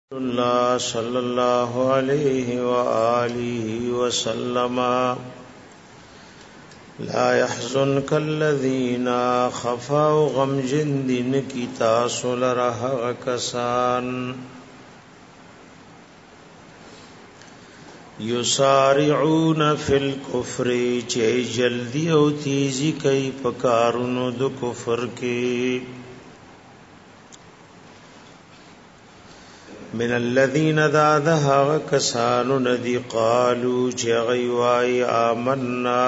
الله صلى الله عليه وآله وسلم لا يحزنك الذين خفوا غم جندن کی تاسو لره کسان یسارعون فی الكفر چه جلدی او تیزی کئی پکارونو د کفر کې من الذين دادها کسانو ندی قالو چه غیوائی آمنا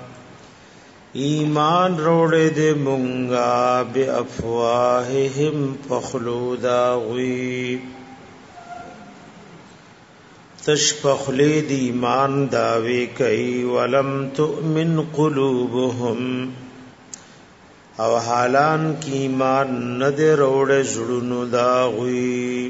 ایمان روڑے دے منگا بے افواہہم پخلودا غی تش پخلے دی ایمان داوے کئی ولم تؤمن قلوبهم او حالان کی ایمان ندے روڑے زڑنو دا غی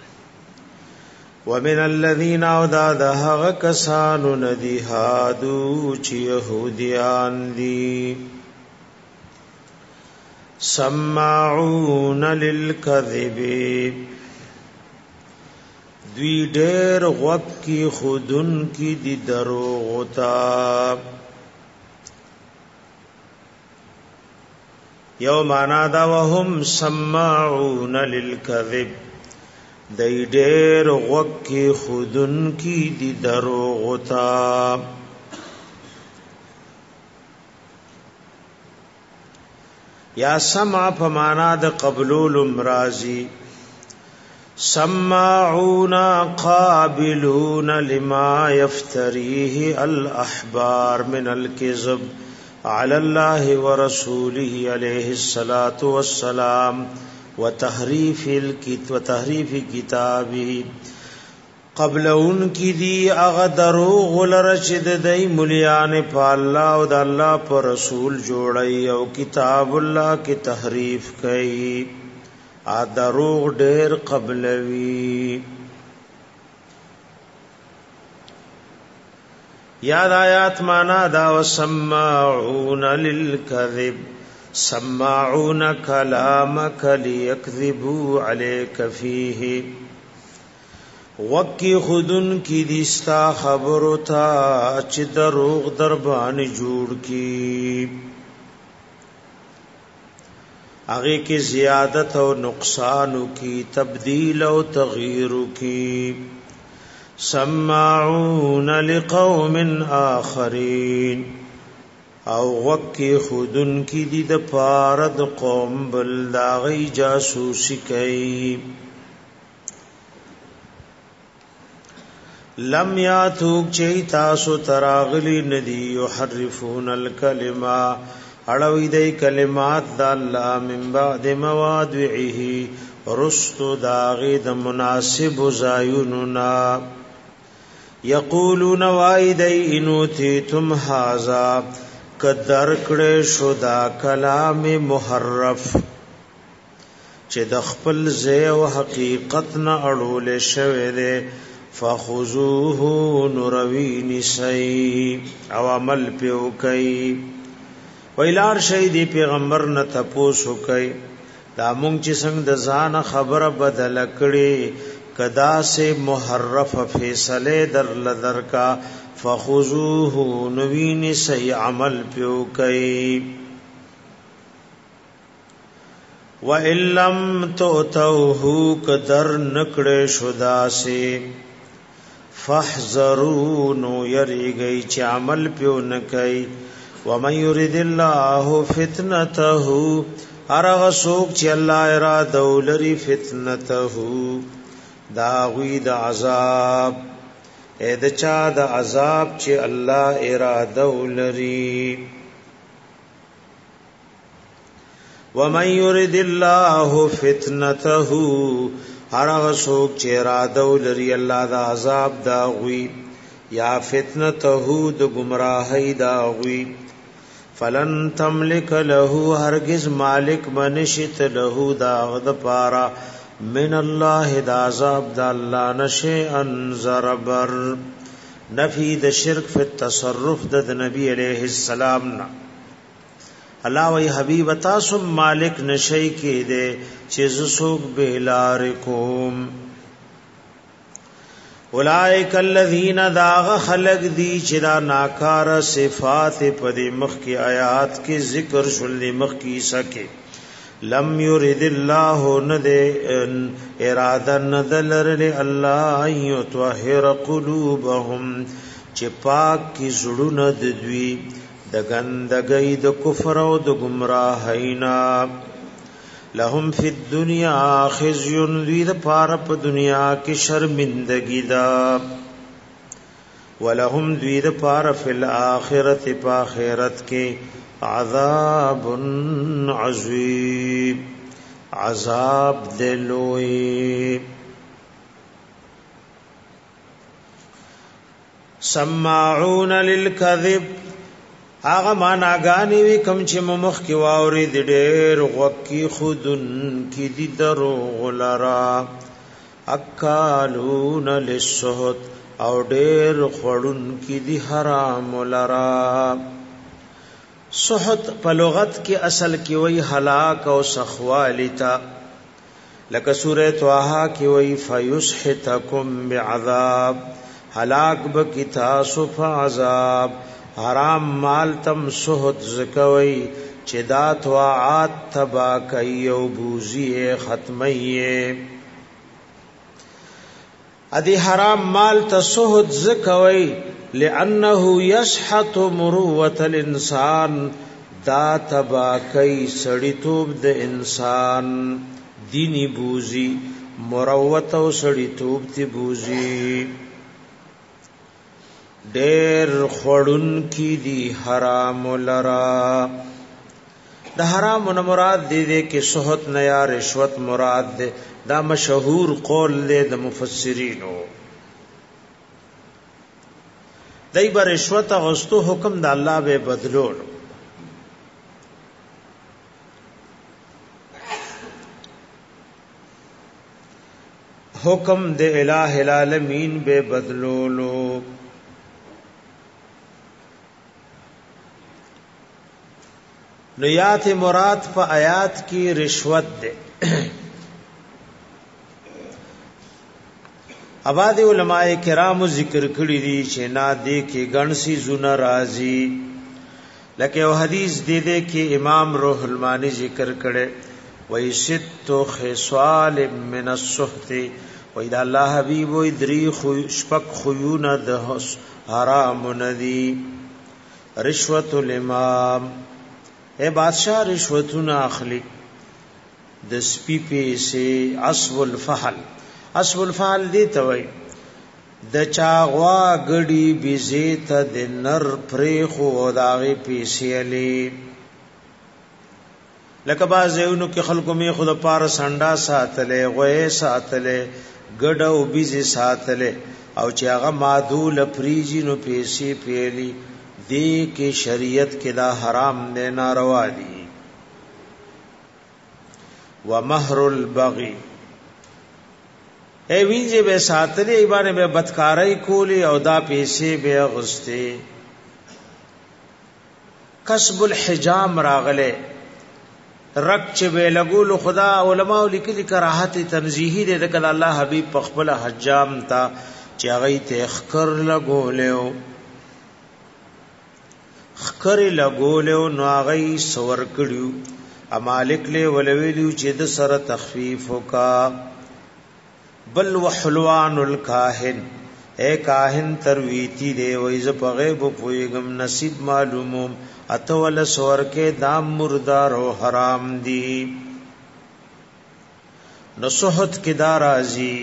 ومن الذين اودادها کسانو ندی هادو چی یهودیان دی سماعون للکذب دوی ډېر غوږ کی خودن کی دی دروغ تا یو معنا دا وهم سماعون للکذب دای ډېر غوږ کی خودن کی دی دروغ تا یا سمع فمانا د قبلول امرازی سماعون قابلون لما يفتريه الاحبار من الكذب على الله ورسوله عليه الصلاة والسلام وتحریف کتابه قبل ان کی دی اغدروغ لرشد دی ملیان پا اللہ و دا اللہ پا رسول جوڑی او کتاب اللہ کی تحریف کئی دروغ ډیر قبلوی یاد آیات مانا دا وسماعون للکذب سماعون کلامک لیکذبوا علیک فیہ وکی خودن کی دیستا خبرو تا چی دروغ دربان جوڑ کی آگے کی زیادت و نقصان کی تبدیل و تغییر کی سماعون لقوم آخرین او وکی خودن کی دی د پارد قوم بل داغی جاسوسی کئی لم یاتوک چی تاسو تراغلی ندی یحرفون الکلمہ اڑوی دی کلمات دا اللہ من بعد موادعه رستو داغی د مناسب زایوننا یقولون وائی دی انوتی تم حازا قدر کړه شو دا کلام محرف چې د خپل ځای او حقیقت نه اړول شوی دی فخذوه نروین سی او عمل پیو کوي ویلار شهید پیغمبر نه تپوسو کوي دا مونږ چې څنګه د ځان خبره بدل کړي کدا سے محرف فیصله در لدر کا فخذوه نوین سی عمل پیو کئی وَإِن لَّمْ تُؤْتَوْهُ قدر نکڑے شدا سے فَاحْذَرُوا نو یری گئی چی عمل پیو نکئی وَمَن يُرِدِ اللَّهُ فِتْنَتَهُ ارغ سوک چی اللہ ارادو لری فتنته داغوی دا عذاب اے دچا دا عذاب چی اللہ ارادو لری وَمَن يُرِدِ اللَّهُ فِتْنَتَهُ هرغ سوک چی ارادو لری اللہ دا عذاب داغوی یا فتنته دا گمراہی داغوی فلن تملک له ہرگز مالک منشت له داغد پارا من اللہ دا عذاب دا اللہ نشیئن زربر نفی دا شرک فی التصرف دا نبی علیہ السلام نا اللہ وی حبیب تاسم مالک نشی کی دے چیز سوک بیلار کوم اولئک الذین داغ خلق دی چې دا ناکار صفات په دې مخ کی آیات کې ذکر شول مخ کی سکے لم یرید الله ند اراده ندلر الله یطهر قلوبهم چې پاک کی زړونه د دوی د ګندګۍ د کفر او د گمراهینا لهم فی الدنیا خزي ذید پار په دنیا کې شرمندگی دا ولهم ذید پار فی الاخرته په آخرت کې عذاب عظیم عذاب دلوی سماعون للکذب هغه معناګانی وی کم چې مخ کی واوري د ډېر غوکی خودن کی دي درو غلرا اکالون للسحت او ډېر خړون کی دي حرام لرا سحت په لغت کې اصل کې وی هلاک او سخوالیتا لکه سوره طه کې وی فیسحتکم بعذاب هلاک بکتا سف عذاب حرام مال تم سحت زکوی چې دات وعات تبا کوي او بوزي ختمي ادي حرام مال ته سحت زکوی لانه يشحت مروه الانسان دا تبا کوي سړیتوب د انسان دینی بوزي مروت او سړیتوب تی بوزي ډېر خړون کی دی حرام لرا د حرام نه مراد دی کې سحت نه یا رشوت مراد دی دا مشهور قول له د مفسرینو دای بر رشوت غستو حکم د الله به بدلول حکم د الٰه العالمین به بدلولو نو یات مراد په آیات کې رشوت ده اباد علماء کرام ذکر کړی دي چې نا دې کې غنسی زونه راضی لکه او حدیث دې کې امام روح المانی ذکر کړي وای ست خصال من السحت وای دا الله حبیب وای دری خو شپک خيونه د حرام ندی رشوت الامام اے بادشاہ رشوتونه اخلي د سپی پیسې اسو الفحل دی توي د چاغوا غړي بيزيت د نر پرېخو او داغه پیسې علي لکه بازونو کې خلکو می خود پار سنډا ساتلې غوې ساتلې ګډو بيزي ساتلې او چې هغه مادول پریجي نو پیسې پیلي دی کې شریعت کې دا حرام نه ناروا دي ومهر البغي ای وینځه به ساتلې ایبانه به بدکارای کولی او دا پیسې به غسته کسب الحجام راغله رک چې به لګول خدا علماء لیکلي کراهت تنزیهی دې کله الله حبیب پخپل حجام تا چې هغه ته خکر لګولیو خکر لګولیو نو هغه سور کړیو امالک له ولویلو چې د سره تخفیف وکا بل وحلوان الکاهن اے کاهن ترویتی دی وایز په غیب پویګم نصیب معلومم اتول سور کې دام مردار او حرام دی نصحت کې دارازی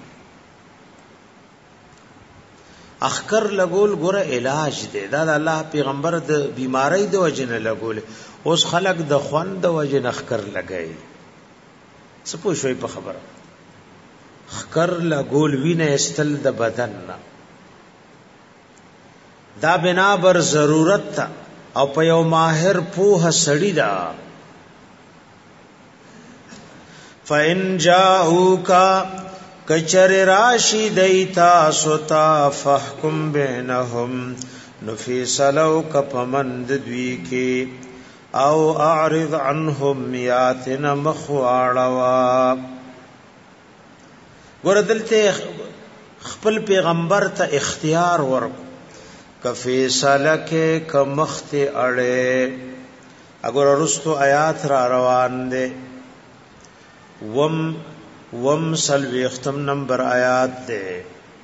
اخکر لګول ګره علاج دی دا د الله پیغمبر د بیماری د وجنه لګول اوس خلق د خوند د وجنه اخکر لګای سپو شوي په خبره خکر لګول وینه استل د بدن دا بنا بر ضرورت تا او په یو ماهر پوه سړی دا فإن جاءوک کچر راشی دیتا ستا فحکم بینهم نفیسلو کپمند دوی کی او اعرض عنهم یاتنا مخواړوا ګور دلته خپل پیغمبر ته اختیار ورکو ک فیصله کې ک مخت اړه اگر رستو آیات را روان دي وم سلوی ختم نمبر آیات دے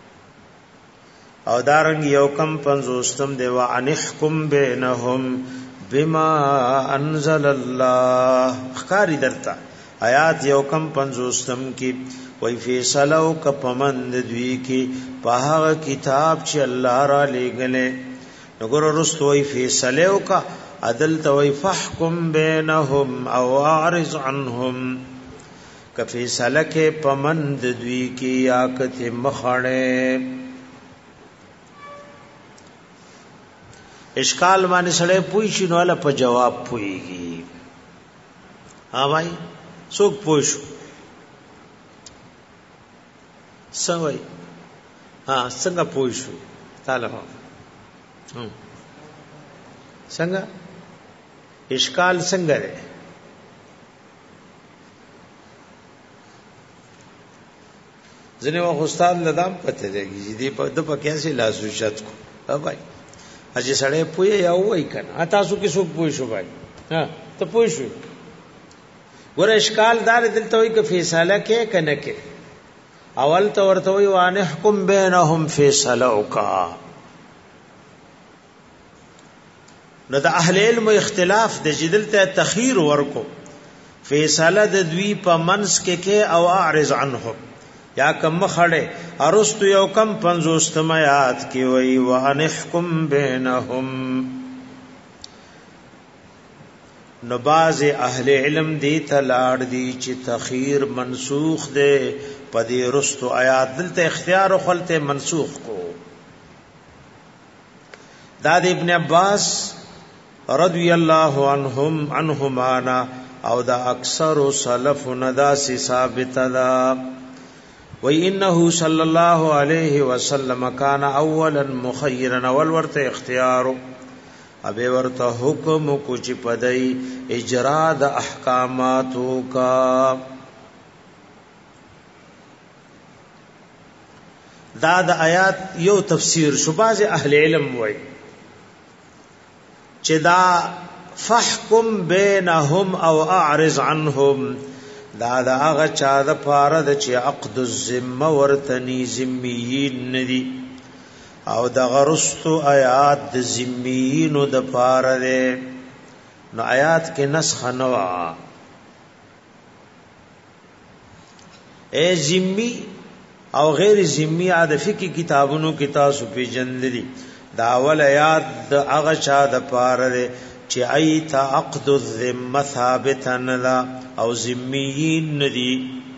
او دارنگ یوکم پنزوستم دے وعنحکم بینہم بما انزل اللہ خکاری درتا آیات یوکم پنزوستم کی وی فیصلو کا پمند دوی کی پاہا کتاب چی اللہ را لے گلے نگر رست وی فیصلو کا عدلتا وی فحکم بینہم او اعرض عنہم که فیصله کې پمند دوی کې یا کته مخړې اشکال باندې سره پوي شنو له په جواب پويږي ها بھائی څوک پوښ سوي ها څنګه پوښ تعالی څنګه اشکال څنګه ده ځنه وا استاد لدام پته دیږي دې په د په کیسه لاسو شت کو ها بھائی اجي سړې پوي یا وای کنه تاسو کې څوک پوي شو بھائی ها ته پوي شو ګور اشکال دار دلته وي ک فیصله کې کنه کې اول تو ورته وي وانه حکم بینهم فیصله وکا نو د اهل علم اختلاف د جدل ته تخیر ورکو فیصله د دوی په منس کې او اعرض عنهم یا کم خړې ارستو یو کم 50 آیات کی وی وانحکم بینهم نو باز اهل علم دی تلاړ دی چې تخیر منسوخ دی پدې رستو آیات دلته اختیار او خلته منسوخ کو داد ابن عباس رضی الله عنهما او دا اکثر سلف ندا سی ثابت دا وَإِنَّهُ صَلَّى اللَّهُ عَلَيْهِ وَسَلَّمَ كَانَ أَوَّلًا مُخَيِّرًا اول ورته اختیار ابه ورته حکم کو چې پدای اجرا د احکاماتو کا دا د آیات یو تفسیر شباز اهل علم وای چې دا فحکم بینهم او اعرض عنهم دا هغه چا د پاره د چې عقد الذمه ورتنی ذمیین ندی او د غرستو آیات د ذمیین د پاره ده نو آیات کې نسخ نوا اے ذمی او غیر ذمی د فقہی کتابونو کې تاسو پیژندلی دا اول آیات د هغه چا د پاره ده چې ایت عقد الذمه ثابتن لا او ذمیین ندی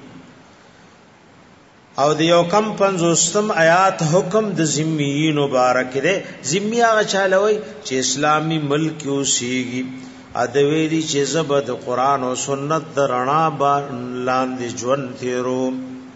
او د یو کم 50 آیات حکم د ذمیین مبارک ده ذمی هغه چالوي چې اسلامی ملک اوسېږي ادویری چې زبد قران او سنت د رڼا باندې ژوند تیرو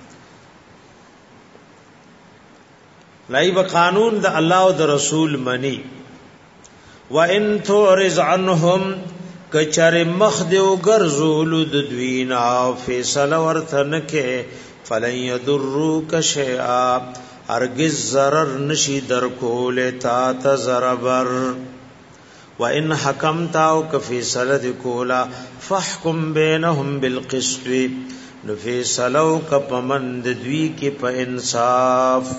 لایب قانون د الله او د رسول منی وَإِن تُعْرِضْ عَنْهُمْ کچر مخد او ګرځول د دوینا فیصله ورته نکې فلن يضروك شيئا هرگز ضرر نشي در کول تا تزربر وَإِن حَكَمْتَ او فیصله د کولا فاحكم بينهم بالقسط نو فیصله او کپمند دوی کې په انصاف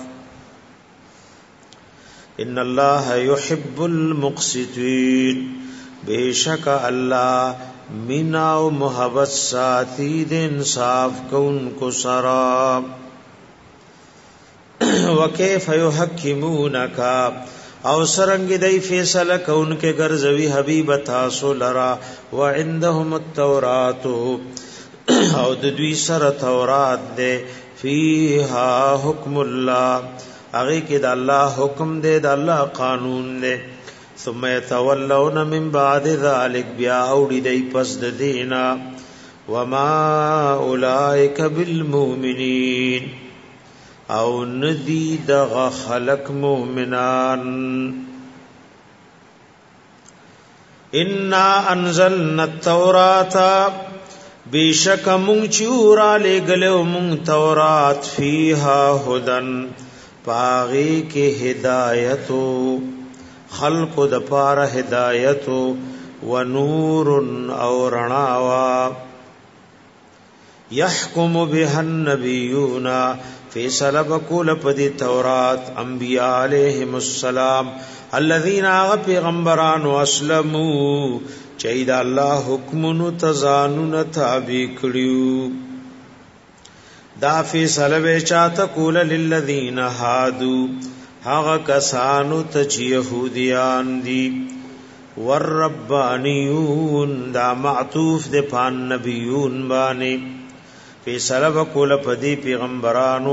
ان الله يحب المقسطين بیشک الله مینا او محبت ساتي د انصاف کون کو سرا وکيف يحكمونك او سرنګ دی فیصله کون کې ګرځوي حبیب تاسو لرا وعندهم التوراۃ او د دوی سره تورات ده فیها حکم الله هغه کې د الله حکم دی د الله قانون دی ثم يتولون من بعد ذلك بیا اوړي دی پس د دینا وما اولئک بالمؤمنین او ندی د خلق مؤمنان انا انزلنا التوراۃ بیشک مونږ چورا لګلو مونږ تورات فیها هدن پاغي کې هدایت خلق د پار هدایت و نور او رڼاوا يحكم بها النبيون فیصله وکول پدی تورات انبیاء علیہم السلام الذين پیغمبران اسلموا چید الله حکمونو تزانون تابع کړیو دا فیصله وچاته کول للذین هادو هغه کسانو ته چې يهوديان دي والربانيون دا معطوف د پان نبیون باندې فیصله وکول پدی پیغمبرانو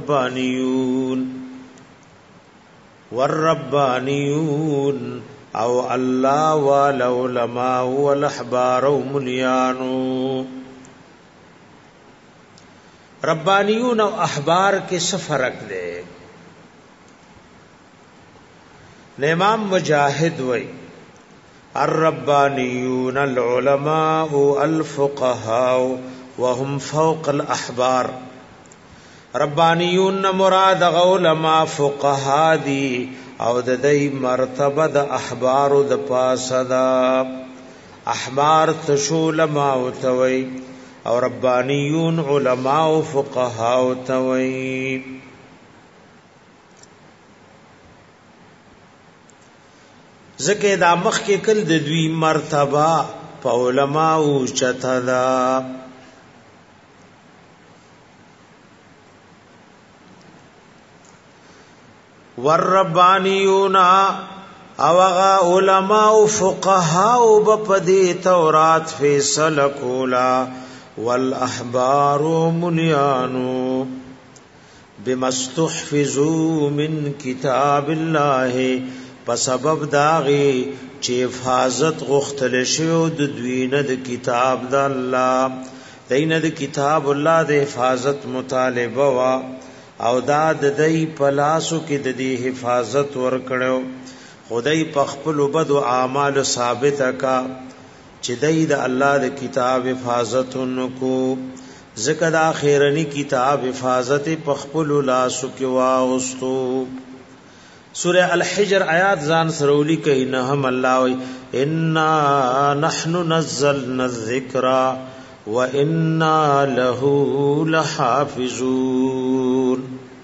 والربانيون او الله والعلماء والاحبار ومليانو ربانیون او احبار کې څه فرق دی امام مجاهد وای الربانیون العلماء الفقهاء وهم فوق الاحبار ربانیون مراد علماء فقها دي او د دې مرتبه د احبار د پاسه دا احبار تشولما او توي او ربانیون علماء او فقها او توي زکه دا مخ کې کل د دوی مرتبه په علماء او چتدا والربانیون اوغا علماء و فقهاء بپدی تورات فیصل کولا والاحبار ملیانو بما استحفظوا من کتاب الله پسبب داغي چې حفاظت غختل شو د دوینه د کتاب د الله دینه د کتاب الله د حفاظت مطالبه وا او دا د دې پلاسو کې د دې حفاظت ورکړو خدای په خپل بد او اعمال ثابت کا چې دې د الله د کتاب حفاظت نکو ذکر د اخرنی کتاب حفاظت په خپل لاسو کې واغستو سورہ الحجر آیات ځان سرولی کوي نه هم الله وي ان نحن نزلنا الذکر وَإِنَّا لَهُ لَحَافِظُونَ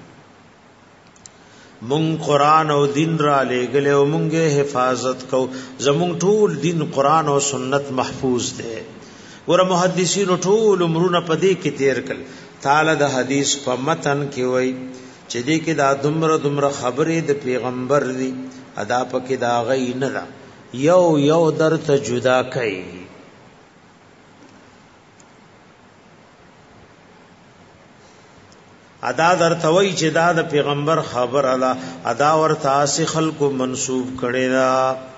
مون قرآن او دین را لګلې او مونږه حفاظت کو زمون ټول دین قرآن او سنت محفوظ دي ور محدثین ټول عمرونه پدې کې تیر کړ تعالی د حدیث په متن کې وای چې دې کې دا دمر خبرې د پیغمبر دی ادا پکې دا غي نه دا یو درته جدا کوي ادا درتوي چې دا د پیغمبر خبر ادا ورته اسی خلکو منسوب کړي دا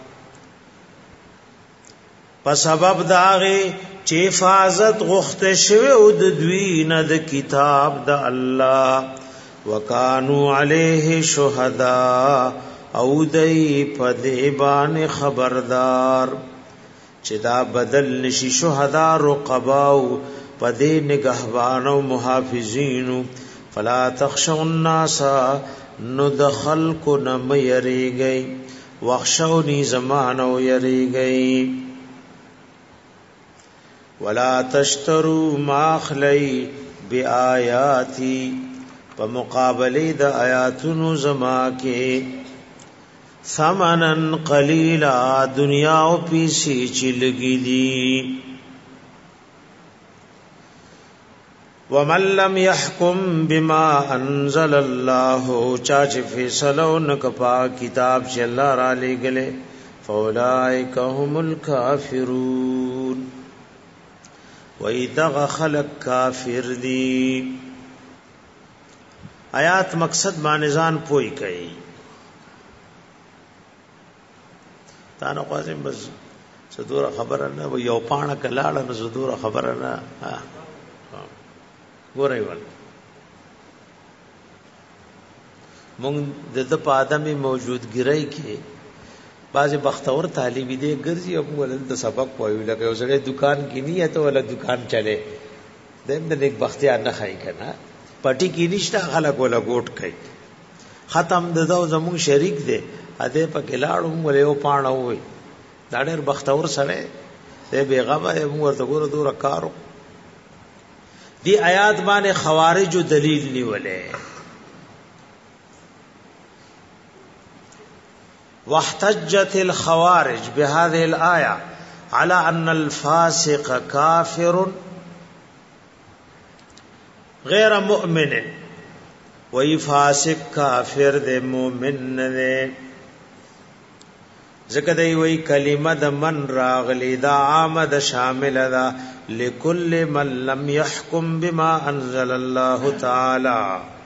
په سبب داغه چې حفاظت غوښته شوی او د دوی نه د کتاب د الله وکانو علیه شهدا او دای په دې باندې خبردار چې دا بدل نشي شهدا رقباو په دې نگهبان او محافظین فلا تخشوا الناس ندخل کو نم یریږي واخشونی زمانو یریږي ولا تشتروا ما خلی بیااتی په مقابله د آیاتونو زما کې ثمنن قلیلا دنیا او پیسې چلګی دي ومن لم يحكم بما انزل الله چاچ فیصلو نکپا کتاب چې الله را لګلې فاولائک هم الکافرون وَإِذَا خَلَقَ کافر دی آیات مقصد باندې ځان پوي کوي تا نو قاسم بس صدور خبره نه یو پاڼه کلاړه نو صدور خبره نه ګورای ول مونږ د په ادمي موجودګرای کې بعض بختور طالب دې ګرځي او ولن د سبق پوي لکه یو سړی دکان کې نیت ولا دکان چلے دیم د نیک بختیا نه خای کنه پټی کې نشته خلک ولا ګوټ کوي ختم ددو زمون شریک دی اده په کلاړو موږ له پاڼه وای دا ډېر بختور سره دی بیغمه موږ ورته ګورو دور کارو دی آیات باندې خوارج دلیل نیولې واحتجت الخوارج بهذه الآية على أن الفاسق كافر غیر مؤمن وی فاسق کافر دے مومن دے ذکر دی وی کلمہ دا من راغلی دا عامد شامل دا لکل من لم يحکم بما انزل اللہ تعالی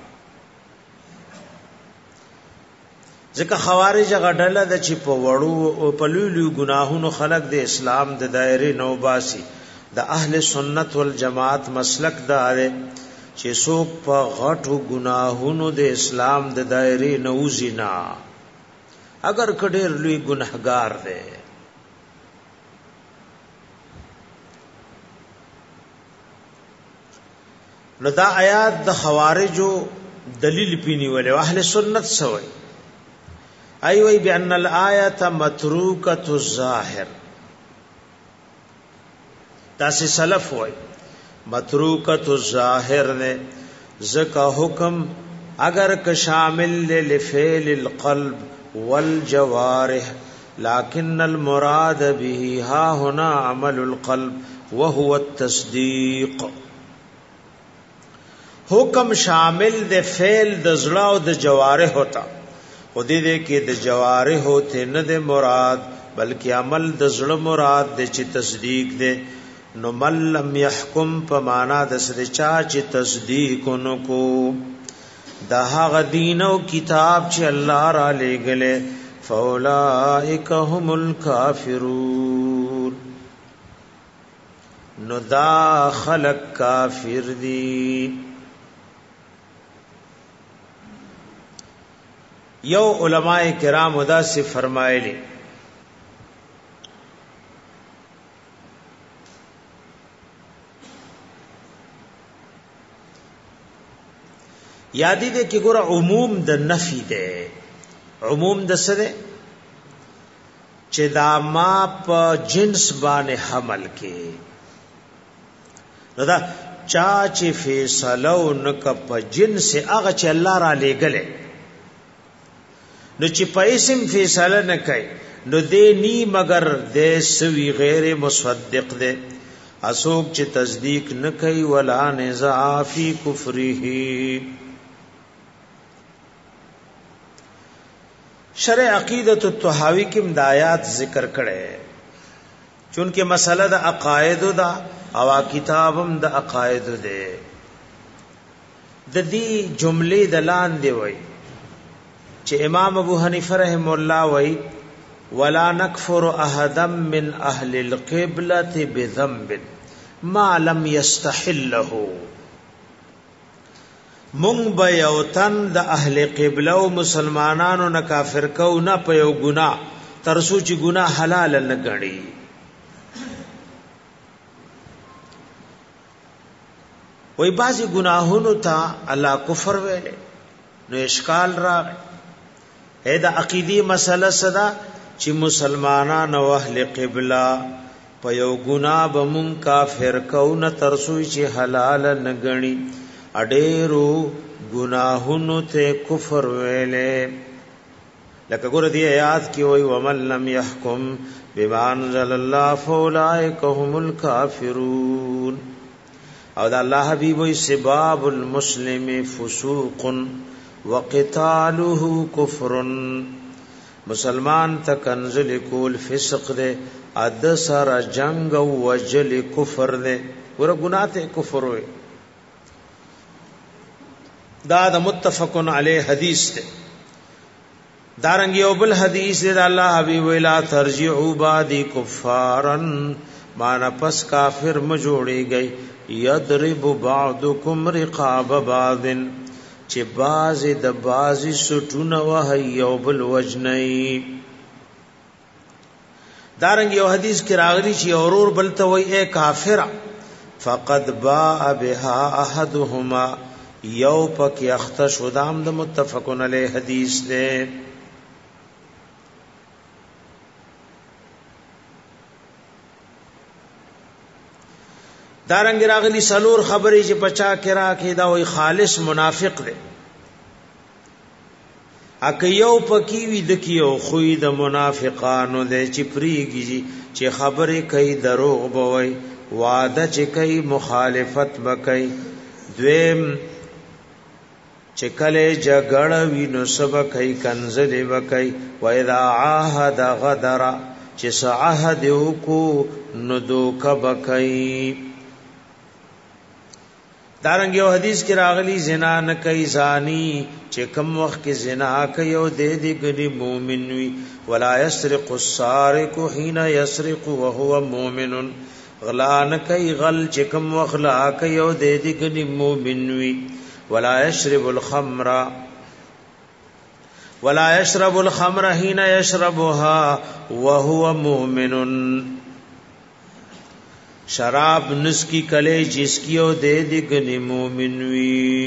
ذکر خوارج غډله د چې په وړو او په لولو ګناهونو خلق د اسلام د دایره نوباسي د اهل سنت والجماعت مسلک دا دی چې څوک په غټو ګناهونو د اسلام د دایره نوزینا اگر کډیر لوی ګناهګار دی نو دا آیات د خوارجو دلیل پینی ولې اهل سنت سوی ای وی بان الآیه متروکه الظاهر تاسو سلف وای متروکه الظاهر نے زکا حکم اگر کہ شامل لفعل القلب والجوارح لكن المراد به ها هنا عمل القلب وهو التصديق حکم شامل د فعل د زړه او د جوارح ہوتا او دې کې د جوارح ہوتے نه د مراد بلکې عمل د زړه مراد د چې تصدیق ده نو من لم يحكم پمانا د سره چا چې تصدیق کو د هغه دین او کتاب چې الله را لېګلې فاولائک هم الکافرون نو دا خلق کافر دي یو علماء کرام دا سے فرمایلی یادی دے کہ گورا عموم د نفی دے عموم د سره چې دا ما په جنس باندې حمل کې دا چا چې فیصلو نک په جنس هغه چې الله را لېګلې نو چې په اسم فیصله نه کوي نو دې نی مگر دې سوی غیر مصدق دې اسوک چې تصدیق نه کوي ولا نزاع فی کفره شرع عقیدت الطحاوی کی مدایات ذکر کړي چونکه مسله د عقاید دا او کتابم د عقاید ده د دې جملې د لاندې وای چې امام ابو حنیفه رحم الله وای ولا نکفر احدا من اهل القبلة بذنب ما لم يستحله مونږ به یو تن د اهل قبله او مسلمانانو نه کافر کو نه په یو ګناه تر څو چې ګناه حلال نه ګڼي وای بازي ګناهونو ته الله کفر ویل نو اشکال راغی دا عقیدی مسله صدا چې مسلمانانو او اهل قبله په یو ګناه به مونږ کافر کو نه تر څو چې حلال نه ګڼي اډېرو گناهونو ته کفر ویلې لکه ګور دی آیات کې وای ومن لم يحكم بما انزل الله فاولئک هم الکافرون او دا الله حبیب وای سباب المسلم فسوق وقتاله کفر مسلمان تکنزل کول فسق دے اد سر جنگ او وجل کفر دے ګور ګناه ته کفر وای دا د متفقن علی حدیث ته دارنګ یو بل حدیث دی الله حبیب ویلا ترجعوا بعدی کفارن معنا پس کافر م جوړی گئی یضرب بعضکم رقاب بعض چې باز د بازی سټونه وه یو بل وجنی دارنګ یو حدیث کې راغلی چې اورور بل ته وای اے کافر فقد باء بها احدهما یو پکې اخته شو دام د متفقن علیه حدیث ده. دارنګ راغلی سلور خبرې چې پچا کرا کې دا وای خالص منافق دی. اکه یو پکې وی د کیو خوې د منافقانو دی چې پریږي چې خبرې کوي دروغ بوي، وعده چې کوي مخالفت بکوي. دویم چې کله جګړه وی نو سبا کوي کنزلې وکي. و اذا عاهد غدر چې عهد وکړو نو دوک بکي. دارنګ یو حدیث کې راغلی زنا نه کوي زانی چې کم وخت کې زنا کوي او د دې ګني مؤمن وي. ولا يسرق السارق حين يسرق وهو مؤمن. غلا نه کوي غل چې کم وخت لا کوي او د دې ګني مؤمن وي. ولا يشرب الخمر حين يشربها وهو مؤمن. شراب نسکی کله جس کیو دے دی گنی مومن وی.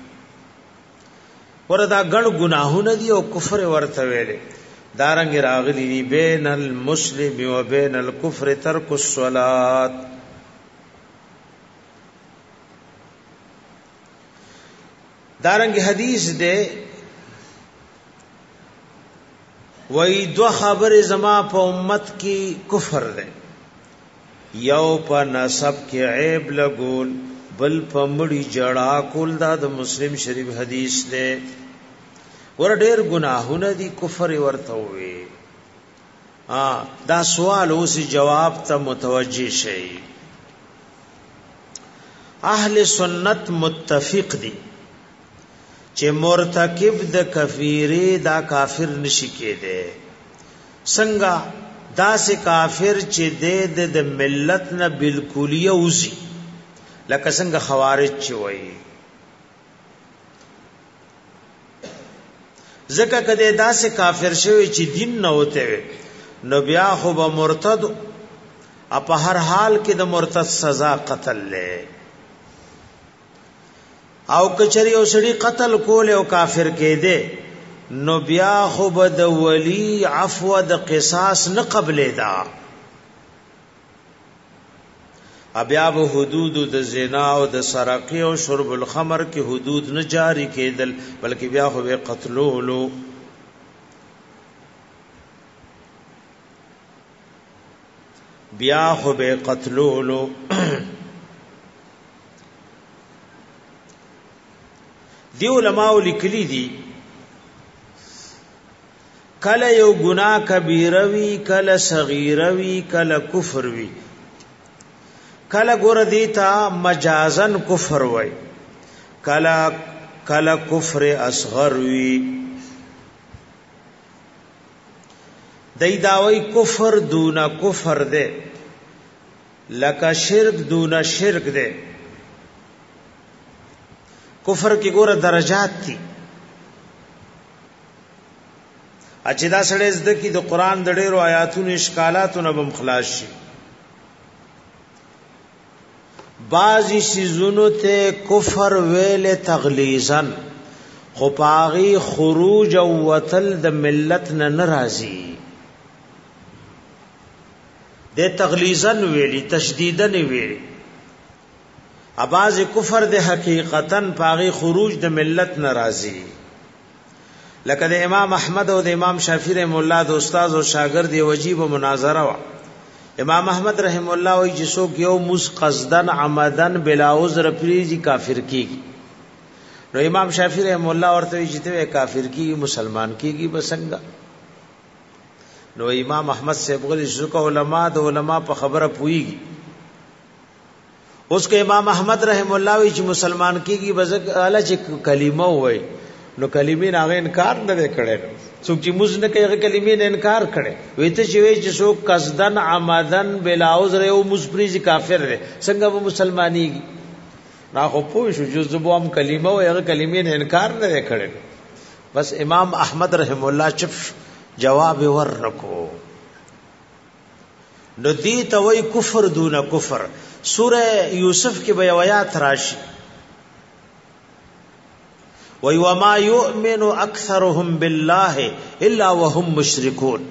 وردا ګڼ گناهونه دی او کفر ورته ویلې. دارنګ راغلی دی بین المسلم و بین الكفر ترک الصلاۃ. دارنګ حدیث دے وای دو خبر زما په امت کی کفر دے. یو په نسب کې عیب لګول، بل په مړی جړا کول. دا د مسلم شریف حدیث دی. ور ډېر گناهونه دي کفر ورته وي. دا سوال اوس جواب ته متوجي شي. اهل سنت متفق دي چې مرتکب د کفیره دا کافر نشي کېده. څنګه دا سے کافر چې د ملت نه بالکلیه وزي، لکه څنګه خوارج چې وایي. ځکه کده دا سے کافر شوی چې دین نه ہوتے نو بیا خو به مرتد په هر حال کې د مرتد سزا قتل لې. او کچری او سړي قتل کول او کافر کېده نو بیا خو بد ولی عفو د قصاص نه قبلې دا. بیا به حدود د زنا او د سرقې او شرب الخمر کې حدود نه جاری کېدل، بلکې بیا خو به قتلولو. دی علماء لیکلی دي کله یو گناہ کبیره وی، کله صغیره وی، کله کفر وی. کله ګور دیتا مجازن کفر وی، کله کفر اصغر وی. دای داوی کفر دون کفر دے، لکه شرک دون شرک دے. کفر کی ګور درجات دي. اچھا دا سړی زده کی د قران د ډیرو آیاتونو اشکالاتونه بم خلاص شي. بعضی سيزونو ته کفر ویل تغلیظن، خو پاغي خروج او وتل د ملت نه ناراضي. د تغلیظن ویلی تشدیدن ویلی. اباز کفر د حقیقتن پاغي خروج د ملت ناراضي. لکه د امام احمد او د امام شافعی رحم الله د استاد او شاګرد یو عجیب مناظره وا. امام احمد رحم الله وی چې څوک یو مس قصدن عمدن بلا عذر پریږي کافر کیږي. نو امام شافعی رحم الله ورته وی چې ته کافر کیږي مسلمان کیږي بسنګ. نو امام احمد صاحب غلی څوک علما د علما په خبره پويږي. اوس که امام احمد رحم الله وی چې مسلمان کیږي بزګ اعلی چې کلمه وای نو کلمې نه انکار نه کړي. څوک چې موږ نه کوي کلمې نه انکار کړي. وې ته چې وې چې څوک قصدن عمدن بلا عذر او مصبریز کافر دی څنګه به مسلمانېږي؟ نا خو پوه شو جزبو هم کلمه او هغه کلمې نه انکار نه کړي. بس امام احمد رحم الله چپ جواب ورنکو. نو دی ته وای کفر دون کفر. سوره یوسف کې به آیات راشي وی وما یؤمن اکثرهم بالله الا وهم مشرکون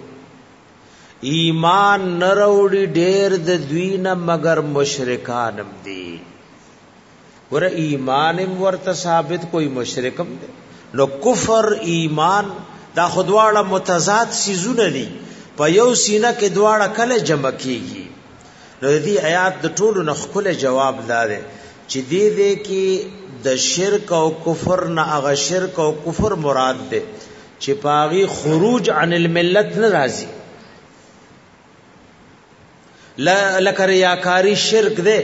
ایمان نروڑی ډیر د دوینا مگر مشرکانم دی ور ایمانم ورته ثابت کوئی مشرکم دی نو کفر ایمان دا خودواړه متضاد سيزونه دي په یو سینه کې دواړه کله جمع کیږي نو دې آیات د ټولو نخله جواب داده چې دې کې د شرک او کفر نه هغه شرک او کفر مراد ده چې پاغي خروج عن الملت نه راځي لکه ریاکاری شرک ده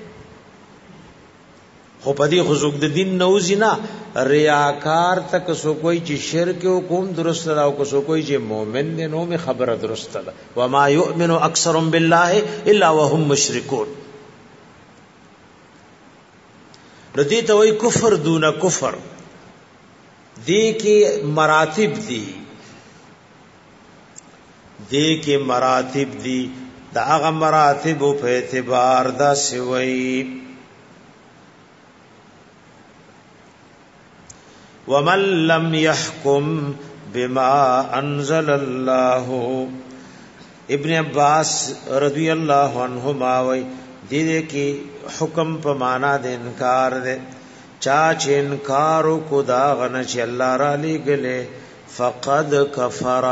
خو پدې خزوق د دین نوځي نه ریاکار تک سو کوئی چې شرک او کوم درست راو کو سو کوئی چې مؤمن نه نو می خبره درست ده و ما یؤمن اکثرهم بالله الا وهم مشرکون ردی ته وای کفر دون کفر دی کې مراتب دي دا هغه مراتب په اعتبار دا سوی ومن لم يحكم بما انزل الله ابن عباس رضی اللہ عنہما وی دې کې حکم په معنا د انکار ده چا چې انکار کو دا غن چې الله را لګله فقد کفر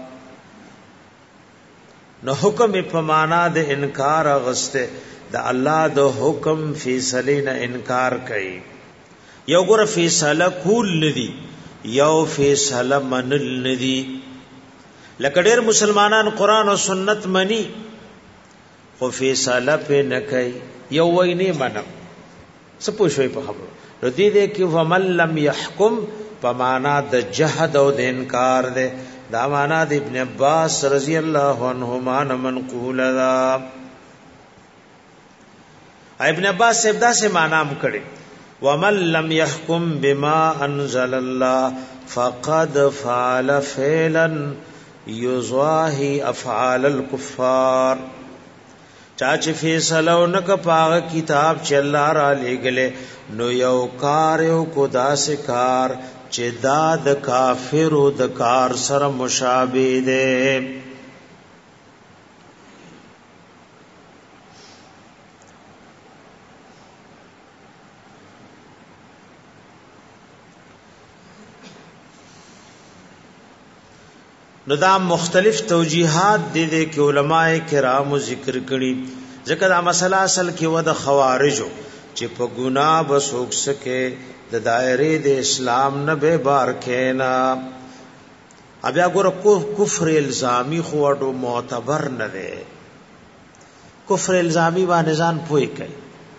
نو حکم په معنا د انکار غسته د الله د حکم فیصله نه انکار کوي یو ګره فیصله کول ندی یو فیصله منل ندی لکه ډېر مسلمانان قران او سنت منی خو فیصله په نه کوي یو وای نه منم سپو شوي په خبرو ردی دې کې ومن لم يحكم په معنا د جهد او د انکار ده دا معنا د ابن عباس رضی الله عنهما منقول دا ابن عباس ابدا سے معنا کړي ومن لم يحكم بما انزل الله فقد فعل فعلا يضاهي افعال الكفار چاچ فیصلو نک پاغ کتاب چې الله را لګله نو یو کار یو کو داس کار چې دا د کافرو د کار سره مشابه ده نو دا مختلف توجیحات دي کې علماء کرام ذکر کړي ځکه دا مسله اصل کې و د خوارجو چې په ګناه بسوک سکے د دایره د اسلام نه به بار کینا بیا ګور کفر الزامی خو اډو معتبر نه ده کفر الزامی باندې ځان پوي کوي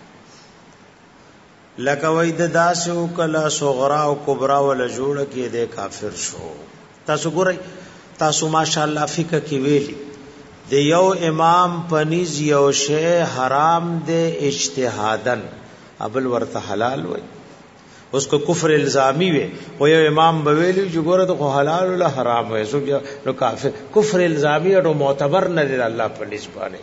لکه وای د داسو کلا صغرا او کبرا ول جوړ کې د کافر شو تاسو ګورئ تاسو ماشاءالله فقہ کې ویلي د یو امام پنیز یو شی حرام ده اجتهادن ابل ورته حلال وای اس کو کفر الزامی وي او یو امام بویلی چې ګوره ته حلال ولا حرام وای سو نو کافر کفر الزامی او معتبر نه دی الله په نسبانه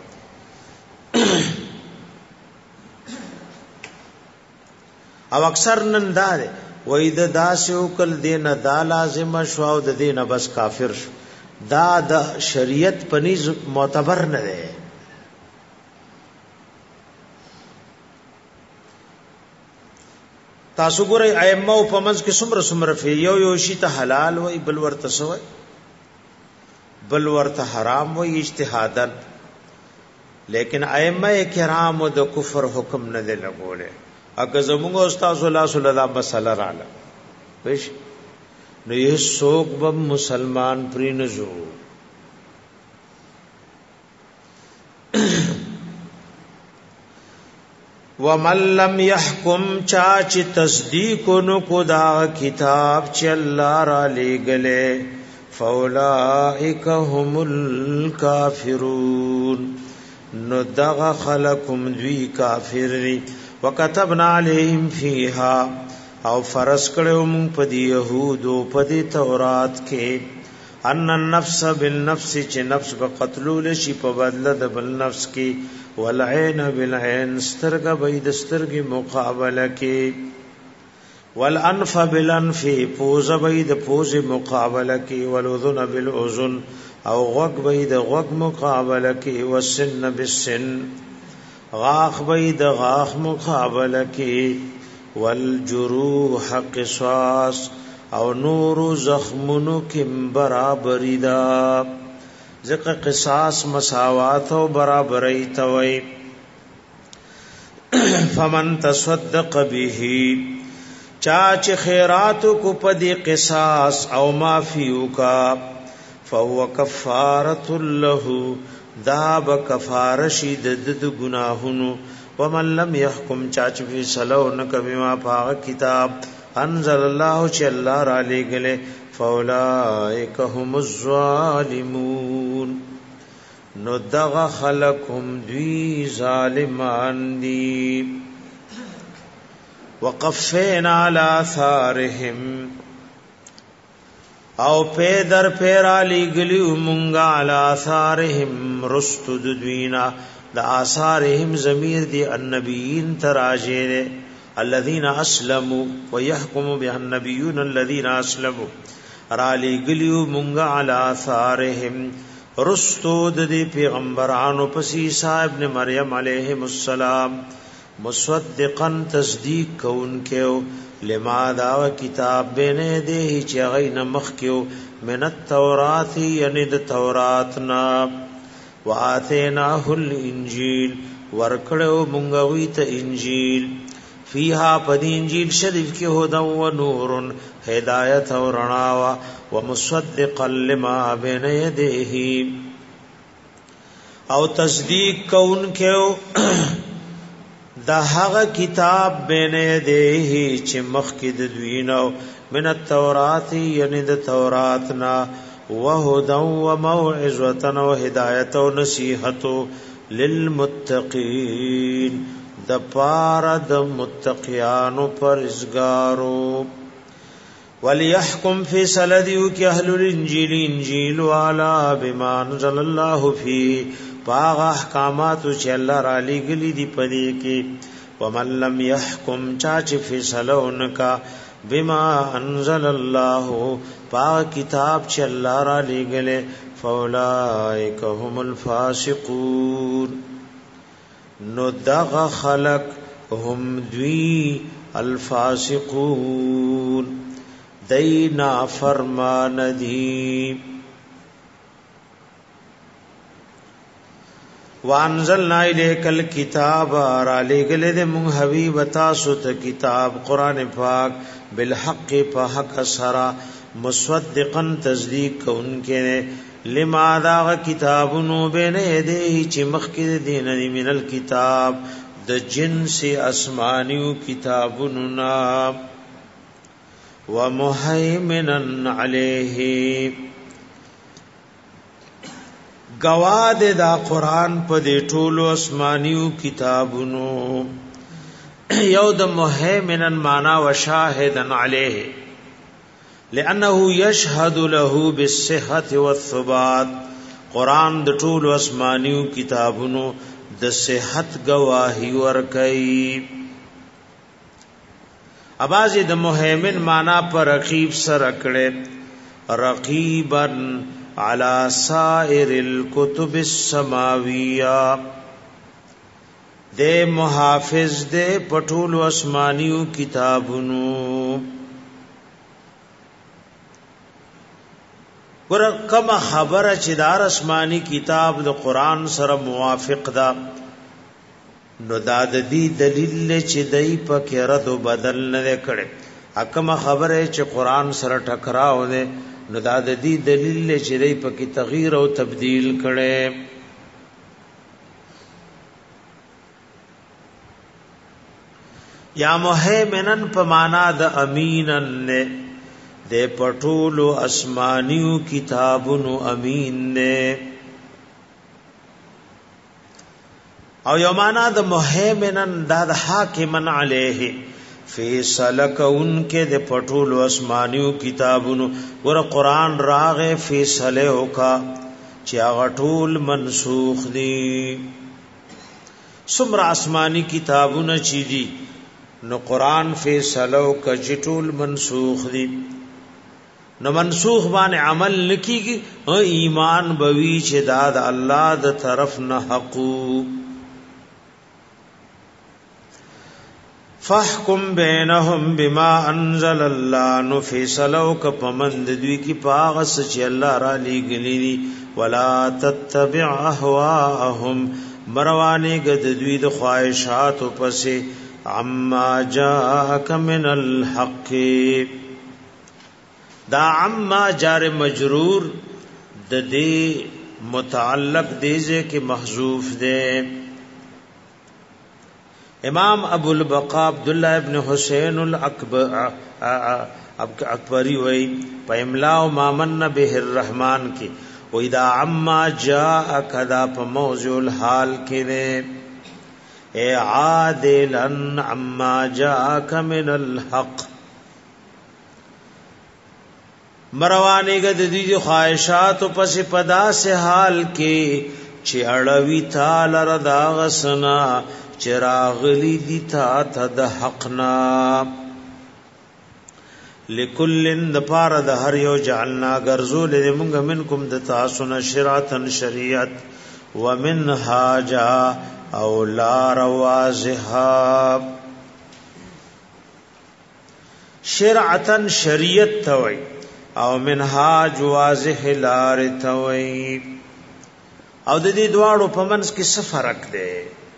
او اکثر نن دا وای د داسو کل دین دا لازم شو او د دین بس کافر شو دا د شریعت پنیز معتبر نه ده تاسو ګورئ ائمه او پمنځ کې څومره فی یو شی ته حلال وای بل ورته سوی بل ورته حرام وای اجتهادن لیکن ائمه کرام د کفر حکم نه دی لګوله اګه زموږ استاد الله صلی الله علیه مسله رااله وښ نو یې څوک به مسلمان پرې نه جو ومن لم يحكم چاچ تصدیق نو کو دا کتاب چې الله را لګلې فاولائک هم الکافرون نو دغه خلقم دوی کافر دي وكتبنا عليهم فيها او فرض کړو موږ په دی يهودو په دی تورات کې ان النفس بالنفس چې نفس په قتلول شي په بدله د بل نفس کې والعين بالعين سترګه به د سترګې مقابله کې والانف بالانف پوز بيد پوز مقابله کی والاذن بالاذن او غوږ بيد غوږ مقابله کی والسن بالسن غاخ بيد غاخ مقابله کی والجروح قصاص او نور زخمونو کم برابری دا ذکر قصاص مساوات او برابری توي فمن تصدق به چاچ خیرات کو پدی قصاص او معفیو کا فهو کفارة له داب کفار شدد گناہنو ومن لم يحكم چاچ فی سلو نکوی ما پاغ کتاب انزل الله چ الله را لګله فاولائک هم الظالمون نو دغ خلقهم دوی ظالمان دی وقفینا علی آثارهم او پیدر پیرا لګلیو مونږه علی آثارهم رستد دوینا د آثارهم ضمیر دی النبیین تراجه الذين اسلموا ويحكم بها النبيون الذين اسلموا را لګلیو مونږه علی آثارهم رستو د پیغمبرانو پسې صاحب نے مریم علیہ السلام مصدقا تصدیق کونکو لما دا کتاب بینه دی چې غین مخکیو من التورات یعنی د توراتنا واتیناه الانجیل ورکړو مونږه ویت انجیل فیها پد انجیل شریف کی هدى و نور هدایت و رڼا و مصدقا لما بین یدیه او تصدیق کون کېو دا هغه کتاب بین یدیه چې مخکې د دوینو من التورات یعنی د توراتنا وهدى و موعظه و هدایت و نصیحت للمتقین د پارا د متقیانو پرزګارو وليحكم في سلدیو کی اهل الانجیل انجیل والا بما انزل الله فيه باغ احکامات چې الله را لګلی دی پدې کې ومن لم يحكم چاچ فیصلون کا بما انزل الله باغ کتاب چې الله را لګله فاولائک هم الفاسقون نو دغ خلق هم دوی الفاسقون دینا فرمان دی وانزلنا الیک الکتاب را لګل د مون حبیب تاسو ته کتاب قران پاک بالحق په حق سرا مصدقا تصدیق کونکه لما دا کتابونو بین یدیه چې مخکې دین من الکتاب د جنس اسمانیو کتابونو نا ومهیمنا علیه گواد دا قرآن په دې ټولو اسمانیو کتابونو یو د مهیمنا معنا وشاهدا علیه لانه یشهد له بالصحه والثبات قرآن د ټولو اسمانیو کتابونو د صحت گواهی ورکړي اباظه د مهیمن معنا پر رقیب سره کړي رقیبا علی سائر الكتب السماویہ دے محافظ دے پټول اسمانیو کتابونو ور کما خبره چې دار اسماني کتاب د قران سره موافق ده نو دا د دې دلیل چې دای په کې رد او بدل نه کړي اکما خبره چې قران سره ټکراو ده نو دا د دې دلیل چې دای په کې تغییر او تبديل کړي یا مهیمنن په معنا د امینن نه دے پټولو اسمانیو کتابونو امین نے او یو معنا د مهیمنن د حاکمن علیه فیصله کونکه د پټولو اسمانیو کتابونو ور قران راغه فیصله وکا چې هغه ټول منسوخ دي سمرا اسماني کتابونه چي دي نو قران فیصلو کجټول منسوخ دي نو منسوخ باندې عمل نکیږي او ایمان بوي چې دا د الله د طرف نه حقو فاحكم بينهم بما انزل الله نو فیصلو ک پمند دوی کی پاغس چې الله را لګلی ولا تتبع اهواهم مروانی گد دوی د خواہشات پسې عما جاءك من الحق دا عما جار مجرور د دې متعلق دیزه کې محذوف ده امام ابو البقاء عبد الله ابن حسین الاکبری وی په املا او مامن به الرحمن کې و اذا عما جاء کذا په موضوع الحال کې ده اے عادلا عما جاءك من الحق مروانی گد دی خواہشات پس پدا سے حال کې چې اړوي تعالی رضا غسنا چراغلی دی تا د حقنا لکلن د پار د هر یو جعلنا غرزول موږ منکم د تاسو نه شرعتن شریعت ومنهاجا او لا روازها شرعتن شریعت توي او منهاج واضح لار توي او د دې دواړو په منځ کې څه فرق دی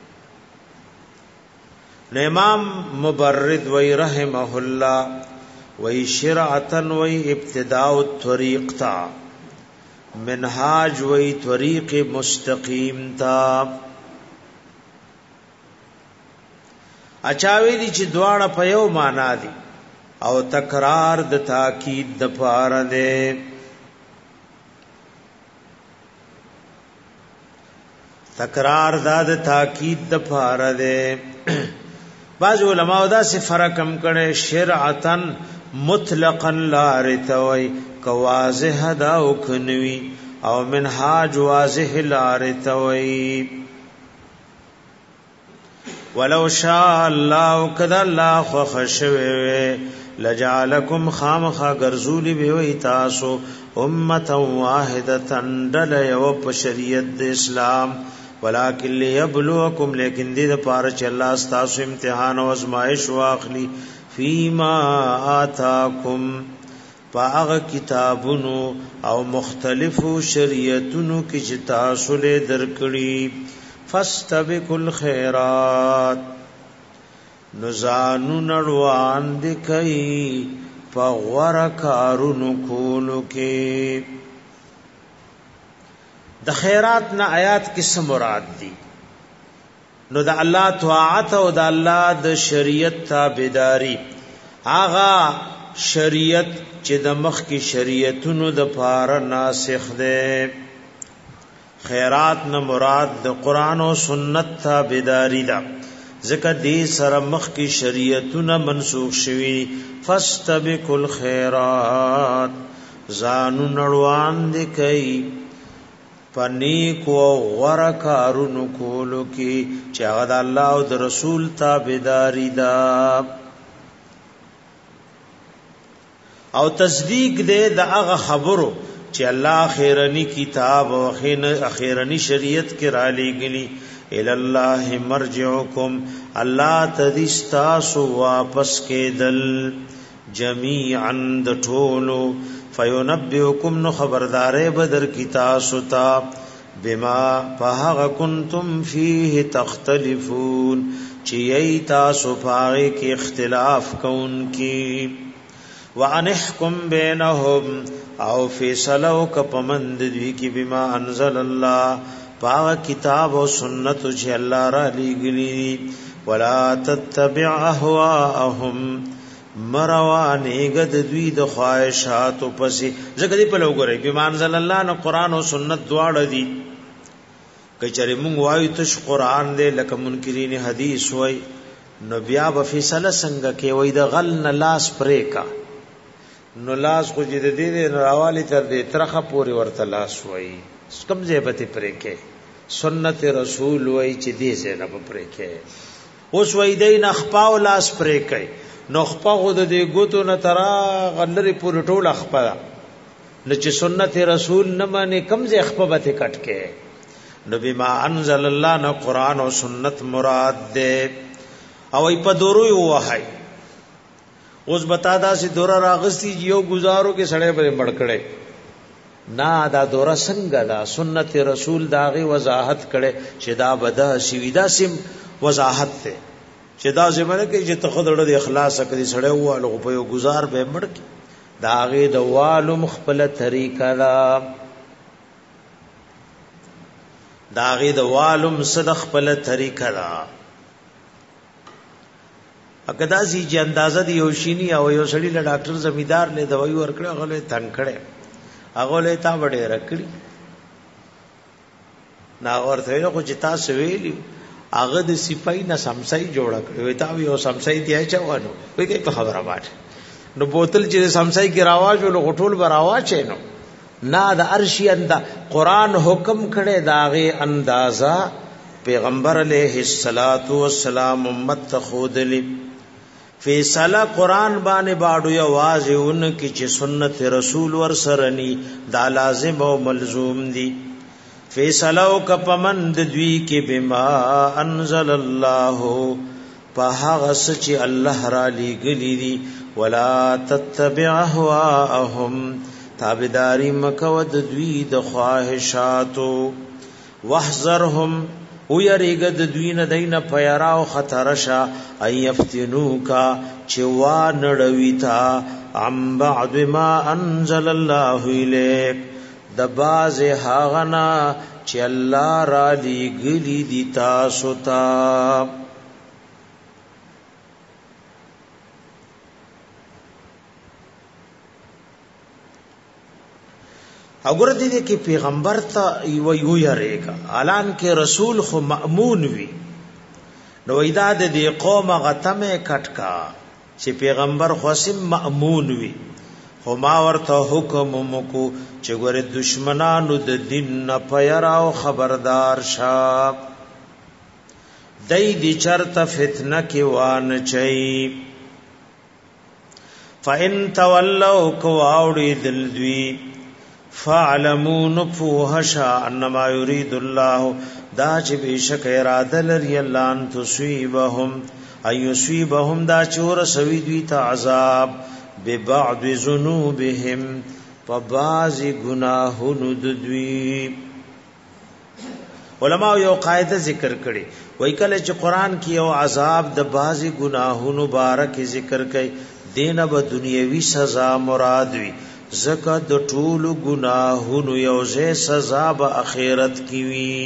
امام مبرد وی رحمه الله وی شرعتن وی ابتداء الطريق تا منهاج وی طریق مستقیم تا اچاوی دی چې دواړه په یو معنا دي او تکرار د تاکید د پاره ده تکرار د تاکید د پاره ده بعض علماء دا سے فرق هم کړي شرعتن مطلقا لا رتوي کواضح دا وکنوي او منهاج واضح لا رتوي ولو شاء الله کذا الله خشوي لجعلكم خامخا غرزول به وي تاسو امه واحده دل یو په شریعت د اسلام ولکن ليبلوکم لیکن دې د پاره چې الله تاسو امتحان او ازمائش واخلي فيما آتاکم پاغ کتابونو او مختلفو شریعتونو کې چې تاسو له درکړي فاستبقوا الخيرات نزانو نړوان دي کوي په غوړه کارونو کولو کې د خیرات نه آیات کې څه مراد دي نو د الله طاعت او د الله د شریعت تابعداري آغا شریعت چې د مخ کې شریعتونو د پاره ناسخ ده خیرات نه مراد د قران او سنت تابعداري ده ځکه دې سره مخ کې شریعتونه منسوخ شوي فاستبقوا الخيرات زانو نړوان دي کوي پنیکو غره کارونو کولو کی چې هغه د الله او د رسول تابعداري دا او تصدیق دې د هغه خبرو چې الله اخیرنی کتاب او اخیرنی شریعت کې را لېګلی ال الله مرجعکم الله تدستاسو واپس کېدل جميعا د ټولو فینبئکم نو خبردارې بدر کی تاسو ته بما فها کنتم فيه تختلفون چې ای تاسو پاره کې اختلاف کون کی وانحکم بینهم او فیصلو ک پمند دوی کی بما انزل الله پاک کتاب او سنت چې الله را لېګلی ولا تتبع اهواهم مروانی گد دوی د خواہشات پسې زګ دی په لوګره به منزل الله نو قران او سنت دواړه دي کچره مونږ وایو ته قران دې لکه منکرین حدیث وای نو بیا به فیصله څنګه کې وای د غل نه لاس پرې کا نو لاس خو دې دې راوالی تر دې ترخه پوری ورته لاس وای کم ځای به پرې کې سنت رسول وای چې دې زینب پرې کې اوس وای دین اخپاو لاس پرې کوي نو خپا غو د دې ګوتو نه ترا غلری پورې ټول اخپا نو چې سنت رسول نه مانی کمزې اخپا به کټ کې نو بما انزل الله نو قران او سنت مراد ده او په دورو وای اوس بتا دا سي دورا راغستی یو گزارو کې سړې په مړ کړي نا دا دورا څنګه دا سنت رسول داغي وضاحت کړي چې دا بدا شویدا سم وضاحت ته چې دا زمونه کې چې تخدړ د اخلاص کړي سړې واله په یو گزار به مړ کی داغي د والو مخبل طریقه دا داغي د والو صدق خپل طریقه دا اګدا سي چې اندازه دی یو شینی او یو سړی له ډاکټر زمیدار له دوايي ورکړه غلې تنگ کړي هغه له تا وړه رکړي نا ورته نو چې تاسو ویلی هغه د سپای نه سمسای جوړ کړی وي تا یو سمسای دی چوانو وي کې خبره واټ نو بوتل چې سمسای کی راواز ول غټول براوا چینو نا د ارشی اندا قران حکم کړي داغه اندازا پیغمبر علیہ الصلات والسلام امت خودلی فیصله قران باندې باډو یواز اون کی چې سنت رسول ور سرنی دا لازم او ملزوم دی فیصله او کپمند دوی کې بما انزل الله په هغه چې الله را لګلی دی ولا تتبع اهواهم تابعداري مکو د دوی د خواهشاتو واحذرهم او یریګد دوی نه دینه پیرا او خطر شا ایفتنو کا چوا نړوي تا ام بعد ما انزل الله الیک د باز هاغنا چې الله را لګلی دی تاسو ته اگر دې کې پیغمبر ته یو یریګا اعلان کې رسول خو مأمون وي نو ایدا دې قوم غتمه کټکا چې پیغمبر خو سم مأمون وي خو ما ورته حکم مکو چې ګوره دشمنانو د دین نه پیرا او خبردار شاب دای دې چرته فتنه کې وان چي فإن تولوا کو اوړي دل دوی فعلموا نفوهشا انما يريد الله دا چې بشک اراده لري الله ان تصيبهم ايصيبهم دا چور سوي دوی ته عذاب ببعض ذنوبهم فبعض گناهونو دوی علماء یو قاعده ذکر کړي وای کله چې قران کې یو عذاب د بعض گناهونو مبارک ذکر کړي دینه به دنیوي سزا مراد وي زکه د ټولو گناهونو یوځه سزا به اخرت کی وی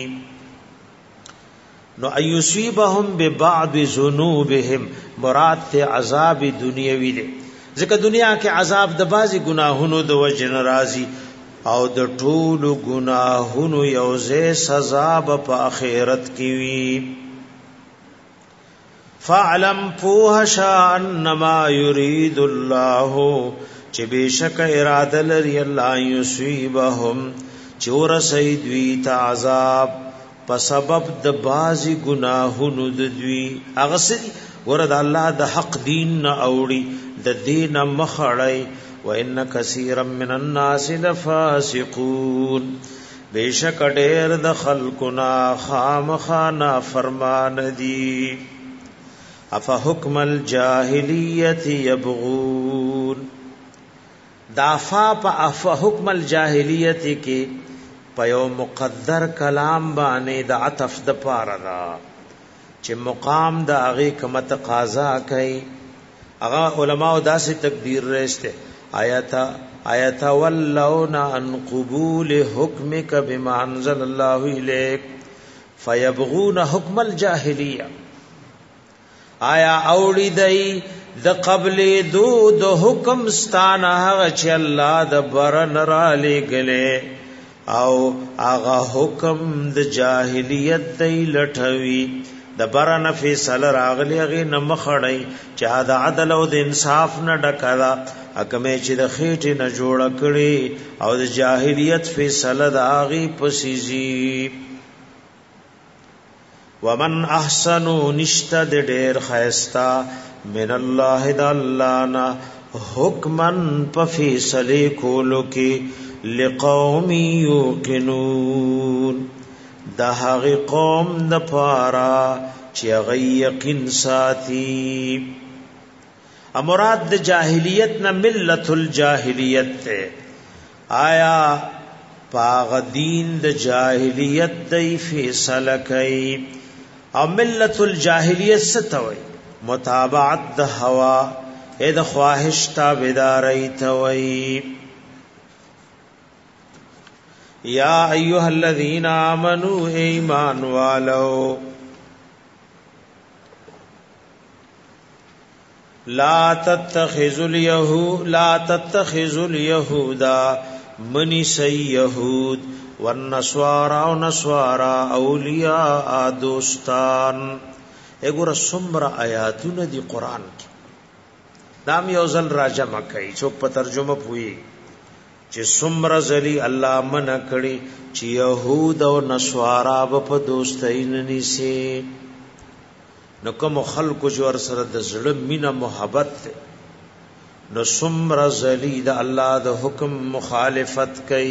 نو ايصيبهم ببعض ذنوبهم مراد ته عذاب دنیوي دی ځکه دنیا کې عذاب د بازي گناهونو د وجه ناراضي او د ټولو گناهونو یوځه سزا به اخرت کی وی فعلم فوهشا انما يريد الله چې بشک اراده لري الله یصيبهم چور سید وی تعذاب په سبب د بازي گناهونو د دوی هغه سي ورته الله د حق دین نه اوړي د دین مخړی وان کثیر من الناس لفاسقون بشک ډېر د خلقنا خامخانا فرمان دي اف حکم الجاهلیت یبغون دافا په اف حکم الجاهلیت کې په یو مقدر کلام باندې د عطف د پاره دا چې مقام د هغه کوم تقاضا کوي هغه علماء داسې تقدیر رسته آیت ولون عن قبول حکمک بما انزل الله الیک فیبغون حکم الجاهلیه آیا اوړی دی د قبل د حکم ستانه هغه چې الله د برن را لګلې او هغه حکم د جاهلیت دی لټوي د برن فیصله راغلی هغه نه مخړی چې د عدل او د انصاف نه ډکړه حکمه چې د خېټه نه جوړ کړي او د جاهلیت فیصله د هغه پسیزي ومن احسنو نشتا د ډیر خیستا من الله د الله نا حکمن په فیصله کولو کې لقوم یوقنون د هغه قوم د پارا چې هغه یقین ساتي. امراد د جاهلیت نه ملت الجاهلیت ته آیا پاغ دین د جاهلیت دی فیصله کوي او ملت الجاهلیت ستوي متابعت د هوا اې د خواهش تابعداري توي. یا ایها الذین آمنوا ایمان والو لا تتخذوا اليهود منی سی یهود والنصارى ونصارى اولیاء دوستان. اګوره څومره آیاتونه دی قران کې دام یو ځل راجمع کوي څوک په ترجمه پوي چې څومره ځلی الله منع کړي چې يهود او نصارا په دوستۍ نه نيسي. نو کوم خلکو جو سره د زړه مینا محبت نو څومره ځلی د الله د حکم مخالفت کوي.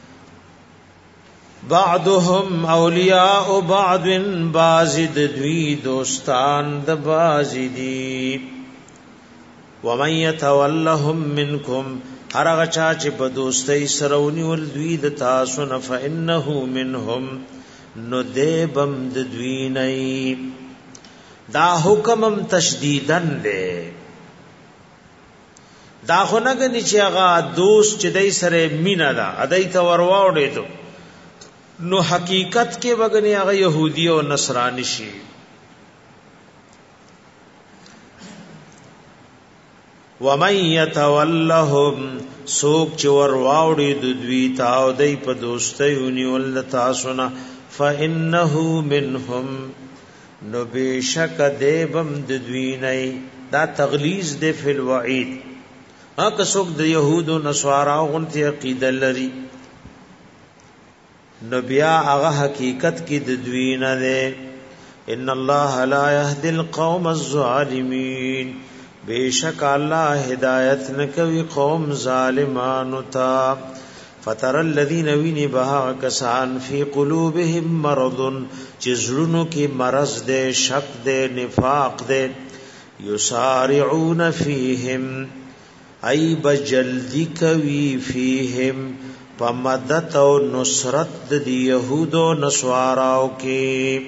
بعضهم اولیاء بعض بعض دوی دوستان د بعض دي. ومن يتولهم منكم هرغه چا چې په دوستۍ سره ونیول دوی د تاسو نه فانه منهم نو دیبم د دوی نه. دا حکمم تشدیدن ده دا خو نه غني چې هغه دوست چې دای سره مینا ده ادای ته ورواوړې دو نو حقیقت کې وګني هغه يهودي او نصراني شي. ومن يتولهم سوق چې ورواوړې د دوی تا او دای په دوستۍ ونیول تاسو نه فانه منهم نو بشک دیبم د دوی نه. دا تغلیظ دی فی الوعید. که څوک د يهود او نصارا غونتی عقیده لري نو بیا هغه حقیقت کې د دوی نه ده. ان الله لا يهدي القوم الظالمين بیشک الله هدایت نکوي قوم ظالمانو ته. فتر الذين وین بها کسان فی قلوبهم مرض چزړونو کې مرض ده شک ده نفاق ده یسارعون فیهم ای بجلدی کوي فیهم پمدد او نصرت د یهودو نصاراو کې.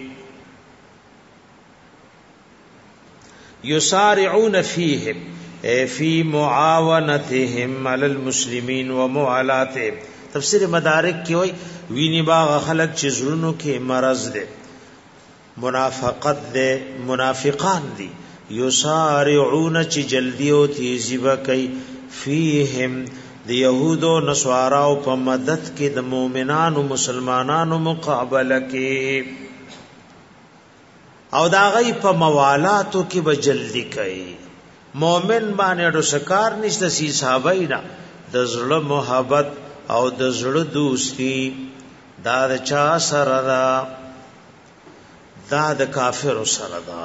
یسارعون فیهم فی معاونتهم علی المسلمین وموالاتهم. تفسیر مدارک کې وای ویني باغ خلق چې زړونو کې مرض ده منافقت ده منافقان دي یسارعون چې جلدی او تیزی وکي فیهم د یهودو نصاراو په مدد کې د مؤمنانو مسلمانانو مقابله کې او دا غي په موالاتو کې به جلدی کوي. مؤمن باندې د شکار نشته سی صحابه نه د زړه محبت او د زړه دوستی دا د چا سره دا دا د کافر سره دا.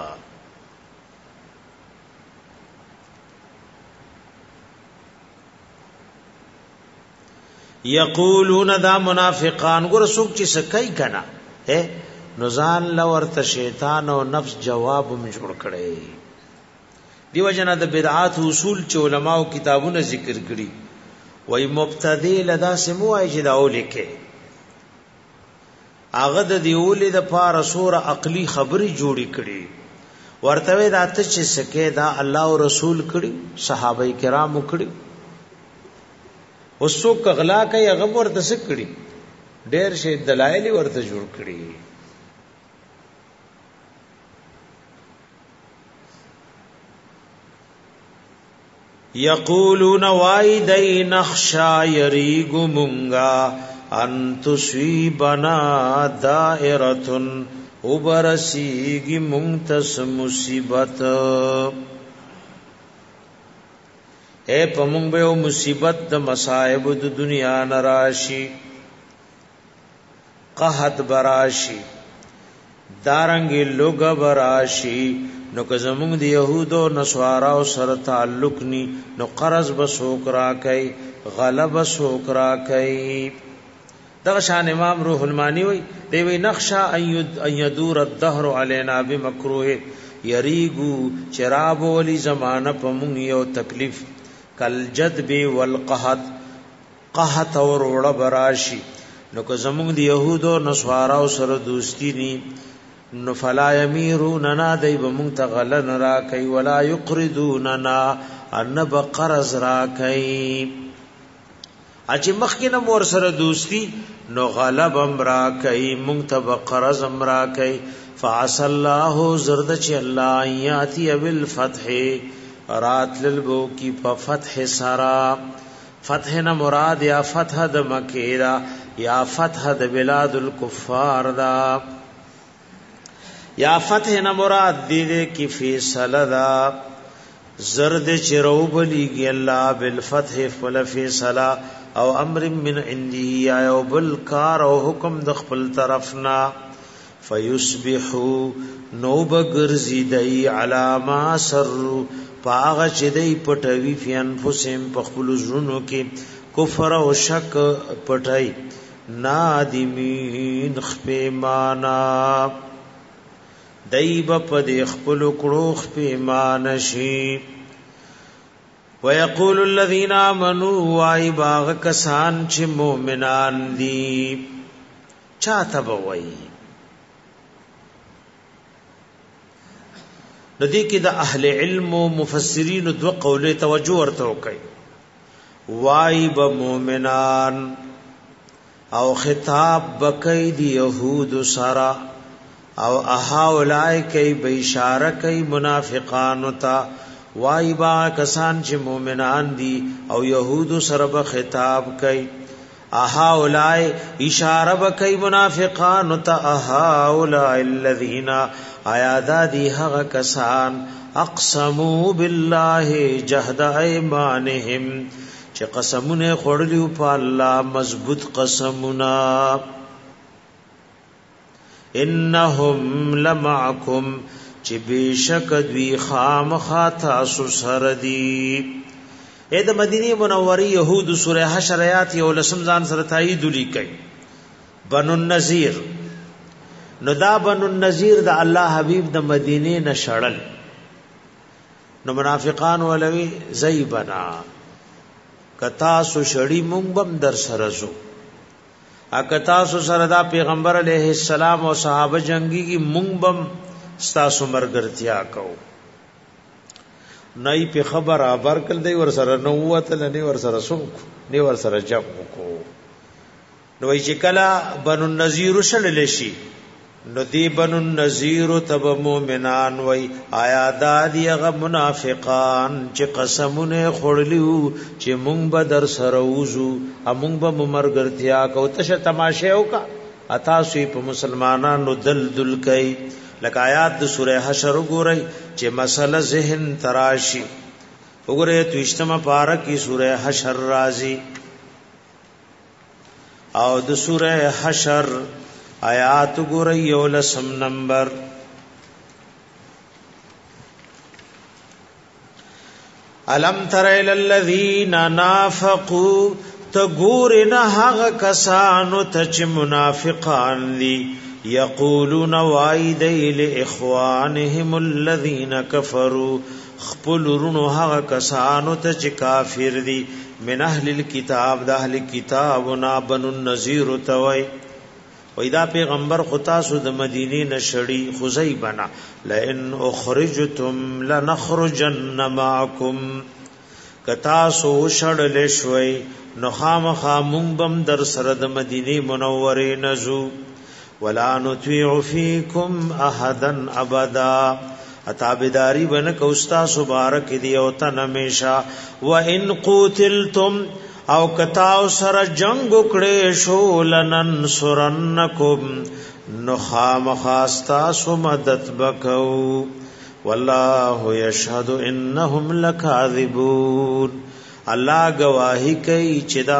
یقولون دا منافقان ګور څوک چې سکای کنا نزان لورته شیطان او نفس جواب هم جوړ کړي. دیو جنا د بدعات اصول چې علماو کتابونه ذکر کړي وای مبتدی لدا سموای چې دا ولیکه هغه د دیولې د پاره سور عقلی خبري جوړی کړي ورته دا ته چې سکه دا الله او رسول کړي صحابه کرام کړي اوسو کغلا کوي هغه ورته سکړي ډېر شی دلایل ورته جوړ کړي. یقولون وایدای نخشا یریګو مونږه ان تصیبنا دائرتن وبرسیږي مونږ ته مصیبت اے پمونږ به مصیبت د مصائب د دنیا نراشی قحط براشی دارنګ لوګ براشي نو که زمونږ د يهودو نصاراو سره تعلق ني نو قرض بسوک را کوي غلب سوک را کوي. دغه شان امام روح المانی وی دی وی نخشا ان يدور الدهر علينا بمكروه یریگو چراب ولی زمانہ پمون یو تکلیف کل جدب والقحط قحط اور وړ براشي نو که زمونږ د يهودو نصاراو سره دوستی ني نو فلا یمیروننا دی بمون تغلن را کوي ولا یقرضوننا ان بقرض را کوي. اچ مخکینه مور سره دوستی نو غلب امرا کوي مونږ ته بقرض امرا کوي. فعسى الله زرد چ الله یاتی بالفتح رات للبو کی فتح سرا. فتح نہ مراد یا فتح د مکه دا یا فتح د بلاد الکفار دا یا فتح نہ مراد دې کی فیصله دا زرد چروبلیږي الله بالفتح فلفیصله او امر من عندي یا او بالکار او حکم د خپل طرفنا فیصبحوا نوب غرزیدای علاما سر پاغ چدی پټوی فی انفسهم پخپل زړونو کې کفر او شک پټای نادمین خپیمانا دایب پد خپل کړو خپیمانشی. ويقول الذين آمنوا وای باغ کسان چې مؤمنان دي چاته بوي ندی کې د اهل علم او مفسرین دو قوله توجه ورته کوي. وای به مؤمنان او خطاب بکید يهود سرا او اهاولای کوي به اشاره کوي منافقان ته. وای با کسان چې مؤمنان دي او يهود سره به خطاب کوي اهاولای اشاره بکای منافقان ته اهاولای الذین آیادا دی هغه کسان اقسموا بالله جهد ايمانهم چې قسمونه خورلیو په الله مضبوط قسمونه. انهم لمعکم چې بشک دوی خامخا تاسو سره دي. اې د مدینه منورې يهود سوره حشر آیات یو لسم ځان سره تایید لیکي. بنو النذیر نو دا بنو النذیر د الله حبیب د مدینه نشړل نو منافقان ولوي زیبنا کتا سو شړی مونږ بم در سره زو اکتا سو سره دا پیغمبر علیه السلام او صحابه جنگی کی مونږ بم ستاسو مرګرتیا کو نئی په خبر ابر کل دی ور سره نو وته لنی ور سره سوک نی ور سره جب کو نو چې کلا بنو النذیر شلل شي نو دی بنو النذیر تب مومنان وای آیا دادی غ منافقان چې قسمونه خړلیو چې مونږ به در سره وځو مونږ به مرګرتیا کو ته تماشه وکا اتا سوی په مسلمانانو دل کای لکه آیات د سوره حشر وګورئ چې مسله ذهن تراشی وګورئ توشتمه پارا کی سوره حشر راضی او د سوره حشر آیات وګورئ یو لسم نمبر الم تر الى الذين نافقوا تغورنا هغ کسانو ته منافقان دي یقولون وایدی لاخوانهم الذين كفروا خپلورونو هغه کسانو ته چې کافر دي من اهل الكتاب د اهل کتابنا بنو النذیر توي وېدا پیغمبر خدا سو د مدینه نشړی خزی بنا لئن اخرجتم لنخرجن معكم کتا سو شړل شوي نو خامخا مونږ بم در سره د مدینه منورې نزو ولا نطيع فيكم احدا ابدا اتابداری بن کو استاد مبارک دی او تن همیشا وان قتلتم او کتاو سره جنگ وکړې شو لننصرنکم نخام خاستا سو مدد بکو والله يشهد انهم لكاذبون الله گواہی کوي چې دا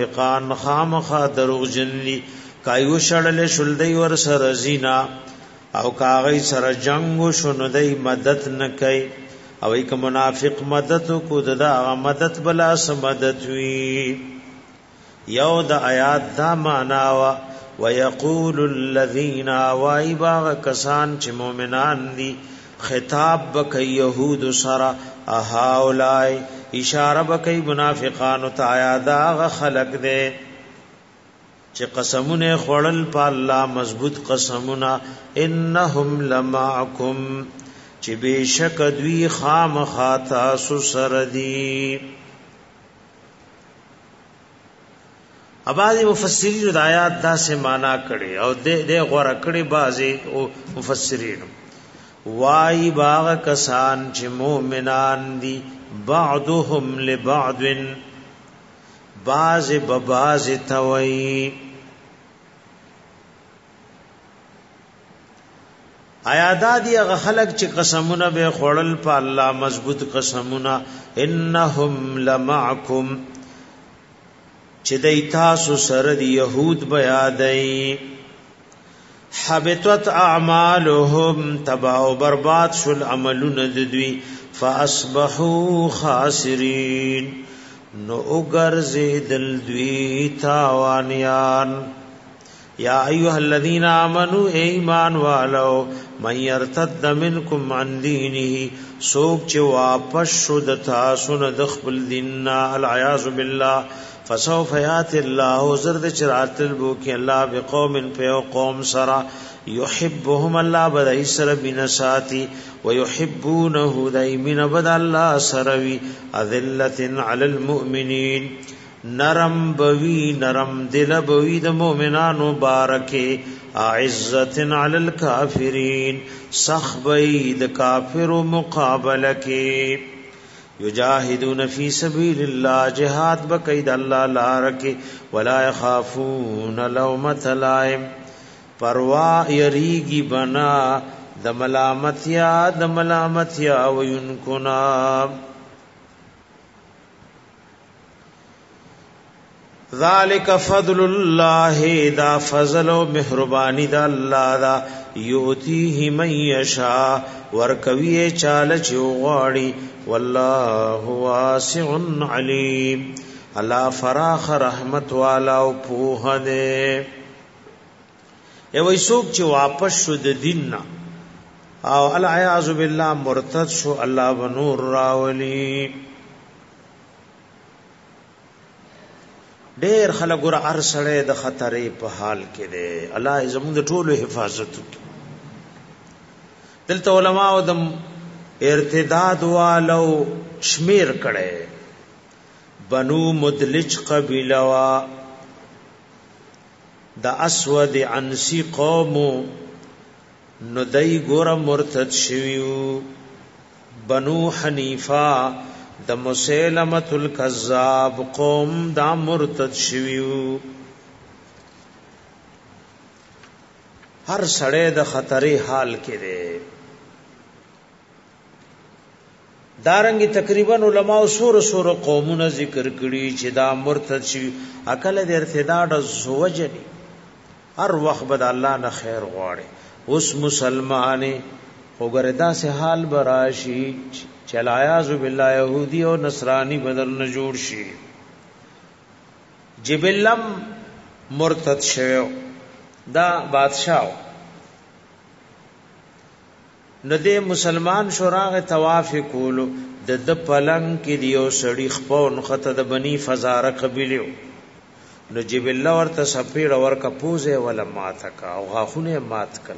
منافقان خامخا دروغجن دي کایو شړل شلدی ور سره زینا او کاغی سره جنگ شنو دی مدد نکي او یک منافق مدد کو دا مدد بلا سمدد وی یو د آیات دا معنا وا ويقول الذين وایبا کسان چې مؤمنان دي خطاب بک یهود سرا اهاولای اشاره بک منافقان ته آیا دا خلق دے چې قسمونه خړل په الله مضبوط قسمونه انهم لمعکم چې بشک دوی خامخاتا سسردی اباظی مفسرین د آیات دا سے معنی کړي او د غوړه کړي بازي او مفسرین وای باغ کسان چې مؤمنان دي بعضهم لبعض باز بباز توي آیادا دی هغه خلق چې قسمونه به خړل په الله مضبوط قسمونه انهم لمعکم چې دای تاسو سره دی يهود بیادای حبطت اعمالهم تباہ و برباد شل عملون ددوی فاصبحوا خاسرین نو اگرزیدل دوی تاوانیان یا ایها الذین آمنوا ایمان والو من یرتد منکم عن دینه سوک چه واپس شد تاسو نه دخل دیننا العیاذ بالله فسوف یات الله زرد چرات البو کی الله بقوم فیو قوم سرا یحبهم الله بدای سر بنساتی ويحبونه دایمن بد الله سروی اذلت علی المؤمنین نرم بوی نرم دل بوی د مؤمنانو بارکه اعزت علی الکافرین سخبی د کافر مقابله کې یجاهدون فی سبیل الله جهاد بقید الله لارکه ولا يخافون لومۃ لائم پروا یریږي بنا د ملامتیا وینکنا ذالک فضل الله دا فضل و مهربانی دا الله دا یؤتیه من یشاء ورکوی چال چوغاړي والله واسع علیم الله فراخ رحمت والا او په دې ایوې څوک چې واپس شو د دین او العیاذ بالله مرتد شو الله ونور راولي ډېر خلک ور ارسړې د خطرې په حال کې دي الله زموږ د ټولو حفاظت وکړي دلته علما او د ارتداد والو شمیر کړي بنو مدلج قبیله وا د اسود عنسی قوم نو دای ګور مرتد شویو بنو حنیفه د مسیلمۃ الکذاب قوم دا مرتد شویو هر سړی د خطرې حال کې دی دارنګي تقریبا علما سور قومونه ذکر کړي چې دا مرتد شي عقل د ارتداد زوجني هر وخت بد الله نه خیر غواړي اوس مسلمانې وګردا سه حال براشي چلایاذ بالله يهودي او نصراني بدل نه جوړ شي جبلم مرتد شوی دا بادشاہ نو دې مسلمان شوراغه طواف کولو د پلنګ کې دیو سړی خپون خطه د بنی فزاره قبیلو نو جبل ورته سپیړ ور کپوزه ولا ماتکا او غاخونه مات کړ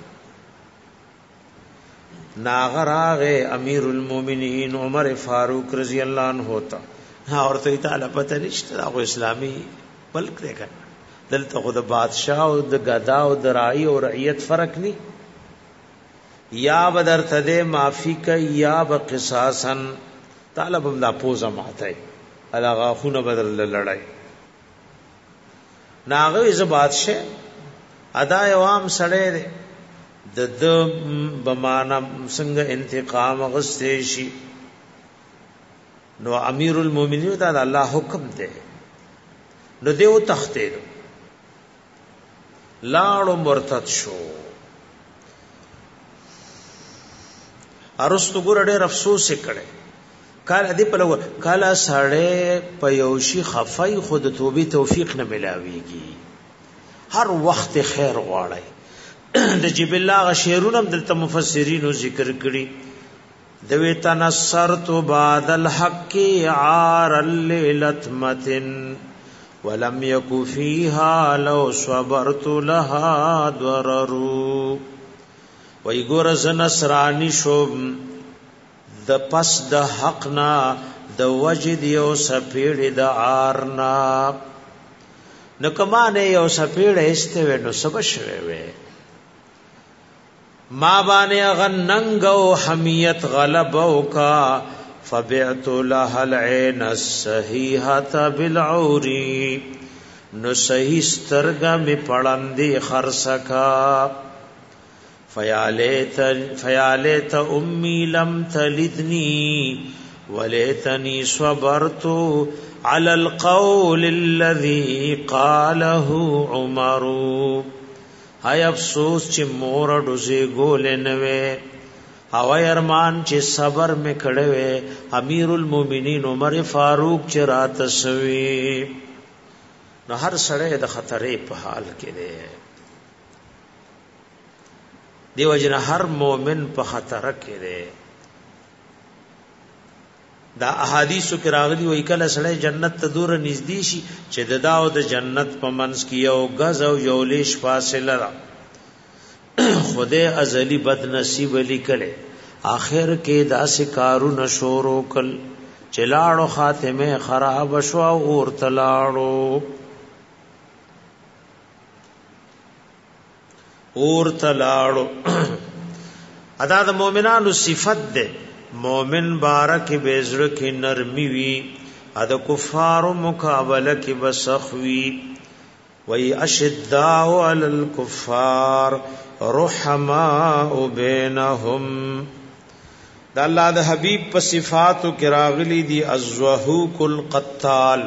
ناغراغه امیر المؤمنین عمر فاروق رضی الله عنه ہوتا ها اورته تعالی پته نشته او اسلامی بلک دی کنه دلته خود بادشاہ او د غدا او د رائی او رعیت فرق نی یا بدر تده معافی ک یا بقصاصن طالب دا پوزه ماته الا غاخونه بدل لړای ناغه ز بادشاہ ادا عوام سړی د بمانه څنګه انتقام غستې شي نو امیر المؤمنین دا الله حکم دی نو دیو تخته لاړو مرتد شو ارستو ګور ډېر افسوس کړي کله دې په لور کله سړی په یو شي خفای خود توبې توفیق نه ملاويږي هر وخت خیر غواړي د جبل الله غشیرون هم دلته مفسرینو ذکر کړي دوی تنصرت بعد الحق عار الليلتمت ولم يكن فيها لو صبرت لها ضرر وای ګور ز نصرانی شوم د پس د حقنا د وجد یو سپیړ د عارنا نکمانه یو سپیړ استوي نو سبشوي وي ما باندې غننګو حمیت غلبو کا فبعت لها العين الصحيحه بالعوري نو صحیح سترګه می پړندې خرسکا فیالیت امی لم تلدنی ولیتنی صبرت على القول الذي قاله عمر هاي افسوس چې مور ډوزي ګول نوې او ارمان چې صبر می کړه وې امیر المؤمنین عمر فاروق چې رات سوي نو هر سړی د خطرې په حال کې دی دیو جن هر مومن په خطر کې دی دا احادیثو کې راغلي وای کله سړی جنت ته دور نږدې شي چې د داو د جنت په منځ کې یو غز او یو لیش فاصله را خدای ازلی بد نصیب لیکله آخر کې داسې کارونه شروع کړ چې لاړو خاتمه خراب شو او ورتلاړو اور تلاړو ادا د مؤمنانو صفت ده مؤمن بارک بیزر کی نرمی وی ادا کفار مقابله کی بسخوی وی اشداء علی الکفار رحماء بینهم دا الله د حبیب په صفاتو کې راغلی دی ازوهوک القتال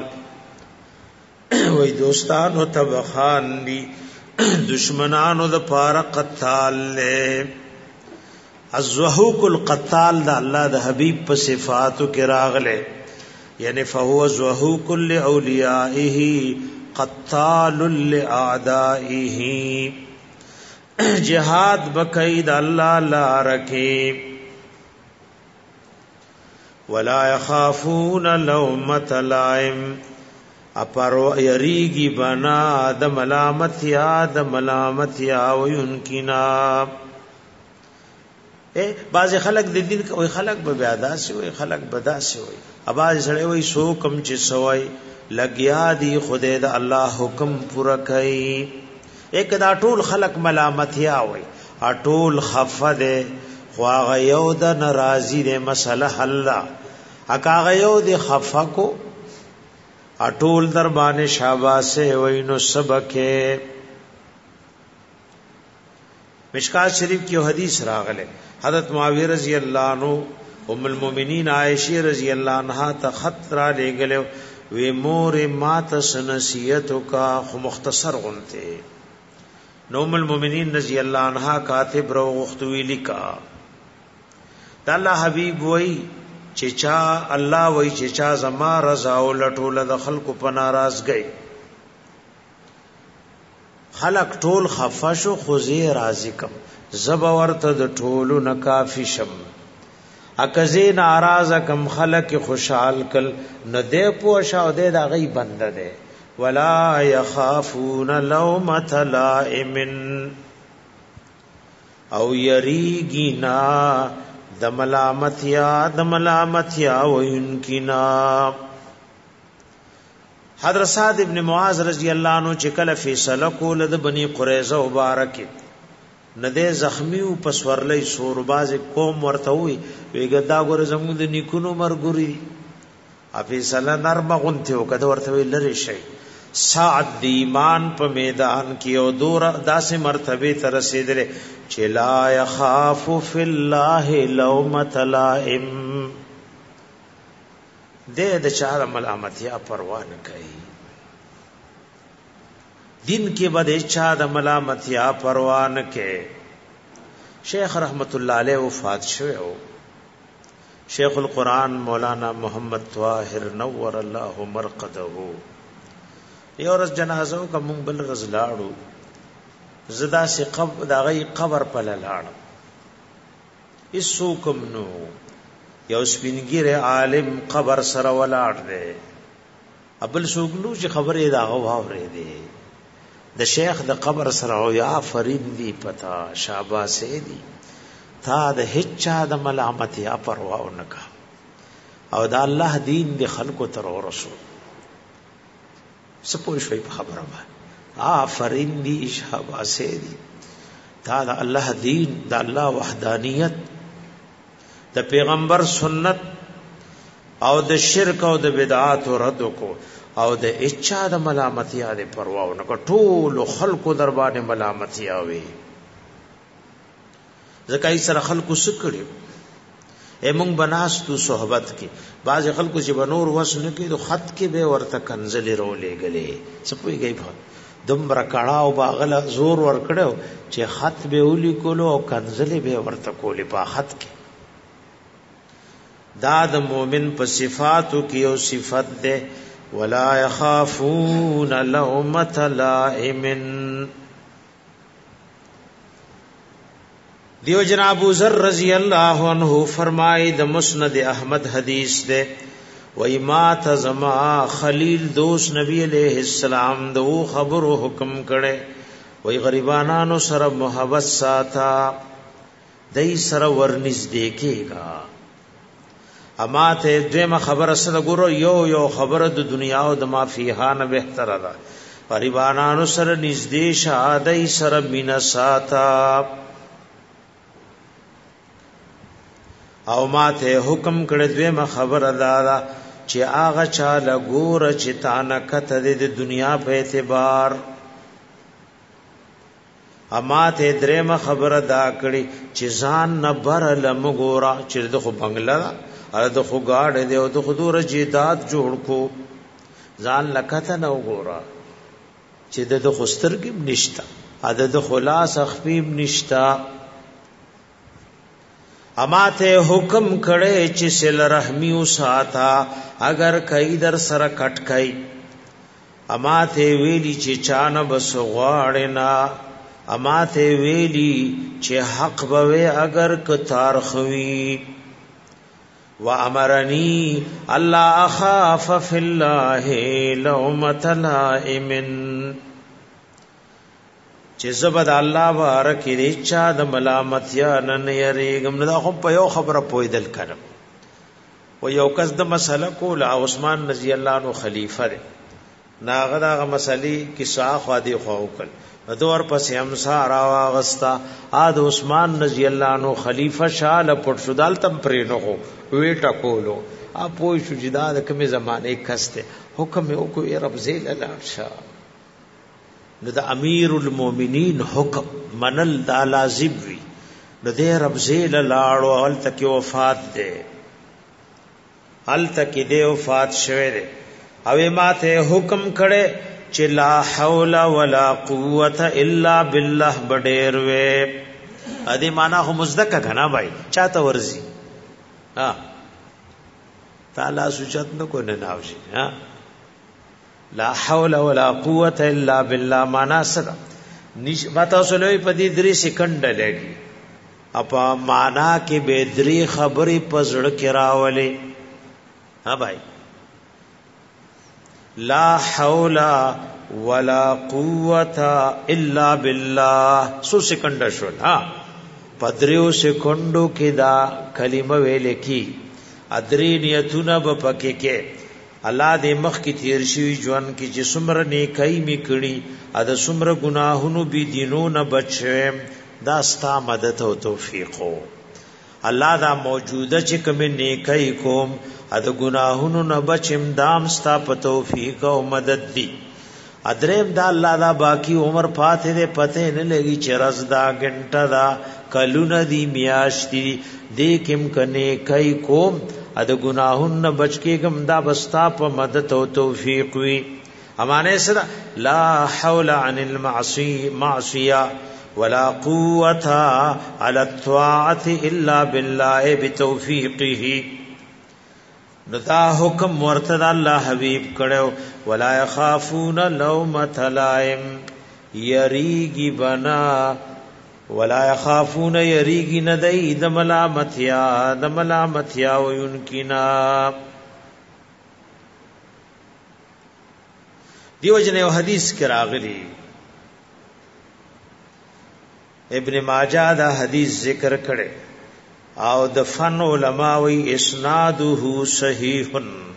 وی دوستانو تبخان دی دشمنانو د پاره قتال له الزهوق القتال د الله د حبيب په صفاتو کې راغله یعنی فهو زهوق لاولیائه قتال لاعدائه جهاد بقید الله لا رکی ولا يخافون لومۃ لائم اپرو یریگی بنا د ملامت یا وینکنا بعض خلق د دین کوي خلق به بیادا سی وي خلق بدا سی وي اباز سره وي سو کم چې سوای لګیا دی خدای د الله حکم پورا کوي ایک دا ټول خلق ملامت یا وي ټول خفده خوا غيو د ناراضي د مسله حل اکا غيو د خفقو اټول در باندې شاباسه وینو سبکه مشکات شریف کی حدیث راغله حضرت معاویہ رضی اللہ عنہ ام المؤمنین عائشہ رضی اللہ عنہا ته خط را لګلو وی مور مات سنسیت کا مختصر غنته نو ام المؤمنین رضی اللہ عنہا کاتب رو غختوی لکا دا الله حبیب وی چچا الله وای چچا زما رضا او لټول د خلکو په ناراض گئی خلق ټول خفاشو خوزی راضی کم زب ورته د ټولو نکافی شم اکزی ناراض کم خلق خوشحال کل نه دې پوښا او دې دا غي بند ده ولا يخافون لومۃ لائم او یریگینا د ملامت یا وینکنا حضرت سعد ابن معاذ رضی اللہ عنہ چې کله فیصله کول د بنی قریظه مبارک نده زخمی او پسورلې سور باز قوم ورته وی ویګدا ګور زموږ د نیکونو مرګوري افیصله نرم غونته وکړه ورته وی لری شي سعد دی ایمان په میدان کې او دور داسې مرتبه ته رسیدل چې لا يخاف فی الله لومۃ لائم دې د چا ملامت یا پروا نه کوي دین کې بده چا د ملامت یا پروا نه کوي شیخ رحمت الله علیه وفات شوه شیخ القرآن مولانا محمد طاهر نور الله مرقده یو ورځ جنازه کوم بل ورځ لاړو زدا سي دا غي قبر په لاړ اسوکم نو یو سپینګیره عالم قبر سره ولاړ دی ابل سوګلو چې خبره دا غواورې دی د شیخ د قبر سره یا فرید دی پتا شاباسه دی تا د هچا د ملامت یا پروا ونکا او دا الله دین دی خلکو تر رسول سپوږ شوي په خبره ما فرید دی شاباسه دی تا د الله دین د الله وحدانیت د پیغمبر سنت او د شرک او د بدعات رد کو او د اچا د ملامتیا د پروا نه ټول خلکو در باندې ملامتیا وي زکای سره خلکو سکړي ایمون بناستو صحبت کې بعض خلکو چې بنور وسنه کې د خط کې به ورته کنزلې رولې غلې سپوي گئی په دم رکړاو باغله زور ور کړو چې خط به ولي کولو او کنزلې به ورته کولې په خط کې دا د مؤمن په صفاتو کې او صفت ده ولا يخافون لومة لائم دیو جناب ابو ذر رضی اللہ عنہ فرمائے د مسند احمد حدیث ده وای ما تزما خلیل دوست نبی علیہ السلام دو خبرو حکم کړي وای غریبانانو سره محبت ساته دای سره ورنځ دیکھےگا اما ته دمه خبر سره ګورو یو خبره د دنیا او د ما فیها نه بهتره ده غریبانانو سره نږدې شادای سره مینا ساته او ما ته حکم کړی دمه خبره ده چې هغه چا لګور چې تانه کته د دنیا په اعتبار اما ته درېمه خبره دا کړی چې ځان نه بر لمګورا چې د خو بنگلا اره د خو گاډ دی او د خودور جیدات جوړ کو ځان لکته نو ګورا چې د خوسترګم نشتا عدد خلاص اخفیم نشتا اما ته حکم کړي چې سل رحمی او ساتا اگر کای در سره کټ کای اما ته ویلی چې چانه بس غواړنا اما ته ویلی چې حق به اگر کتار خوي وامرنی الله اخاف فی الله لومۃ لائم چې زبد الله بارک دې چا د ملامت یا نن یریګم نه خو په یو خبره پویدل کړم و یو کس د مسله کول عثمان رضی الله عنه خلیفہ دی ناغه دغه مسلې کې صاحب خادي خو وکړ دور پس همسار واغستا اد عثمان رضی الله عنه خلیفہ شال پټ شدال تم پرې نه هو ویټا کولو اپو شو جدا د کومه زمانه کسته حکم یو کو رب زیل الارشا نو د امیر المؤمنین حکم منل دا لازم وی نو د رب زیل لاړو ول تک وفات ده ال تک دې وفات شوه ده او ماته حکم کړي چې لا حول ولا قوت الا بالله بډیر وې ادي معنا هم مزدک غنا بھائی چاته ورزي ها تعالی سوچت نو کو نه ناوشي ها لا حول ولا قوت الا بالله معنا سره نش ماته سولوي په دې 3 سکند لګي اپا معنا کې به 3 خبرې پزړه کې راولې ها بھائی لا حول ولا قوه الا بالله سو سکند شول ها پدریو سکندو کې دا کلمه ویل کی ادری نیتونه په پکې کې الله دې مخ کې تیر شي ژوند کې چې څومره نیکي میکړي ا د څومره ګناهونو بي دینونه بچم دا ستا مدد او توفیق الله دا موجوده چې کوم نیکي کوم ا د ګناهونو نه بچم دام ستا په توفیق او مدد دی ادریم دا الله دا باقی عمر پاتې دې پته نه لګي چې رز دا غنټه دا کلونه دی میاشتي دې کم کنه کای کوم ا د ګناهونو نه بچ کېګم دا بستا په مدد او توفیق وي امانه سره لا حول عن المعصيه ولا قوه على الطاعه الا بالله بتوفيقه نو دا حکم ورته الله حبیب کړو ولا يخافون لومۃ لائم یریگی بنا ولا يخافون یریگی ندی د ملامتیا وینکنا دیو جن یو حدیث کې راغلی ابن ماجه دا حدیث ذکر کړي او د فن علماء وی اسناده صحیح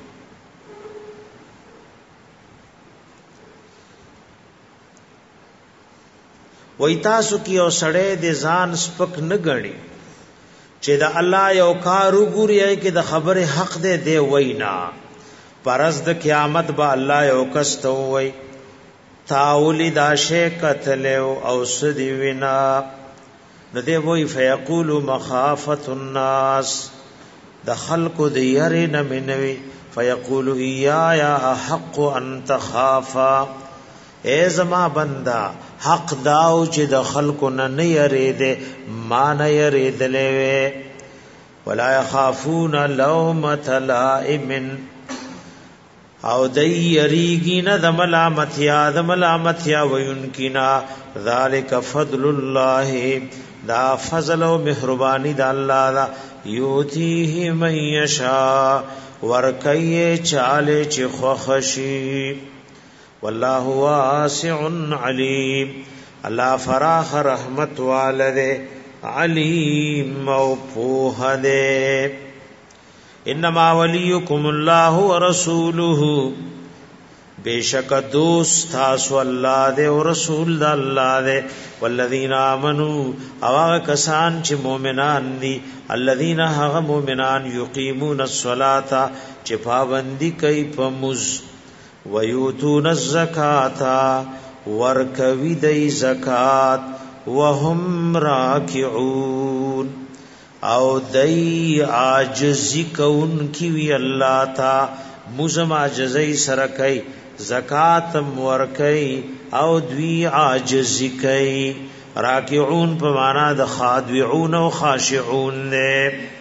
وی تاسو کی او سړی د ځان سپک نه غړي چې دا الله یو کار وګوري کې د خبره حق دی وینا پرز د قیامت با الله یو کس ته وای تاولی دا شی قتل او سدی وینا نده وای فیقول مخافت الناس د خلق د یری نه منوي فیقول یا حق ان تخافا اے زما بندا حق داو چې د خلق نه یریده ما نه یریدلې ولا يخافون لومۃ لائم او دای یریږي نه د ملامتیا وینکنا ذالک فضل الله دا فضل او مهربانی د الله دا یوتیه من یشاء ورکیه چاله چې خوخشی والله واسع علیم الله فراخ رحمت والده علیم او پوهده انما ولیکم الله ورسوله بیشک دوست تاسو الله دے او رسول د الله دے والذین آمنوا او کسان چې مؤمنان دي الذین هغه مؤمنان یقیمون الصلاة چې پابندی کوي په مز ویؤتون الزکات ورکوي دی زکات وهم راکعون او دی عاجزی کون کی وی الله تا مزم عاجزی سره کوي زکات ورکوي او دوی عاجزی کوي راکعون په معنا د خاضعون او خاشعون نه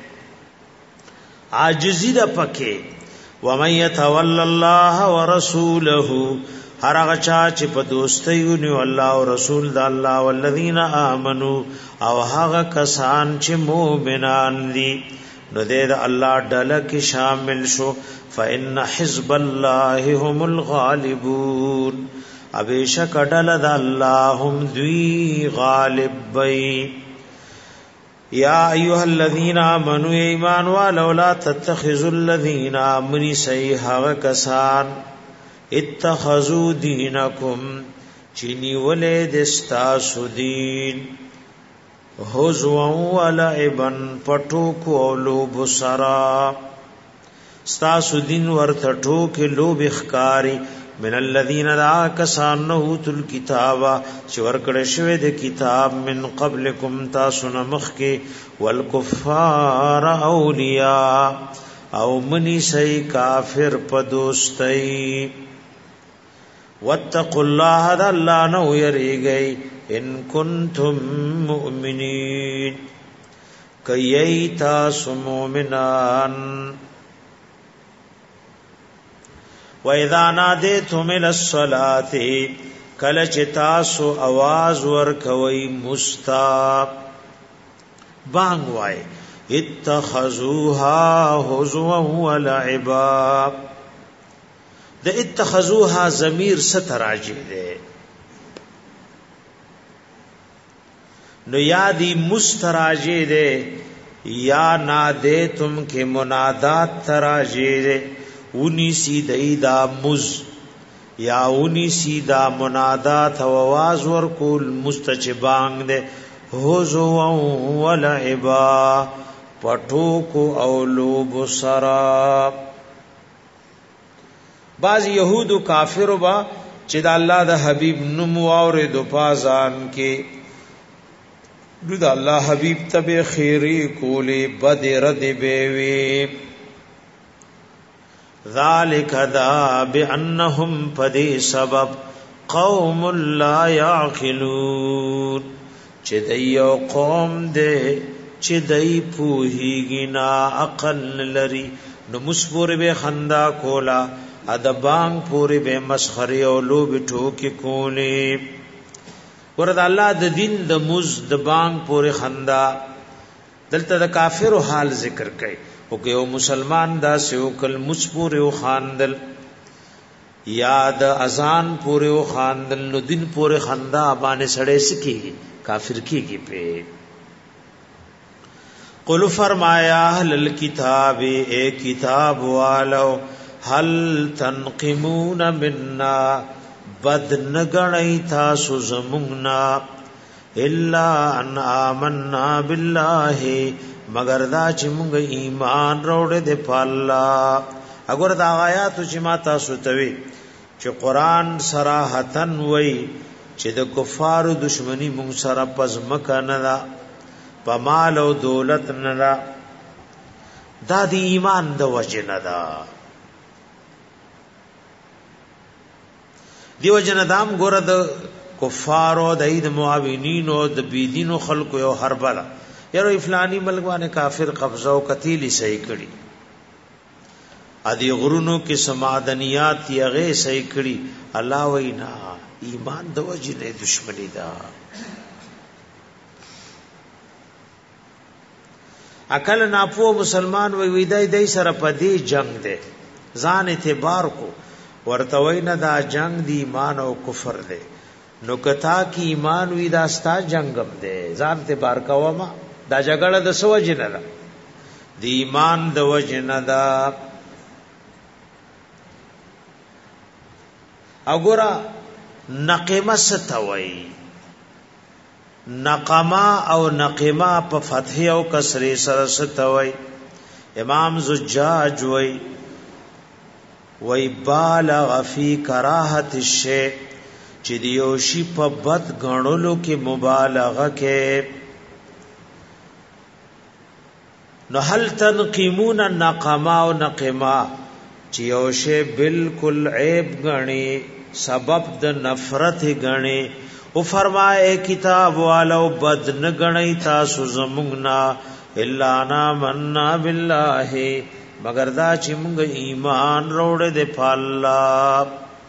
عاجزی د پکې ومن يتول الله ورسوله هر هغه چې په دوستیونی الله او رسول د الله والذین آمنو او هغه کسان چې مؤمنان دي نو دې الله ډله کې شامل شو فإن حزب الله هم الغالبون ابيشک ډله د الله هم دوی غالب وي یا ایها الذین آمنوا ایمان ولو لا تتخذوا الذین آمنوا سیها کسان اتخذوا دینکم چینی ولید استاسو دین حزوا ولعبا پټوکو او لوب سرا استاسو دین ورته ټوکې لوب اخکاری من الذین را کسان اوتل کتاب چې ورکړې شوی د کتاب من قبلکم تاسو نه مخکې والکفار اولیاء او منی سي کافر په دوستۍ واتقوا الله ذا الله نو یریږي ان کنتم مؤمنین کای تاسو مؤمنان وَإِذَا نَادَيْتُمْ إِلَى الصَّلَاةِ کله چې تاسو आवाज ورکوي مستا بانګ وای اتخذوها هزوا ولعبا د اتخذوها ضمیر ستراجی ده نو یادی مستراجی ده یا نادیتم کې منادات تراجی ده اونی سی دا مز یا اونی سی دا منادات و آواز ورکول مستچبانگ دے حوزو ولعبا پٹوکو اولوب سراب بعض یهود و کافر با چې دا اللہ دا حبیب نمو آورد و پازان کے دو دا اللہ حبیب تب خیری کولی بد رد بیوی ذالک دا بانہم پدی سبب قوم لا یعقلون چه دیو قوم دے چه دی پوہیگی نا عقل لری نو مسپور به خندا کولا ادبان پوری به مسخري او لوب ټوکی کولی ورته الله د دین د مز د بانګ پوری خندا دلته د کافر حال ذکر کړي او که یو مسلمان دا سیو کل مسپور او خاندل یاد اذان پوری او خاندل نو دین پوری خندا باندې سړې سکی کافر کیږي په قل فرمایا اهل الكتاب اے کتاب والو هل تنقمون منا بد نگنئی تاسو زموننا الا ان آمنا بالله مگر دا چې مونږ ایمان روړې د پالا اگر دا آیات چې ما تاسو ته وی چې قران صراحتن وی چې د کفارو دشمنی مونږ سره پزمک نه دا پمال او دولت نه دا د ایمان د وجه نه دا دیو جندام ګور د کفارو د اید معاونین او د بيدینو خلکو یو حربلا یره افلانی ملګوانه کافر قبضه او قتیلی صحیح کړي ادي غرونو کې سمادنیات یغه صحیح کړي الله وینا ایمان د وجه نه دشمنی دا عقل ناپو مسلمان وی دای سره پدې جنگ ده ځان اعتبار کو ورته وینا دا جنگ دی ایمان او کفر ده نو کتا کی ایمان وی دا ستا جنگم ده ځان ته بار کوما دا جګړه د سو جن ده دی ایمان د وجن ده وګورا نقمه ستوي نقما او نقما په فتح او کسر سره ستوي امام زجاج وی بالغ فی کراهت الشیء چې دیوشی په بد غنولو کې مبالغه کې نو هل تنقمون النقما او نقما چې یوشی بالکل عیب غني سبب د نفرت غني او فرمائے کتاب والو بد نه غنی تاسو زمونږنا الا انا مننا بالله مگر دا چې موږ ایمان وروړې د پالا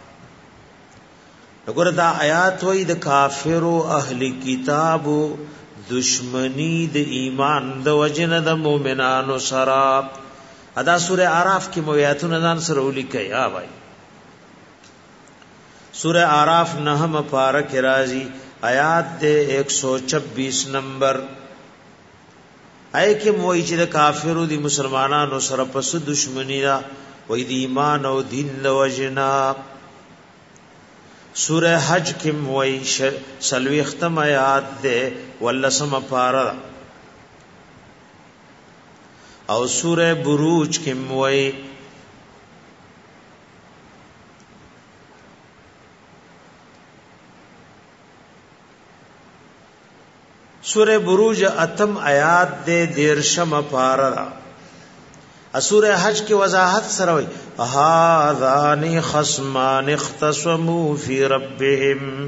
وګوره دا آیات وای د کافرو اهلی کتابو دشمنی د ایمان د وجنه د مؤمنانو سره ادا سوره اعراف کې مویاتونه ځان سره ولیکي ها بھائی سوره اعراف 9 پارہ کې راځي آیات د 126 نمبر ایکه موي چې د کافرو دي مسلمانانو سره پس دشمنی دا وې د ایمان او دین له وجنا سوره حج کې موي سلوي ختم آیات ده ولسم پارا او سوره بروج کې موي سورہ بروج اتم آیات دے دیرشم پارا سورہ حج کی وضاحت سره وی هذان خصمان اختصموا فی ربهم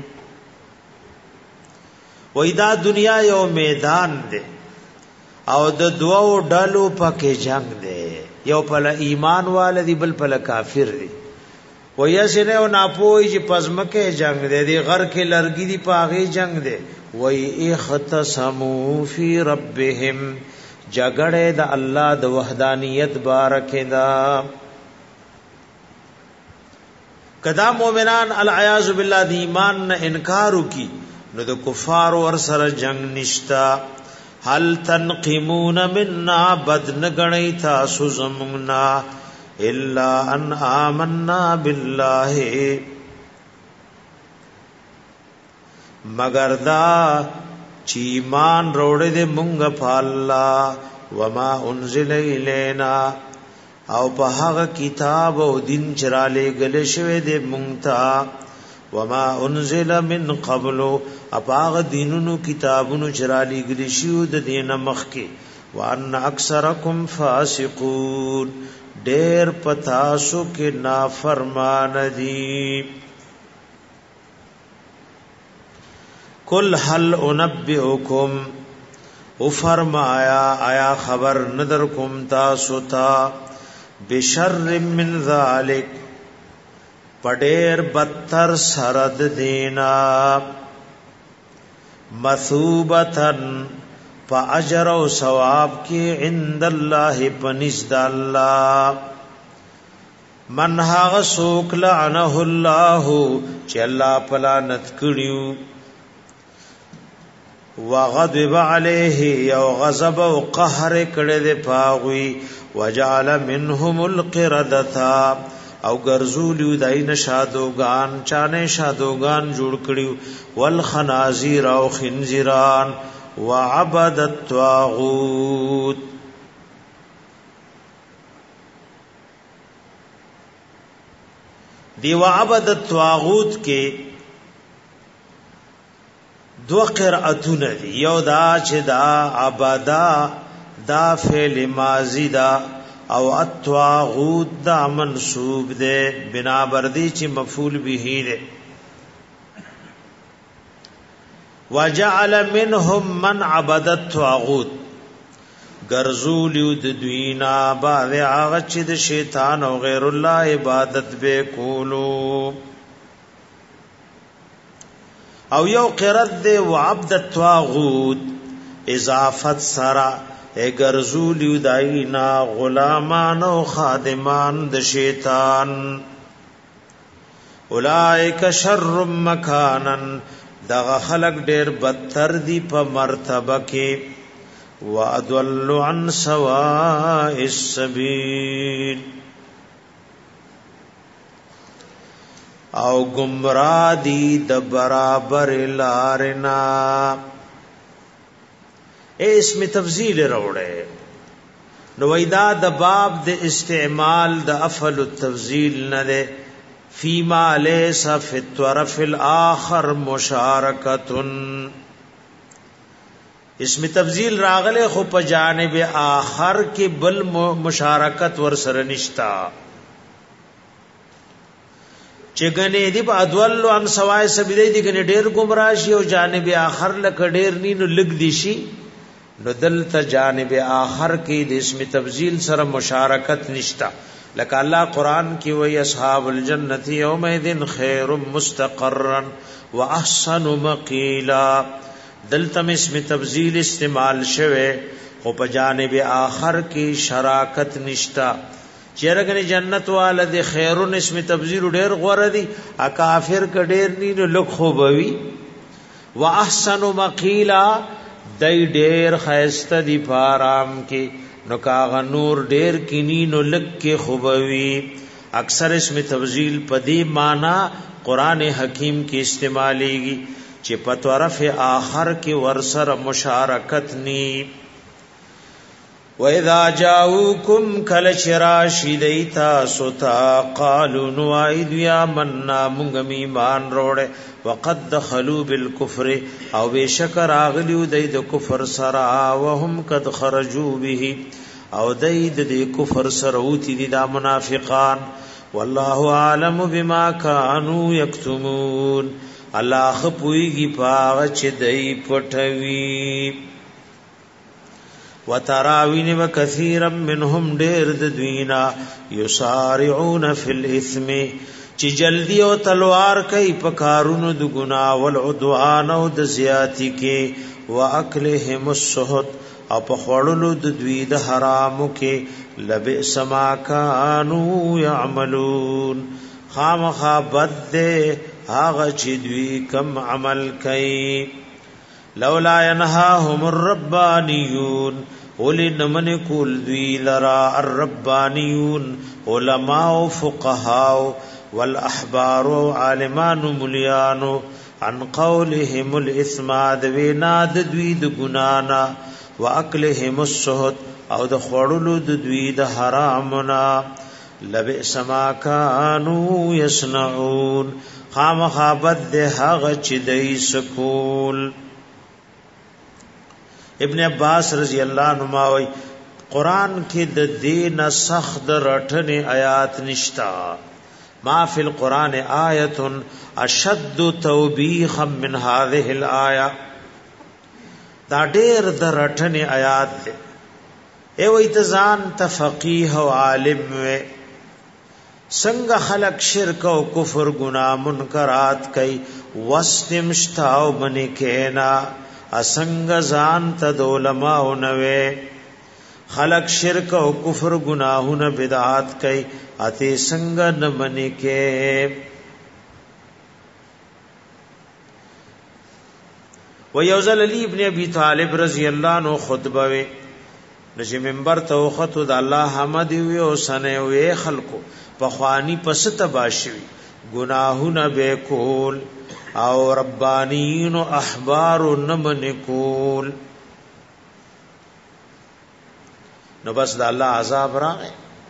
وېدا دنیا یو میدان دی او د دوو ډلو پکې جنگ دی یو په ایمان والدی بل په کافر دی ویسنه او ناپوی چې پزمکه جنگ دی دی غر کې لرګي دی پاغي جنگ دی وی اختصموا فی ربهم جګړه د الله د وحدانیت بارکه دا کدا مومنان العیاذ بالله د ایمان نه انکار وکي نو د کفار ور سره جنگ نشتا هل تنقمون منا بدن غنی تاسو زمنا الا ان آمنا بالله مگر دا چی ایمان روڑے دے مونگا پا اللہ وما انزل الینا او پا حق کتاب او دین چرالے گلے شوے دے مونگتا وما انزل من قبلو اپاغ دینونو کتابونو چرالی گلے شیو دے دین مخی وان اکثرکم فاسقون دیر پتاسو کے نافرمان دی کل حل انبئکم او فرمایا آیا خبر ندر کم تاسو تا بشر من ذالک پډیر بدتر سرد دینا مثوبتن پا اجر و ثواب کی عند اللہ پنزد اللہ من هاغ سوک لعنه اللہ چی اللہ پلانت کریو وغضب علیه یو غضب و قهر کړه د پاغوی وجعل منهم القردتا او ګرځولیو داین شادوغان چانه شادوغان جوړ کړیو والخنازیر او خنزیران وعبد الطاغوت دی وعبد الطاغوت کې دو قرأتون دی یو دا چې دا عبدا دا فعل ماضی دا او الطاغوت دا منصوب دے بنا بردی چی مفعول به دے وجعل منهم من عبد الطاغوت گرزولیو دوینا بعد آغا چی د شیطان او غیر اللہ عبادت بے کولو او یو قرد دے وعبد الطاغوت اضافت سرا اے گرزولیو داینا غلامان و خادمان د شیطان اولائک شر مکانن دغه خلق ډیر بدتر دی په مرتبه کې واضل عن سواء السبیل او گمراه دی د برابر لارنا اسم تفضیل روڑے نو ویدا د باب د استعمال د افعل التفضیل نه ده فيما ليس في الطرف الاخر مشارکه اسم تفضیل راغله خو په جانب آخر کې بل مشارکت ور سره نشتا چګنه دی په ادول عن سوای سبیل دی ګنه ډیر گمراه شي او جانب آخر لک ډیر نینو لګ دی شي نو دلته جانب آخر کې د اسم تفضیل سره مشارکت نشتا لکه الله قران کې وای اصحاب الجنه یومئذ خیر مستقرا واحسن مقیلا دلته اسم تفضیل استعمال شوه او په جانب آخر کې شراکت نشتا چیرګنی جنت والد خیرون اسم تفضیل ډیر غوړه دي ا کافر ک ډیر نینو لک خو بوي واحسن مقیلا دای ډیر خیسته دی پارام کې نو کاغ نور ډیر کینی نو لک کې خوبوي اکثر اسم تفضیل پدی معنی قران حکیم کې استعمالېږي چې په طرف آخر کې ورسره مشارکت نی وَإِذَا جَاءُوكُمْ كَلَشِرَاشِ دَيْتَا سُتَا قَالُوا نُوَائِدُ يَا مَنَّا مُنْغَمِ ایمان روڑے وَقَدْ دَخَلُوا بِالْكُفْرِ او بشکر آغلیو دید کفر سرا وهم قد خرجوا به او دید دی کفر سروتی دی دا منافقان والله عالم بما كانوا يكتمون الله خپویږي پاغ چې دای پټوي وتراوین وکثیرا منهم ډیر د دوینا یسارعون فی الاثم چې جلدی او تلوار کوي په کارونو د ګنا او العدوان او د زیاتی کې واکلهم السحت او په خړلو د دوی د حرامو کې لبئس ما كانوا يعملون خامخا بد هغه چې دوی کم عمل کوي لولا ينهاهم الربانيون ولنمن کول دوی لرا الربانيون علماء و فقهاء والاحبار و عالمان و ملیان عن قولهم الاثم دویناد دوی د ګنانا واکلهم السحت او د خړلو د دوی د حرامنا لبئس ما كانوا يصنعون خامخابت ده هغه چې دای سکول ابن عباس رضی اللہ عنہ وی قرآن کې د دین سخت رټنې آیات نشتا ما فی القرآن آیت اشد توبیخا من هذه الآیه دا ډېر د رټنې آیات ده ای وې تزان تفقیه او عالم وې څنګه خلق شرک او کفر ګناه منکرات کوي واستمشتاو بنی کینا اسنګ ځان ته د علماء نوې خلق شرک او کفر گناہونه بدعات کوي اته څنګه نه منی کې و یوزل علی ابن ابي طالب رضی الله عنه خطبه وی نشي منبر ته وخت د الله حمد وی او سنه وی خلقو په خواني پس تباشوي گناہونه به کول او ربانین او احبار نمن کول نو بس د الله عذاب راغی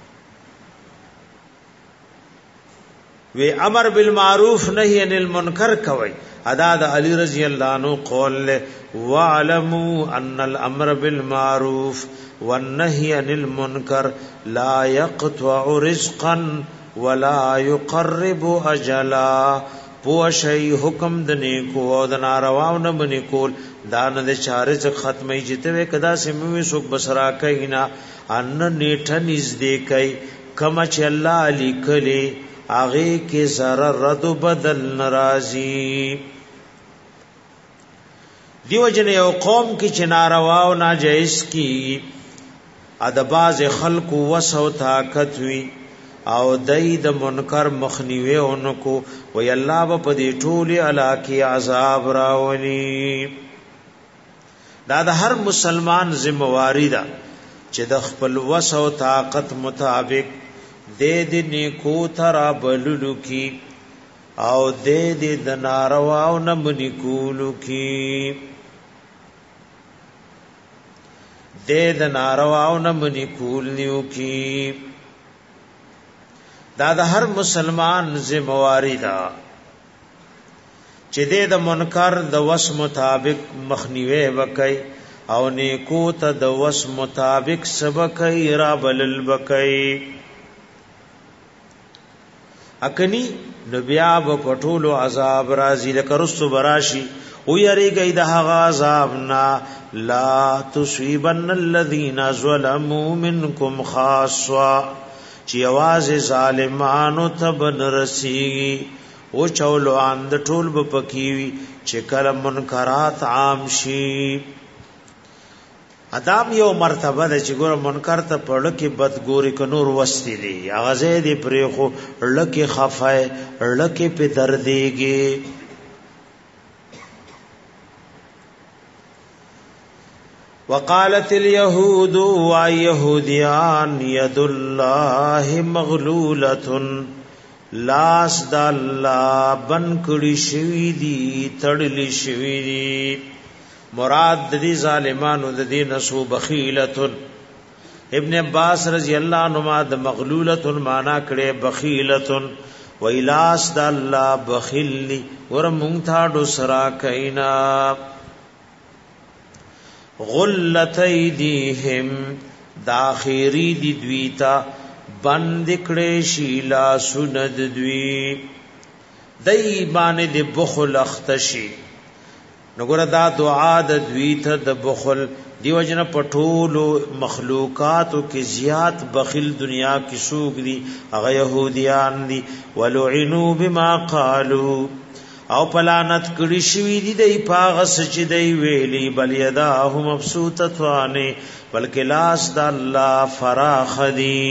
وی امر بالمعروف نهی عن المنکر کوي ادا د علی رضی الله عنه قول واعلموا ان الامر بالمعروف والنهي عن المنکر لا يقطع رزقا ولا يقرب اجلا پوشی حکم د نیکو او د نارواو نه بنی کول دا نه د چارې څخه ختمي جته کدا سیموي سوک بسرا کینا ان نیټه نږدې کوي کما چې الله لیکلي اغه کې zarar رد بدل ناراضي دیو جن یو قوم کې چې نارواو ناجیز کی ادباز خلق وسو طاقت وی او دای د منکر مخنیوي اونکو وی الله په دې ټولي علاقه عذاب راولي دا د هر مسلمان ذمہواری ده چې د خپل وسو طاقت مطابق د نیکو ترا بللو کی او د نارواو نه منی کولو کی د نارواو نه منی کول نیو کی دا د هر مسلمان ذمہواری ده چې د منکر د وس مطابق مخنیوي وکي او نیکو ته د وس مطابق سبقي را بلل وکي اکني نبیا وکټولو عذاب راځي لکه رسو براشي او یریږي د هغه عذاب نا لا تصيبن الذين ظلموا منكم خاصا چې आवाज ظالمانو ته بنرسي او چولو اند ټول به پکیوي چې کله منکرات عام شي ادم یو مرتبه ده چې ګور منکر ته پړ کې بدګوري ک نور وستي دي اواز دې پرې خو لکه خفای لکه په دردېږي وقالت اليهود ويهوديان يد الله مغلوله لاس د الله بن کړي شوی دي تړلي شوی دي مراد دې ظالمانو د دین سو بخیلتن ابن عباس رضی الله عنهما د مغلولتن معنا کړي بخیلتن و الاس د الله بخیلی ور مونږ ثاډو سرا کینا غلت ایدیهم داخری دی دویتا بند کړي شیلا سند دوی دای باندې د بخل اختشی نګور دا دعا د دوی ته د بخل دیو جن پټولو مخلوقاتو کې زیات بخیل دنیا کې سوق دي هغه يهوديان دي ولعنوا بما قالوا او پلانت کړي شوی دي د پاغه سچ دی ویلی بل یداه مبسوطتوانه بلکې لاس د الله فراخ دي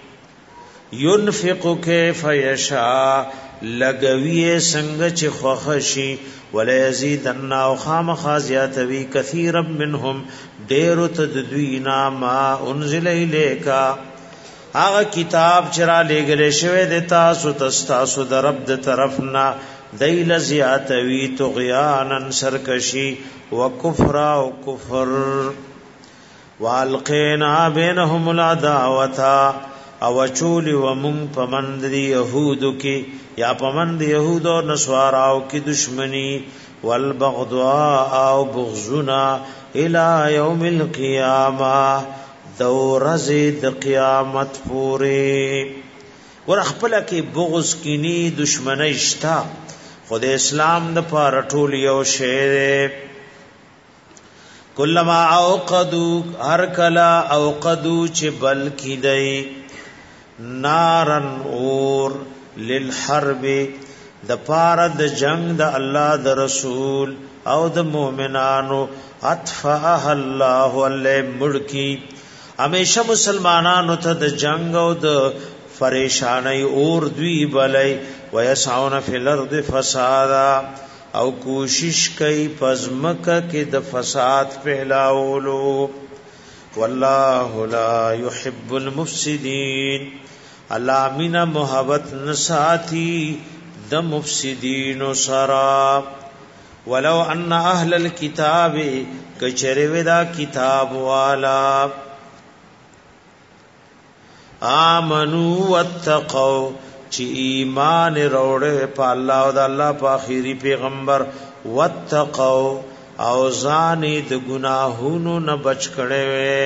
ينفق كيف يشاء لګوي څنګه چې خوښشي ولا يزيدن او خامخازياتوي كثيرا منهم ډېر تدوینا ما انزل اليك هغه کتاب چرا لګل شوی د تاسو د رب د طرفنا دیل زیاتوی طغیانا سرکشی وکفر او کفر والقینا بینهم العداوتا او چولی ومن پمند دی یهودو کی یا پمند یهود و نسواراو کی دشمنی والبغضاء او بغضنا الى یوم القیامة دورز د قیامت پوری ورخپل کی بغض کینی دشمنی شتا خود اسلام د پاره ټول یو شی کلما اوقدو هر کلا اوقدو چې بل کی دی نارن اور للحرب د پاره د جنگ د الله د رسول او د مؤمنانو اطفاها الله ول ملکی همیشه مسلمانانو ته د جنگ او د پریشانی اور دوی بلای ويسعون فی الارض فسادا او کوشش کوي پزمکه کې د فساد پهلاولو والله لا يحب المفسدين الله مینا محبت نساتی د مفسدین سرا ولو ان اهل الكتاب کچره ودا کتاب والا آمنوا واتقوا چی ایمان روڑے پا اللہ و دا اللہ پا آخری پیغمبر واتقوا او زانی دا گناہونو نبچ کڑے وے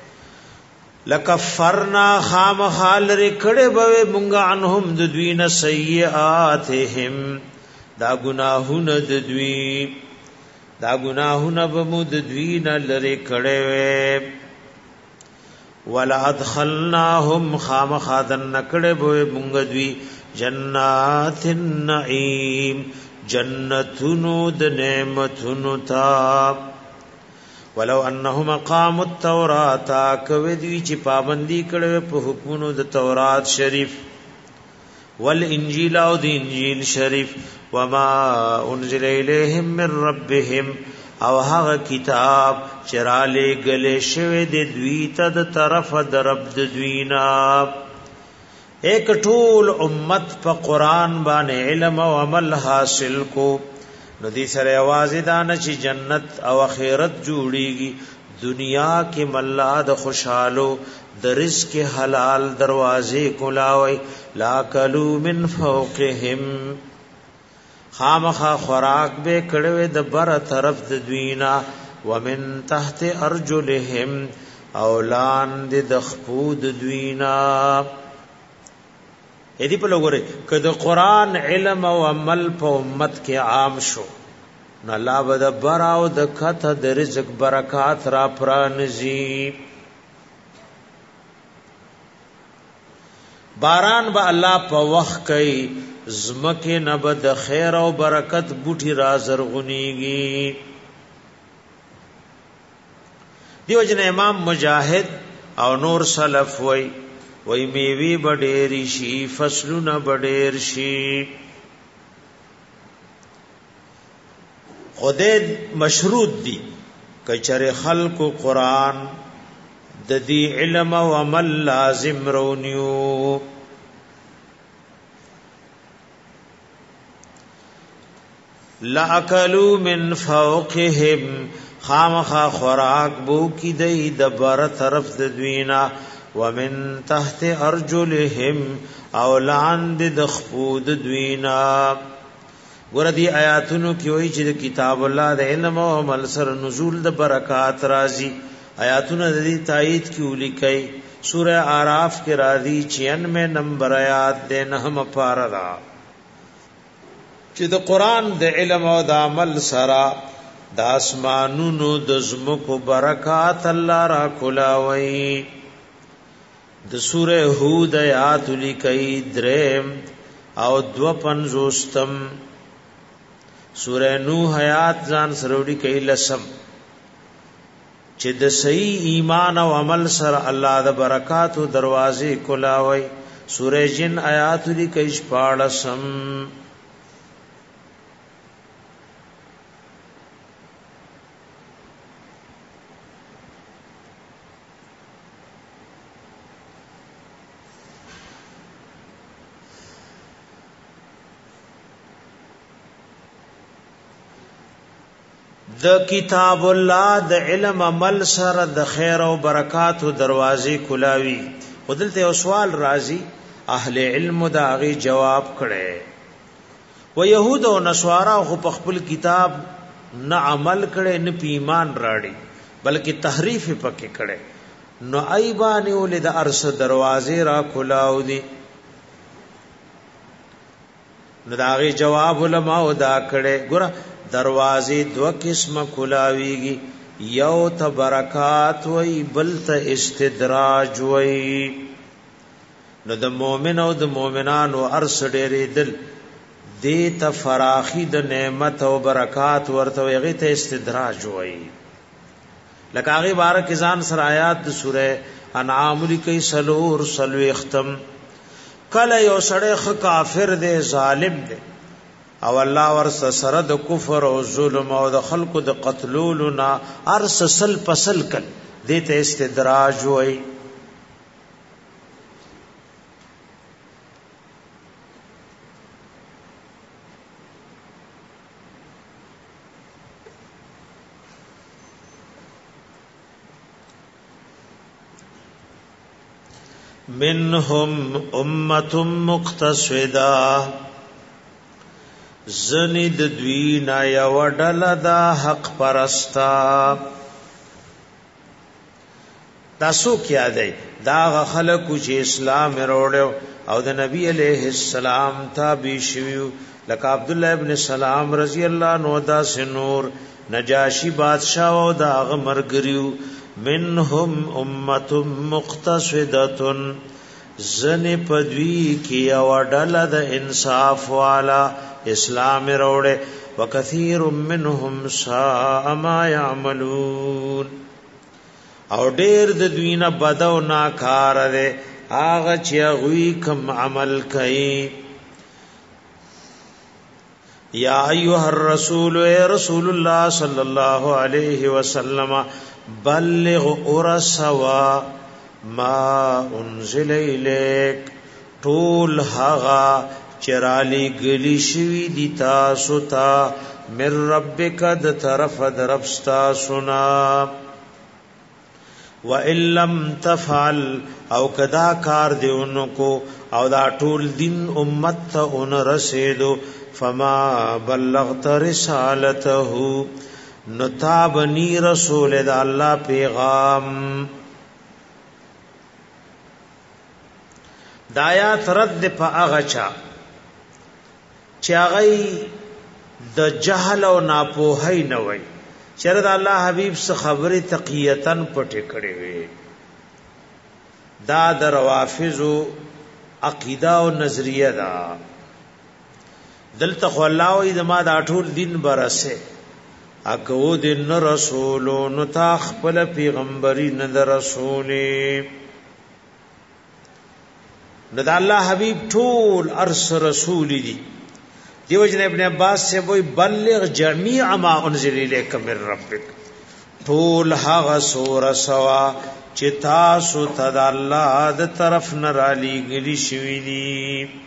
لکفرنا خام خال رکڑے بوے منگا عنہم ددوین سیئاتہم دا گناہون ددوی دا گناہون بمو ددوین لرکڑے وے ولا ادخلناهم خام خادن نکڑے بوئے منگدوی جنات النعیم جنتونو د نعمتونو تا ولو انهم قاموا التوراة کوي چې پابندي کړي په حکمونو د تورات شریف والانجیل او د انجیل شریف وما انزل الیهم من ربهم او هغه کتاب چراله گله شوه د دوی ته د طرف د رب د دوینا ایک ټول امت په قران باندې علم او عمل حاصل کو نو دې سره आवाज دان چې جنت او آخرت جوړيږي دنیا کې ملا د خوشحالو د رزق حلال دروازې کولاوي لا کلو من فوقهم خامخا خوراک به کړه د بر طرف د دوینا ومن تحت ارجلهم اولان د خپود دوینا اې دی په لګوري کله قران علم او عمل په امت کې عام شو نو الله بد بر او د کته د رزق برکات را پرانځي باران به الله په وخت کوي زمکه نبد خیر او برکت بوټي را زرغونیږي دیو جن امام مجاهد او نور سلف وای میوي بډېر شي فصلونه بډېر شي خدای مشروط دي کچره خلق قرآن د دې علم او عمل لازم رونیو لَأَكَلُوا مِنْ فَوْقِهِمْ خامخا خوراک بو کی دی د بر طرف د دوینا ومن تحت ارجلهم او لاند د خپود دوینا ګور دی آیاتونو کې وایي چې کتاب الله د علم او عمل سره نزول د برکات راځي آیاتونه د دې تایید کې ولیکي سوره اعراف کې راځي 96 نمبر آیات د نهم پارا چې د قران د علم او د عمل سره د اسمانونو د زمکو برکات الله را کولاوي د سوره هود آیات لیکي درم او 250 سوره نوح آیات ځان سروړي کوي لسم چې د صحیح ایمان او عمل سره الله د برکاتو دروازې کولاوي سوره جن آیات لیکي 14 د کتاب الله د علم عمل سره د خیر او برکات او دروازې کلاوي خدلته یو سوال راځي اهل علم داغي جواب کړي و يهود او نصارا خو په خپل کتاب نه عمل کړي نه ایمان راړي بلکې تحریف پکې کړي نو ایبانی ولید ارس دروازې را کلاو دي نو داغي جواب علماء دا کړي ګور دروازې دو قسم کلاویږي یو ته برکات وی بل ته استدراج وی. نو د مؤمن او د مؤمنانو ارس ډېرې دل دې ته فراخي د نعمت او برکات ورته وی ته استدراج وی. لکه هغه بارک ځان سره آیات د سوره انعام لیکي سلو ختم کله یو سړی خ کافر دی ظالم دی او الله ورس سره د کفر او ظلم او د خلق د قتلولنا ارس سل پسل کل دته استدراج وای. منهم امه مقتصده زنید دوینا یو ډله دا حق پرستا. تاسو کیا دی دا خلکو چې اسلام وروړو او د نبی علیہ السلام تابع شویو لکه عبد الله ابن سلام رضی الله عنه دا سنور نجاشی بادشاہ او دا مرګریو. منهم امه مقتصده زن پدوی کی او ډله د انصاف والا اسلام روڑے وکثیر منهم ساء ما يعملون او ډیر د دوینه بدو ناکار ده هغه چې غوی کم عمل کوي. یا ایها الرسول اے رسول الله صلی الله علیه وسلم بلغ ارسوا ما انزل الیک طول هغه چرالی گلی شوی دی تاسو تا من ربک د طرف دربستا سنا. و ان لم تفعل او کدا کار دیونکو او دا ټول دین امت ته اون رسیدو فما بلغت رسالته نتابنی رسول د الله پیغام. دایات رد په هغه چا چې هغه د جهل او ناپوهی نه وای چیرې د الله حبیب څخه خبره تقیتن پټه کړي وي. دا د روافضو عقیده او نظریه ده. دلته خو الله او د ما د ټول دین برسه اکو دین رسولو نو تا خپل پیغمبري نه رسولي نو دا الله حبیب ټول ارس رسول دي. دیو جن ابن عباس سے وہی بلغ جميع ما انزل الیک من ربک ټول هغه سور سوا چې تاسو ته د الله د طرف نه را لېږلي شوي دي.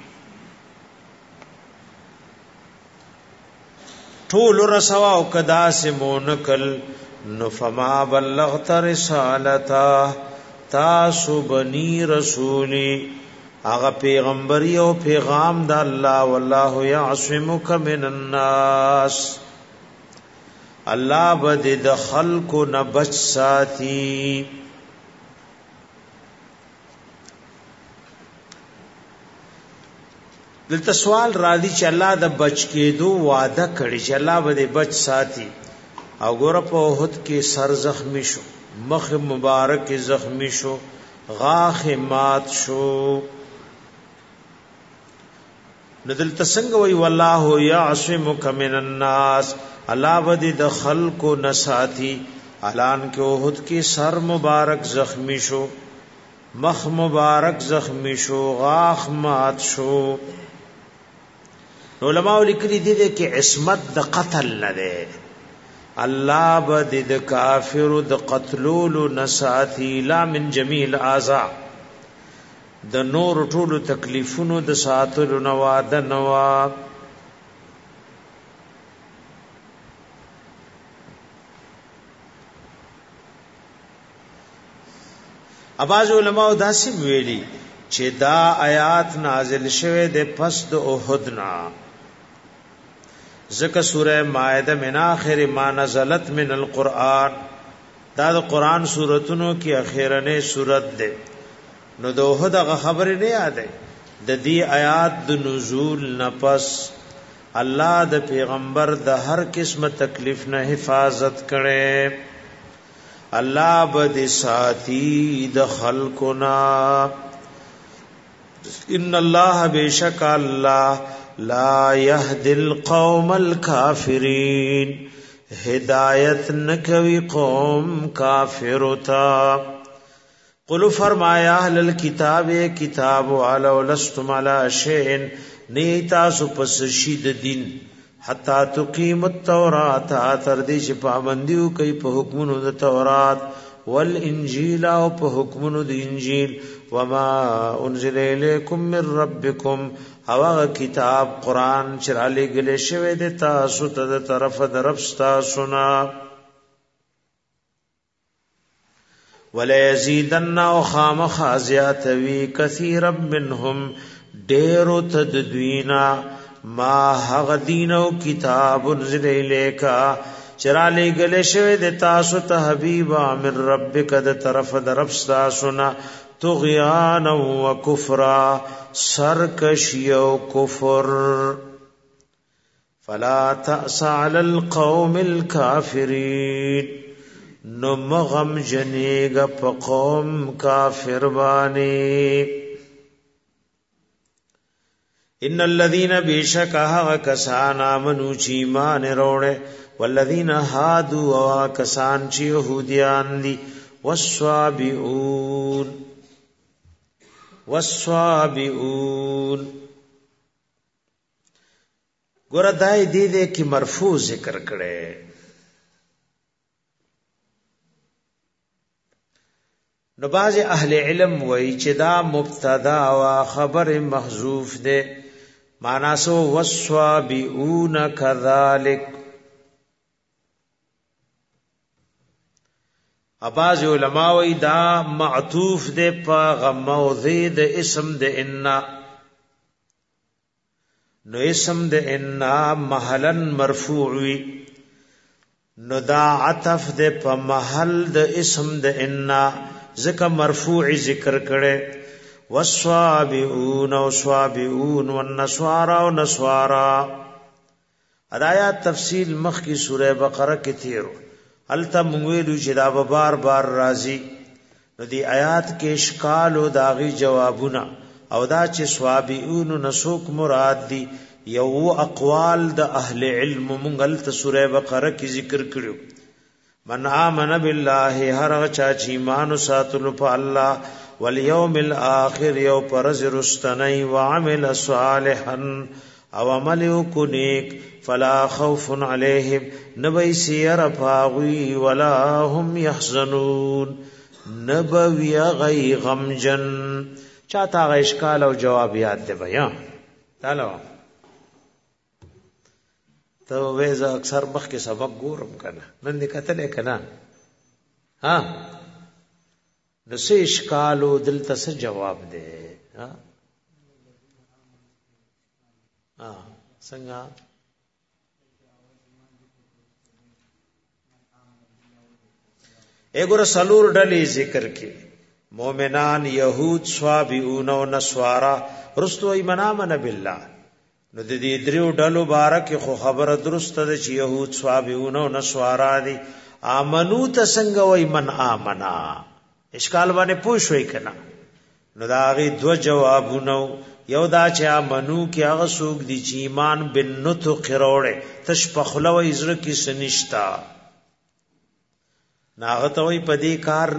ټول رسوا او کدا سے مونکل نو فما بلغت رسالتا تاسو بنی رسولی اغه پیغمبري او پیغام د الله والله يعصمك من الناس الله بد د خلق نه بچ ساتي. دلته سوال را دي چې الله د بچ کېدو وعده کړی چې الله بد بچ ساتي او ګور په احد کې سر زخمی شو مخ مبارک زخمی شو غاخ مات شو. ندل تسنگ وی والله یعصمک من الناس الله بدی د خلق نساتی اعلان کې احد کې سر مبارک زخمی شو مخ مبارک زخمی شو غاخ مات شو. علماء لیکلي دي چې عصمت د قتل نه ده. الله بدی د کافر د قتلول نساتی لا من جمیل اعضاء د نور ټولو تکلیفونو د ساتلو نوا د نوا. اباظ علماء داسې ویلي چې دا آیات نازل شوه د پس د احد نا ذکر سوره مائده من اخر ما نزلت من القرآن دا د قرآن سورتونو کې اخیرنه سورت ده. نو دوه دغه خبرې نه یادې د دې آیات د نزول نفس الله د پیغمبر د هر قسمه تکلیف نه حفاظت کړي. الله بد ساتي د خلقنا ان الله بشک الله لا يهدي القوم الكافرين هدایت نکوي قوم کافر تا قل فرمایا اهل الكتاب کتاب ولو لستم على شيء نیتا سو پس شید دین حتا تقیم التوراۃ تر دې چې پابندیو کوي په حکمونو د تورات والانجیل او په حکمونو د انجیل وما انزل الیکم من ربکم هغه کتاب قران چې را لېږل شوی دی تاسو ته د طرف د رب تاسو نه ولا یزیدن او خامخ ازیاتوی کثیر منهم ډیرو تدوینا ما هغه دین او کتاب انزل الیکا چرا لګل شوی د تاسو ته حبیبا من ربک د طرف د رب تاسو نه طغیان و کفر سرکشی و کفر فلا تأس علی القوم الكافرین نمغم جنیگ پا قوم کافر بانی ان الذين بشکها کسان امنو چی ایمان روڑے والذین هادوا کسان چی یهودیان دی والصابئون ګور دای دې کې مرفوع ذکر کړي نو باز اهل علم وای چې دا مبتدا او خبر محذوف ده معنا سو والصابئون كذلك اباز علماء وی دا معطوف دے پا غموضی د اسم د انا نو اسم د انا محلا مرفوع وی نو دا عطف دے پا محل د اسم د انا ذکر مرفوع ذکر کرے والصابئون و صابئون والنسوارا و نسوارا ادایات تفصیل مخ کی سورہ بقرہ کی تیرو التا منویلو چې دا بار بار راضی نو دی آیات کې اشکال او داغي جوابونه او دا چې صوابئون نسوک مراد دی یو اقوال د اهل علم مونږ ته سوره بقره کې ذکر کړو من آمن بالله هر چا چې ایمان ساتلو په الله والیوم الاخر یو پرز رستنی وعمل صالحا او عمل کو نیک فلا خوف علیہم نبی سیر پاغوی ولا هم یحزنون نبوی غی غمجن چاہتا غی اشکال او جواب یاد دے بیان تالو تو ویزا اکثر مخ کے سبق گورم کنا نن دی قتلے کنا ہاں نسی اشکالو دلتا سے جواب دے ہاں څنګه ایګور سلور ډلې ذکر کې مؤمنان يهود صابئون او نسوارا رستو ایمنامن بالله نو د دې دریو ډلو بارک خو خبره درسته ده چې يهود صابئون او نسوارا دي امنو ته څنګه وای من امنا اشکال باندې پوښوي کنا نو دا غي دو جوابونو یو دا چې امنو کې هغه سوق دي چې ایمان بنتو قروړې تش پخلو ازر کې سنشتا ناغته وي پدې کار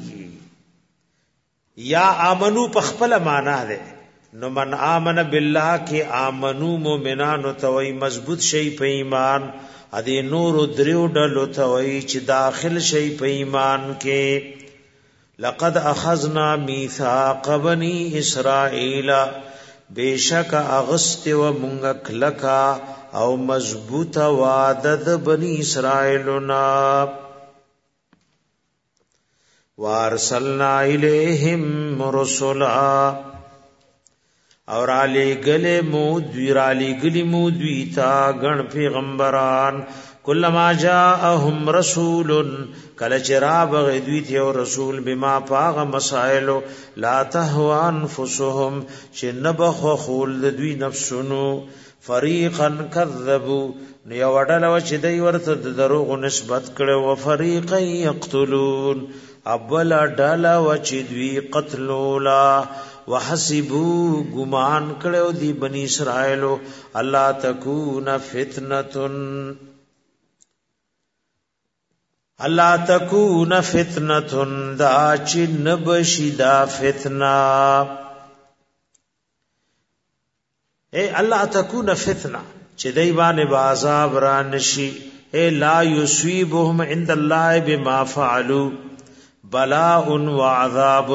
نکېږي یا امنو په خپل معنا ده نو من امن بالله کې امنو مؤمنانو ته وي مضبوط شي په ایمان ا دې نور دریو ډلو ته وي چې داخل شي په ایمان کې لقد اخذنا ميثاق بني اسرائيل بیشک اغست و مونږ کلکا او مضبوطه وعده د بنی اسرائیلنا وارسلنا الیہم رسلا اور علی گلے مودوی تا گن پیغمبران کلما جاءهم رسول کله چراب غدوی ته رسول بما پاغ مسائل لا تهوا انفسهم چې نبخ خول دوی نفسونو فریقا کذبوا نو یو ډله و چې دوی ورته د دروغ نسبت کړو و فریقا یقتلون اول ډله و چې دوی قتلولا وحسبوا گمان کړو دی بنی اسرائیل الله تکون فتنه دا چې نبشي دا فتنه الله تکون فتنه چې دای باندې عذاب را نشي لا یصيبهم عند الله بما فعلوا بلاء وعذاب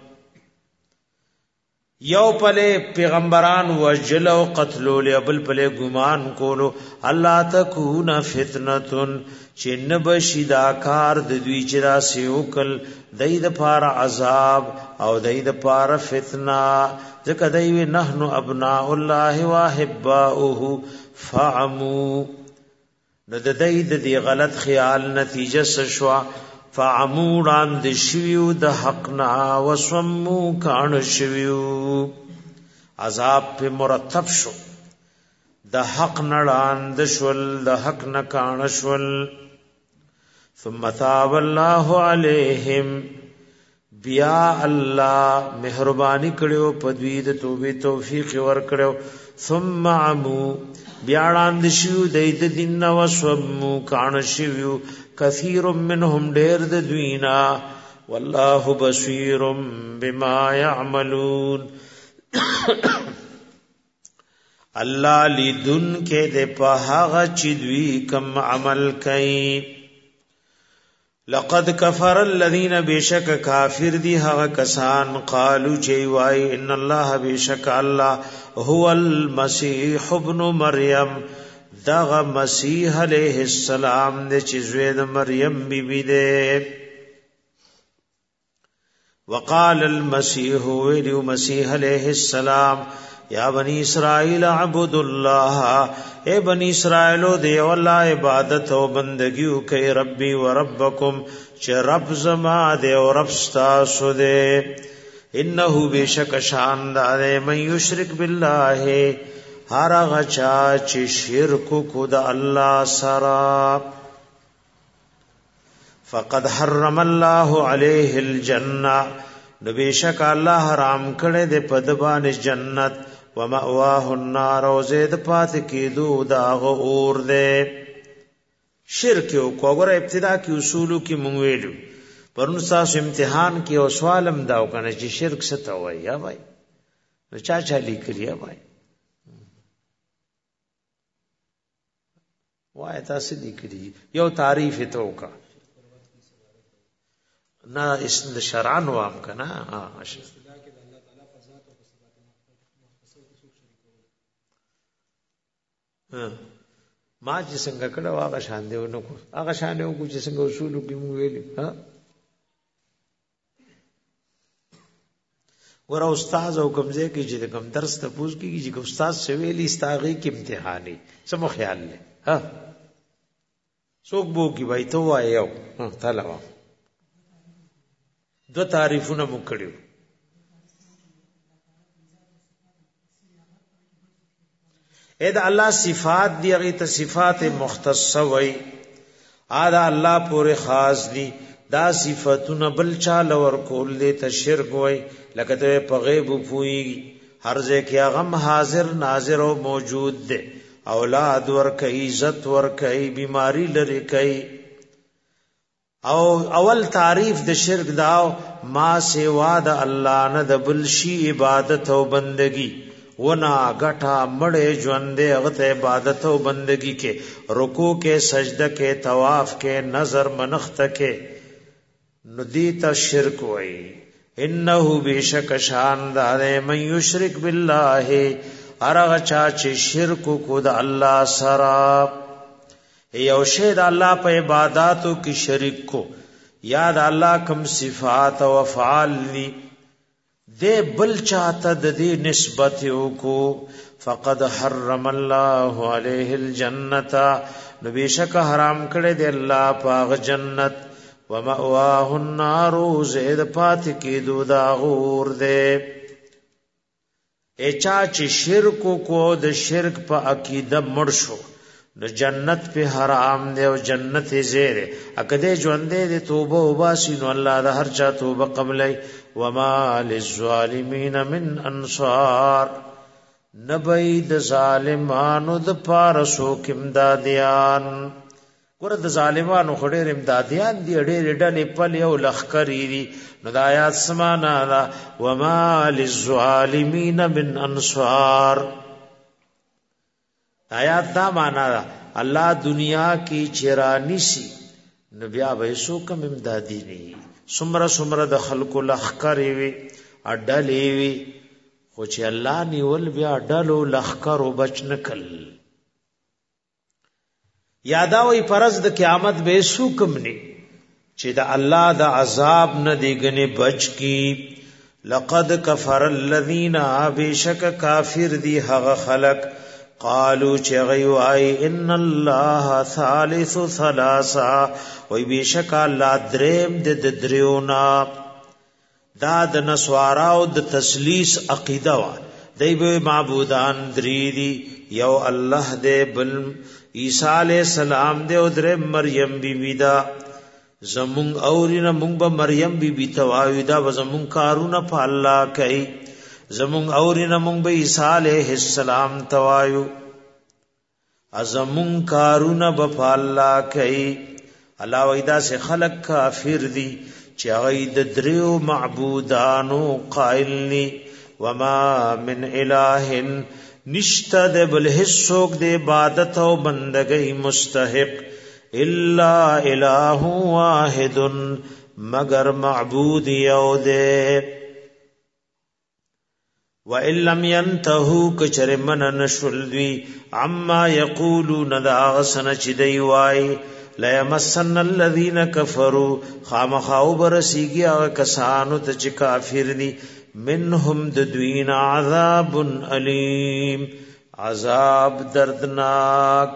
یو پله پیغمبران وجل او قتل ابل پله ګمان کولو الله تکون فتنه چې نبشي دا کار د دوی چې را سیوکل دای د پار عذاب او دای د پار فتنه ځکه دای نحنو ابناء الله واحباؤه فعمو نو د دای د دی غلط خیال نتیجه شوا فعمو راند شویو د حقنا وسمو کان شویو عذاب په مرتب شو د حق نړاند شول د حق نه کان شول ثم تاب الله علیہم بیا الله مهربانی کړو په دوی د توبې توفیق ور کړو ثم عمو بیا وړاند شو د دین وسمو کان شویو کثیر منهم ډیر د دوینا والله بصیر بما يعملون الله لیدن کې د په هغه چې دوی کم عمل کوي لقد كفر الذين بشك كافر دي هغه کسان قالوا چي وای ان الله بشك الله هو المسيح ابن مريم دغه مسیح علیہ السلام د چې زوی د مریم بیبی ده وقال المسيح ویلو مسیح علیہ السلام یا بنی اسرائیل اعبدوا الله اے بنی اسرائیل دی والله عبادت او بندگی کوي ربي وربکم چې رب زما دی او رب تاسو دی انه بشک شاندار من یشرک بالله هر غچا چې شرک کو د الله سره فقد حرم الله عليه الجنه نو بشک الله حرام کړي د پدبان جنت ومأواه النار او زید پات کېدو دا اور دے شرک او کوغره ابتدا کی اصولو کی مونږ ویلو پرون تاسو امتحان کې او سوالم داو کنه چې شرک څه ته وایي یا وای نو چا لیکلی یا وای وای تاسو لیکلی یو تعریف ته وکا نه اسم شرعن وام کنه ما چې څنګه کړه هغه شان دی نو هغه شان یو چې څنګه اصول کې مو ویلي ها ور استاد او کومځه کې چې کوم درس ته پوښ کیږي چې استاد سویلی استاغي کې امتحاني سمو خیال لې ها څوک بو کی وای ته وایو ها تعالی دو تعریفونه مو کړیو اې دا الله صفات دی هغه ته صفات مختصه وای ادا الله پورې خاص دي دا صفاتونه بل چا لور کول دي ته شرک وای لکه ته په غیب پوي هر ځکه هغه حاضر ناظر او موجود دي اولاد ور کوي عزت ور کوي بیماری لري کوي او اول تعریف د شرک داو ما سوا د الله نه د بل شي عبادت او بندگی ونا غټا مړې ژوندې هغه عبادت او بندگی کې رکوع کې سجده کې طواف کې نظر منخت کې ندی ته شرک وای انه بشک شاندار من یشرک بالله ارغه چا چې شرک کو د الله سره یو شی د الله په عبادتو کې شریک کو یاد الله کوم صفات او افعال لی دے بل چاہتا دے نسبت کو فقد حرم الله علیہ الجنت نبی شک حرام کړه دے الله پاغ جنت ومأواه النار زید پات کی دو دا غور دے اچا چې شرک کو د شرک په عقیده مړ شو نو جنت په حرام دی او جنت زیره اکده ژوند دی توبه وباسي نو الله د هر چا توبه قبلای وما للظالمین من انصار نبید ظالمانو د پارسو کمدادیان ګوره د ظالمانو خډیر امدادیان دی ډېر ډلې پل یو لخکری دی نو د آیات سمانا دا وما للظالمین من انصار آیات دا معنا دا الله دنیا کی چرانی سی نو بیا به سو کم امدادی نی سمره د خلق لخکری وی اډلې وی خو چې الله نیول بیا ډلو لخکرو بچ نکل یاداوی پرز د قیامت به سو کم نی چې د الله د عذاب نه دیګنه بچ کی لقد کفر الذین بشک کافر دی هغه خلق قالوا چغیوای ان الله ثالث ثلاثه وای بشک الله دریم د دریونا دا د نسوارا او د تسلیث عقیده وا دیو معبودان دری دی یو الله دې بل عیسی علیہ السلام دې او در مریم بی بی دا زمون اورینه مونږ به مریم بی بی توایو دا زمون کارونه په الله کوي زمون اورینه مونږ به عیسی علیہ السلام توایو ازمون کارونه په الله کوي الله وېدا سے خلق کافر دي چې هغه د دریو معبودانو قائلني وما من اله نشتد بل حسوک د عبادت او بندګۍ مستحق الا اله واحد مگر معبود یو دے وَإِن لَّمْ يَنْتَهُوا كَچَرَ مَنَ نَشُلْوِي عَمَّا يَقُولُونَ دَاغَسَنَ چِدَي وَاي لَيَمَسَّنَّ الَّذِينَ كَفَرُوا خَامَخَاو بَرَسِيگِي آغا کسانو تَچ کافر دی منهم ددوین عذاب علیم عذاب دردناک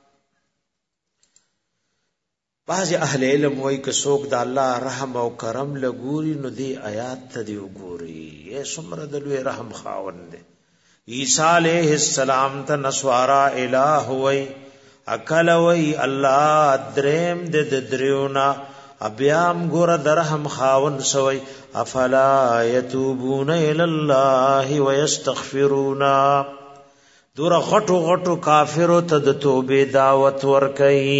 بعض اهل علم وای که څوک د الله رحم او کرم لګوري نو دی آیات ته دی وګوري یې څومره د لوی رحم خاوند دی عیسی علیہ السلام ته نسوارا الہ وای اکل وای الله دریم د دریونا ابیام ګور درهم خاون سوی افلا یتوبون الی الله ويستغفرون دور غټو غټو کافرو ته د توبې دعوت ورکئ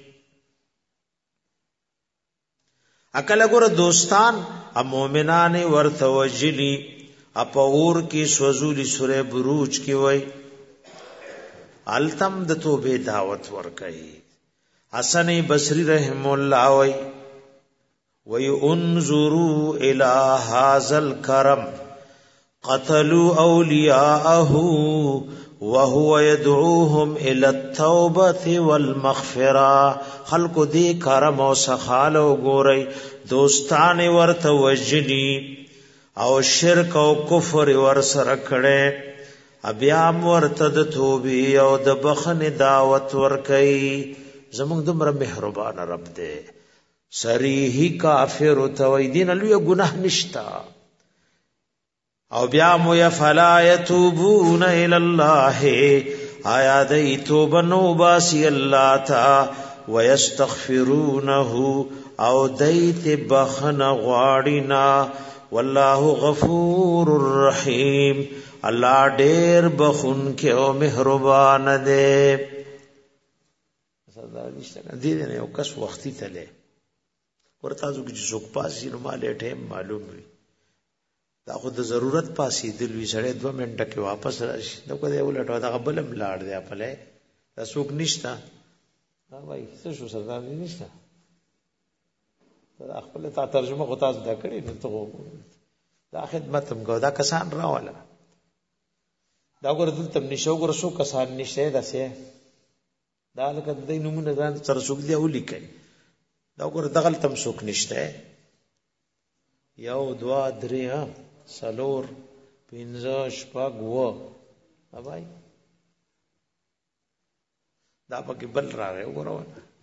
اکل ګور دوستان مومنان ورته وجلی اپور کی سوزولی سورہ بروج کی وای التم د توبې دعوت ورکئ حسن بصری رحم الله وای وَيُنْظُرُوا إِلَى هَذَا الْكَرَمِ قَتَلُوا أَوْلِيَاءَهُ وَهُوَ يَدْعُوهُمْ إِلَى التَّوْبَةِ وَالْمَغْفِرَةِ خلق دی کرم او سخال او ګوري دوستان ورته وجلی او شرک او کفر ور سره کړي بیا ورته د توبې او د بخنه دعوت ورکړي زموږ دمر مهربان رب دې سریحی کافر توي دین لوی گناه نشتا او بیا مو یفلا یتوبون الی الله آیا دای توبه نو باسی الله تا ويستغفرونه او دیت بخن غواړینا والله غفور الرحیم الله ډیر بخون کې او مهربان دی سردار نشته دې نه یو کس وختي تله ورتازو کې څوک پاسي نو مالې ټیم معلوم وي دا خو د ضرورت پاسي دلوي سره 2 منټه کې واپس راشي نو کله ولټو دا قبلم لاړ دی خپل دا څوک نشتا دا وای څه شو سردار نشتا دا خپل تا ترجمه غو تاسو دا کړی نو ته دا خدمت هم کو دا کسان راواله دا ګور دلته نشو ګور شو کسان نشته داسه دا لکه د نمونه ځان سره څوک دی ولي کوي دا ګور دغل تم څوک نشته 1 2 3 سلور 5 شپږ و بای دا پکې بل راغی وګورئ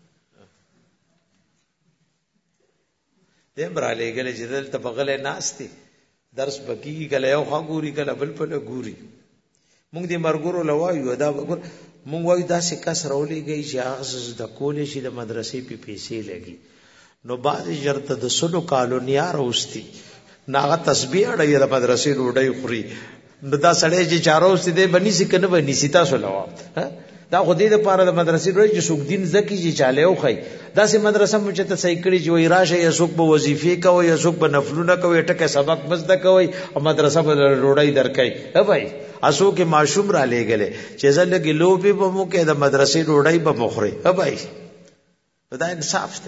دیم را لګل چې دلته بغلې ناشتي درس بکی کله یو خا ګوري کله بل په ګوري مونږ دې مرګورو لوایو دا وګور مونږ وایو داسې کس راولېږئ چې هغه د کولې شي د مدرسې په پیسې لګي نو بعضې ژرته د سلو کالو نیا راوستي نو هغه تسبیح اړوي د مدرسې ډوډۍ خوري نو دا سړی چې چا راوستي دی به نیسي که نه به نیسي تاسو له دا خو دې دپاره د مدرسې ډوډۍ چې څوک دین زده کړي چې چاله وښایي داسې مدرسه مو چې ته صحیح کړي چې وایي راشه یا څوک به وظیفې کوئ یا څوک به نفلونه کوئ ټکه سبق به زده کوئ او مدرسه به ډوډۍ درکوي بھائی اسو کې ماشوم را لېږلی چې زه لږې لوبې به مو کې د مدرسې ډوډۍ به مو خورې بھائی دا انصاف دی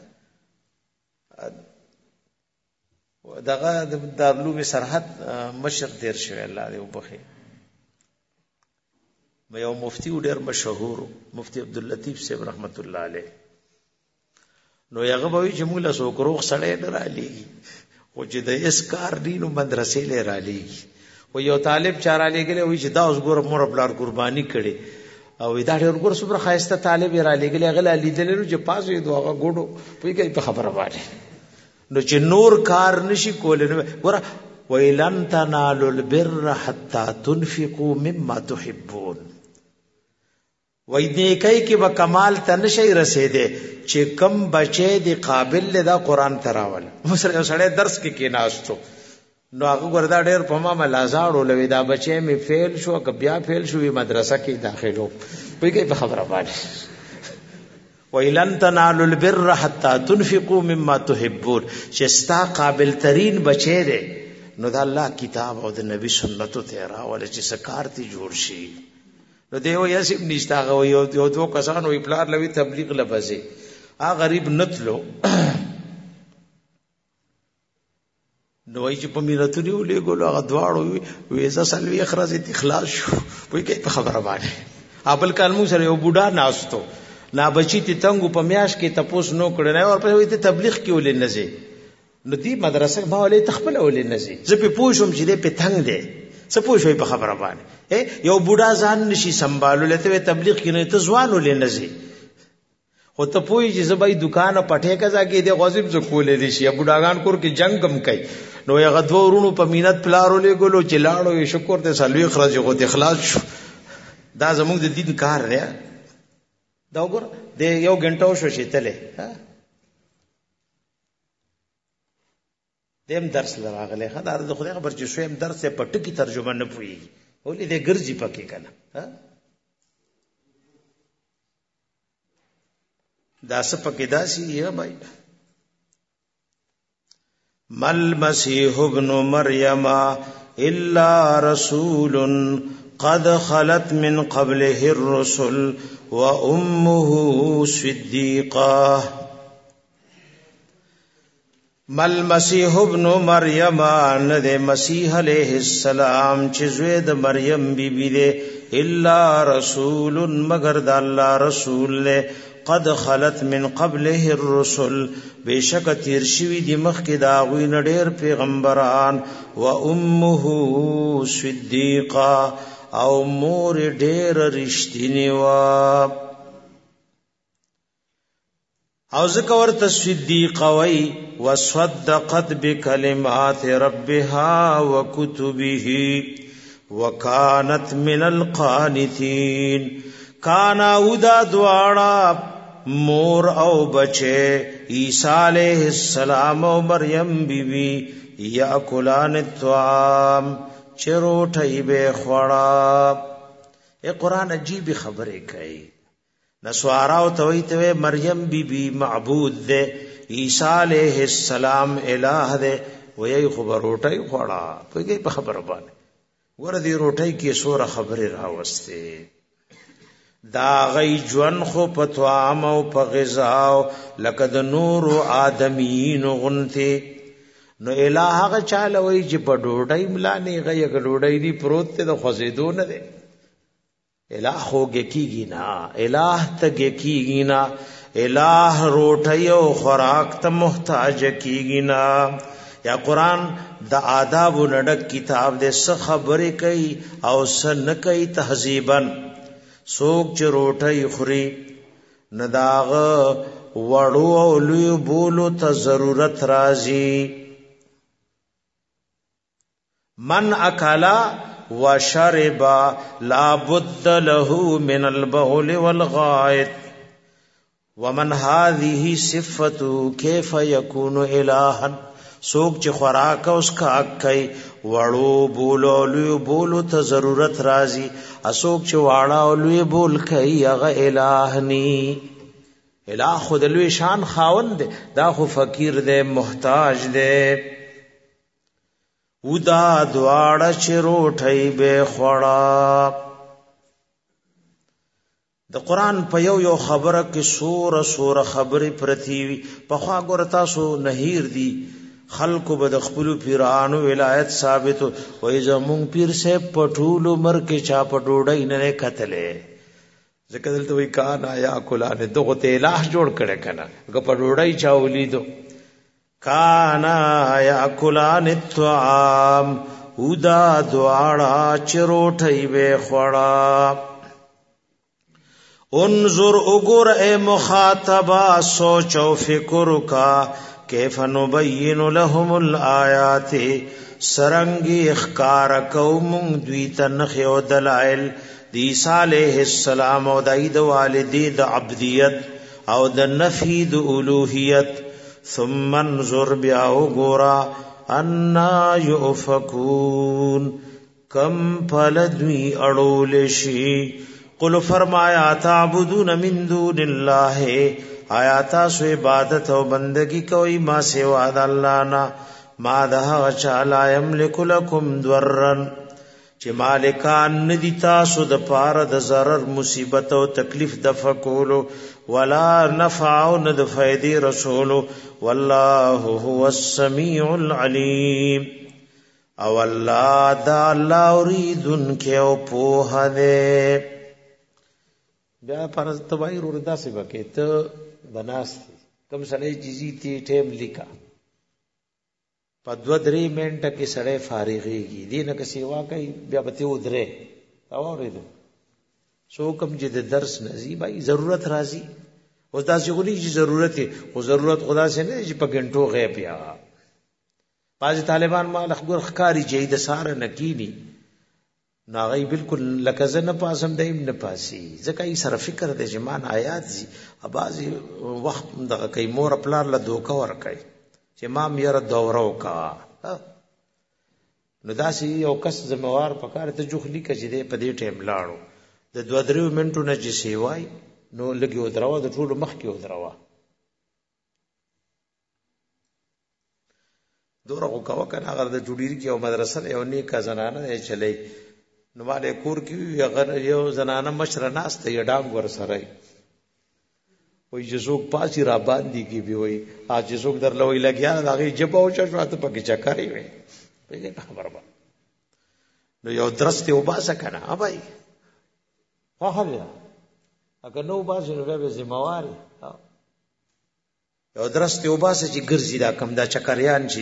دغه د دارالعلوم سرحد مشر تیر شوی الله دې وبخښي یو مفتی ډېر مشهور مفتی عبداللطیف صاحب رحمت الله علیه نو هغه به وي چې موږ له څوک روغ سړی نه رالیږي خو چې د هېڅ کار دي نو مدرسې لی رالیږي و یو طالب چا رالیږلی وایي چې دا اوس ګوره مور پلار قرباني کړې او دا ډېر ګوره څومره ښایسته طالب یې رالیږلی هغه لا لیدلی نو چې پاسېدو هغه ګوډو پوهېږئ په خبره باندې نو چې نور کار نشي کولی نو ګوره وایي لن تنالوا البر حتى تنفقوا مما تحبون وای نیکای کې به کمال ته نشي رسیدې چې کم بچی دی قابل دا قرآن تراول مثلا یو سړی درس کې کېناستو نو هغه ګوردا ډېر په ما ملازاړو لوي دا بچی می فیل شو که بیا فیل شو مدرسه کې داخلو پوهېږئ په خبره باندې وای لن تنالوا البر حتى تنفقوا مما تحبون چې ستا قابل ترین بچی دی نو دا الله کتاب او د نبی سنتو ته راول چې سکارتي جوړ شي نو دیو یاسم نشتا غو یو دو کسان وی پلار لوي تبلیغ لفظي غریب نتلو نو ای چې په مینتونی ولې ګولو هغه دواړو ویزا سلوي اخراج اخلاص شو وای کې په خبره باندې ابل کلمو سره یو بوډا ناستو نا بچی تی تنګو په میاش کې تپوس نو کړنه او په وی ته تبلیغ کې ولې نزي نو دی مدرسه ما ولې تخپل ولې نزي زه په پوښوم چې دې په تنگ دی څه پوښوي په خبره باندې یو بوډا ځان نشي سنبالو لته تبلیغ کې نه ته ځوان ولې نزي خو ته پوي چې زبای دکان پټه کزا کې دی غوسب ز کولې دي شي بوډاګان کور کې جنگ کم کوي نو یې غدو ورونو په مینت پلارو لګولو چې لاړو یې شکر ته سلوي خرج غو د اخلاص شو دا زموږ د دین کار دی دا وګور د یو غنټو شو شتله دیم درس لراغله خدای د خدای خبر چې شویم درس په ټکی ترجمه نه پوي ولې دې ګرځي پکې کنه دا څه پکې داسي یا بھائی مل مسیح ابن مریم الا رسول قد خلت من قبله الرسل وامه صدیقہ مل مسیح ابن مریم ند مسیح علیہ السلام چې زوی د مریم بی بی دے الا رسول مگر د الله رسول له قد خلت من قبله الرسل بیشک تیر شوی دی مخکې دا غوی نډیر پیغمبران و امه صدیقہ او مور ډیر رښتینی و او ذکر ورته صدیقہ وی وصدقت بکلمات ربها وكتبه وكانت من القانتين کانا اودا دواړه مور او بچه عیسی علیہ السلام او مریم بی بی یاکلان الطعام چروټی به خوړه قرآن عجیب خبره کوي نسوارا او تویته مریم بی بی معبود ده عیسی علیہ السلام الہ ده وی خبر روټی خوړه په خبره باندې ور دي روټی کې سوره خبره راوسته دا غي جون خو پتوام او په غذا لکه د نور آدمین غنته نو الہ هغه چاله وی چې په ډوډۍ ملانه غي ډوډۍ دی پروت ته د خوځېدو نه ده الہ خوږه کیږي نه الہ تګ کیږي نه الہ روټي او خوراک ته محتاج کیږي نه یا قرآن د آداب نډک کتاب دې څه خبرې کوي او څه نه کوي تهذیبا سوک چې روټي خوري نداغ وړو او لوی بولو ته ضرورت راځي من اکلا وشرب لا بد له من البول والغائط ومن هذه صفته كيف يكون الها سوک چې خوراک اوس کا کوي وړو بولو لوی بولو ته ضرورت راځي اسوک چې واړه او لوی بول کوي هغه الہ ني الہ خود لوی شان خاوند دی دا خو فقیر دی محتاج دی ودا دواړه چې روټي به خوړا د قران په یو خبره کې سوره خبرې پرتی وي په خوا ګور تاسو نهیر دی خلق بد خپل پیرانو ولایت ثابت وای زمون پیر سے پټول عمر کې چا پټوډای نه کتلې ځکه دلته وای کان آیا کولانه دغه ته الہ جوړ کړه کنه غ پټوډای چا ولیدو کان آیا کولانه الطعام ودا دواړه چروټي به خړا انظر اگر اے مخاطبہ سوچ و فکر کا کیف نبین لهم الآیات سرنگی اخکار قوم دویت نخی و دلائل دی عیسیٰ علیہ السلام او داید والدی دا عبدیت او دا نفی دا الوحیت ثم انظر بیاو گورا انا یؤفکون کم پلدوی اڑولشی قل فرمایا تعبدون من دون اللہ آیاتا سو عبادت او بندگی کوئی ما سوا د الله نا ما ده چا لا یملک لکم ضررن چې مالکان ندی تاسو د پاره د ضرر مصیبت او تکلیف دفع کولو ولا نفع او ند فائدې رسول والله هو السمیع العلیم او الله دا الله اوریدن کې او په هده بیا پر تبای وردا سی بکې ته بناستی کم سړی چیزی تی ټیم لیکا په 2-3 منټه کې سړی فارغېږي دینه که سیوا کوي بیا به ته ودرې اورېدو سو کم چې د درس نزی بای ضرورت راځي اوس دا چې غوړي چې ضرورت او ضرورت خدا سے نه چې په غنټو غیب یا باز طالبان مال خبر خکاری چې د ساره نکینی ناغی بالکل لکه نه پاسم دیم نه پاسی ځکه یې سره فکر د جمان آیات زی ابازي وخت دغه کوي مور خپل له دوکا ور کوي چې ما مېره دوره وکا نو داسې یو کس زموار پکار ته جوخلی کچې دې په دې ټیم لاړو د 2-3 منټو نه چې سیوای نو لګي ودراوه د ټولو مخ کې ودراوه دوره وکاو کنه هغه د جوړیر کې او مدرسه یو نیکه زنانه یې چلی نو ماله کور کې یو زنانه مشر ناس ته یډام ور سره وای جزوک پاسی را باندې کی به وای اج جزوک در لوي لګیا هغه جبو شواته پکې چکرې وي په خبره ده نو یو درسته وباسه کنه ابای ها هله اګه نو باسه نو به ذمہواری یو درسته وباسه چې ګرځي دا کم دا چکریان شي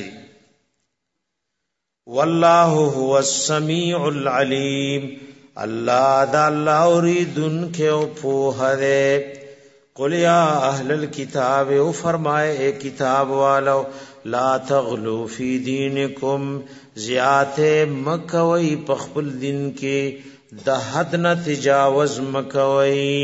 والله هو السميع العليم الله دا الله اوریدن کې او په هره قل یا اهل الكتاب او فرمائے اے کتاب والو لا تغلو فی دینکم زیات مکوئی پخپل دین کې د حد نه تجاوز مکوئی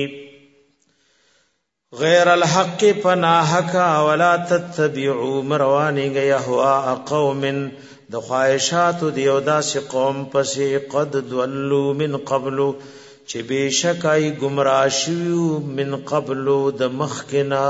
غیر الحق پناحک ولا تتبعوا مروانی گیا هوا قوم د خواہشات دیو داس قوم پسې قد دولوا من قبل چې بشکای گمراه شیو من قبل د مخکنا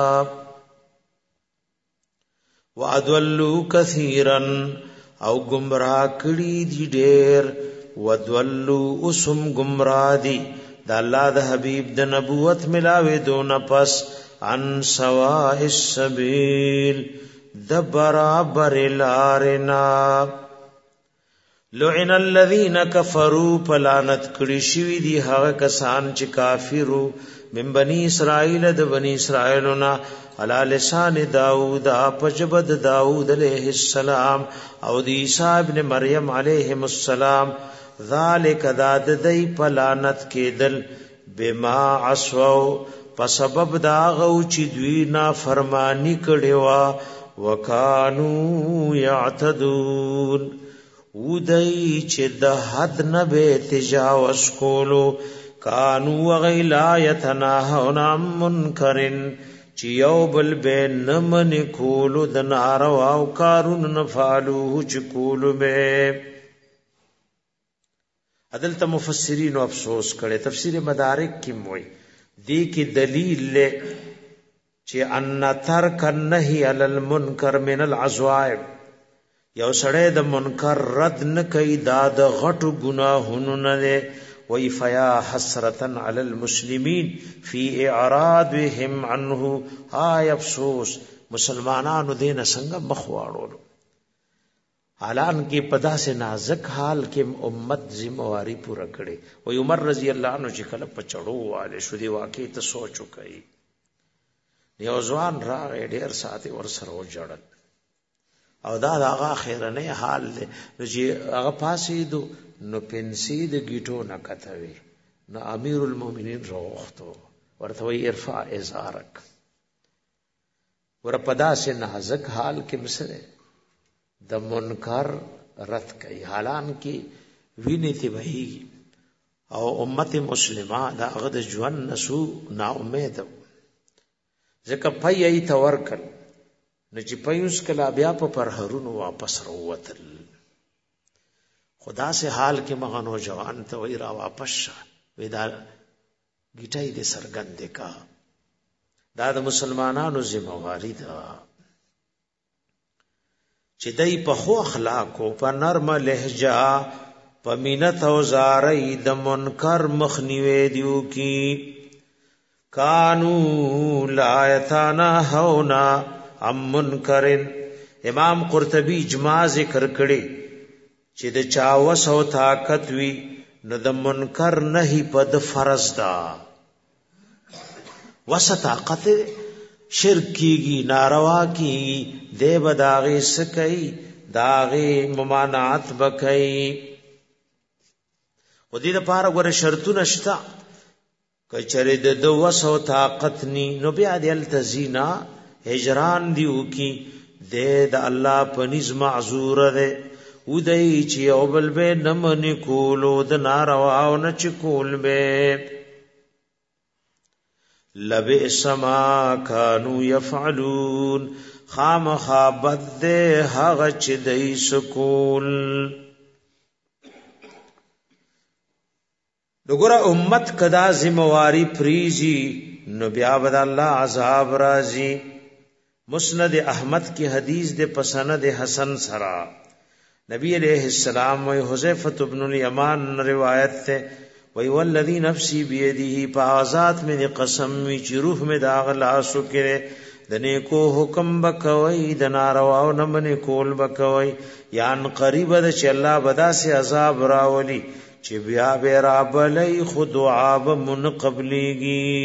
وادولوا كثيرا او گمراه کړي دي ډېر ودولوا اسم گمراه دي د الله د حبيب د نبوت ملاوي دون پس عن سواء السبيل د برابر لارنا لعن الذين كفروا فلعنت کړي شوی دي هغه کسان چې کافرو من بني اسرائيل د بني اسرائيلنا على لسان داوود پجبد داوود عليه السلام او د عيسى ابن مريم عليه السلام ذالک داد دای پلانت کېدل بما عصوا په سبب دا غو چې دوی نافرمانی کړي وا وکانو يعتدون ودای چې د حد نه به تجاوز کولو کانو وغیلا یتناهون عن منکرن چې یو بل به نمن کولو د ناروا او کارون نفعلوه چې کولو به. عدالت مفسرین افسوس کړي تفسیر مدارک کې موي دی کې دلیل له چې ان ترک النهی علی المنکر من العزائم یو سړی د منکر رد نه کوي دا د غټو ګناهونو نه دی. وی فیا حسرتن علی المسلمین فی اعراضهم عنه های افسوس مسلمانانو دین څنګه مخواړو حالان کې پدا سے نازک حال کې امت ذمہواری پورا کړي. وی عمر رضی الله عنه چې کله پچړو والے شو دی واقع ته سوچو کوي یو ځوان راغی ډیر ساتي ور سره وجړل او دا هغه خیرنه حال دی چې هغه پاسې دو نو پنسي د گیټو نه کتوي نو امیر المؤمنین روختو ورته وی ارفع ازارک ورپدا سے نازک حال کې مسره د منکر رد کوي حالان کې ویني تی وਹੀ او امت مسلمه دا هغه د ژوند نسو نا امید ځکه پي ای تورکل نو چې پيوس کلا بیا په پرهرونو واپس وروتل خدا سے حال کې مغه نوجوان ته وی را واپس شه ودا گیټای دې سرګند کا دا د مسلمانانو ذمہواری ده چې دای په خو اخلاق او په نرم لهجه په مینت او زارای د منکر مخنیوي دیو کی کانو لا یتناهونا عن منکرن. امام قرطبی اجماع ذکر کړي چې د چا وس او طاقت وی نو د منکر نهي په د فرض دا وس طاقت شرک کیږي ناروا کیږي دی بداغه سکي داغه ممانعت بکئی و دې لپاره غره شرطونه شته کچره د وس او طاقت ني نو بیا د التزینا هجران دیو کی د الله پنځ معذور ده ودای چې او بل به نمن کولو د ناروا او نه چې کول به لبئس ما كانوا يفعلون خامخابت ده هغه چې دای سکول. دغه امت کدا ذمہواری پریزی نو بیا بد الله عذاب راځي. مسند احمد کی حدیث دے پسند حسن سرا نبی علیہ السلام و حذیفہ بن الیمان روایت تے وی والذی نفسی بیدیہ پازات میں قسم وی چ روح میں داغ لاسو کرے دنے کو حکم بکوی دنارواو نمن کول بکوی یان قریب د چ اللہ بدا سے عذاب راولی چ بیا بے رابلی خود عاب من قبلیگی.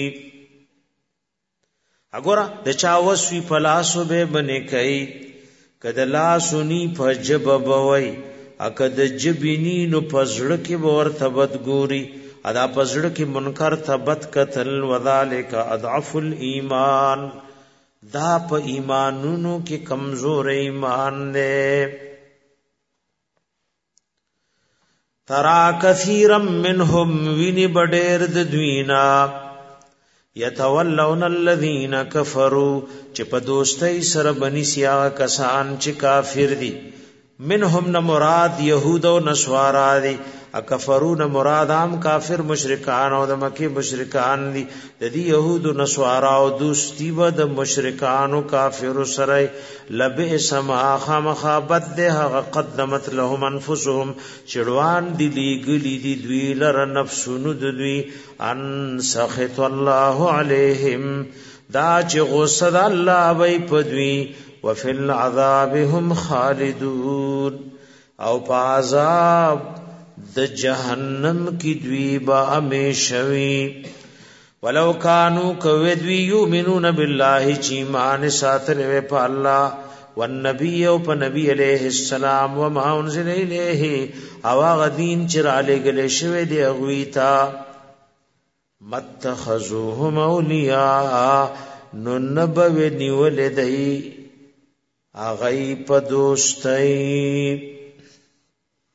اګوره د چا وسوی پلاسو به بنې کوي کده لاسو نی په جب بوي اکد جبینی نو پزړه کې ورته بد ګوري ادا پزړه کې منکر ثبت قتل وذالک اضعف الایمان دا په ایمانونو کې کمزور ایمان نه. ترا کثیرا منهم ویني بډیر د دوینا یتولون الذین کفروا چې په دوستۍ سره بنی سیا کسان چې کافر دي منهم نه مراد يهود او نصارا دي اکفرون مراد عام کافر مشرکان او د مکی مشرکان دي د دې يهود او نصارا او دوستی و د مشرکان او کافر سره لبئس ما خامخابت ده قدمت لهم انفسهم چړوان دي لګلی دي دوی لره نفسونو دوی ان سخط الله عليهم دا چې غصه الله وي پدوي وفي العذاب هم خالدون او پازاب د جهنم کی دوی با همیشوي ولو کانوا کوذوی یؤمنون بالله چې ایمان ساتل وی په الله والنبي او په نبی عليه السلام و ما انزل الیه او غدین چې را لګل شوی دی غویتا متخذوهم اولیاء نو نبوی نیول دی اغی پا دوستی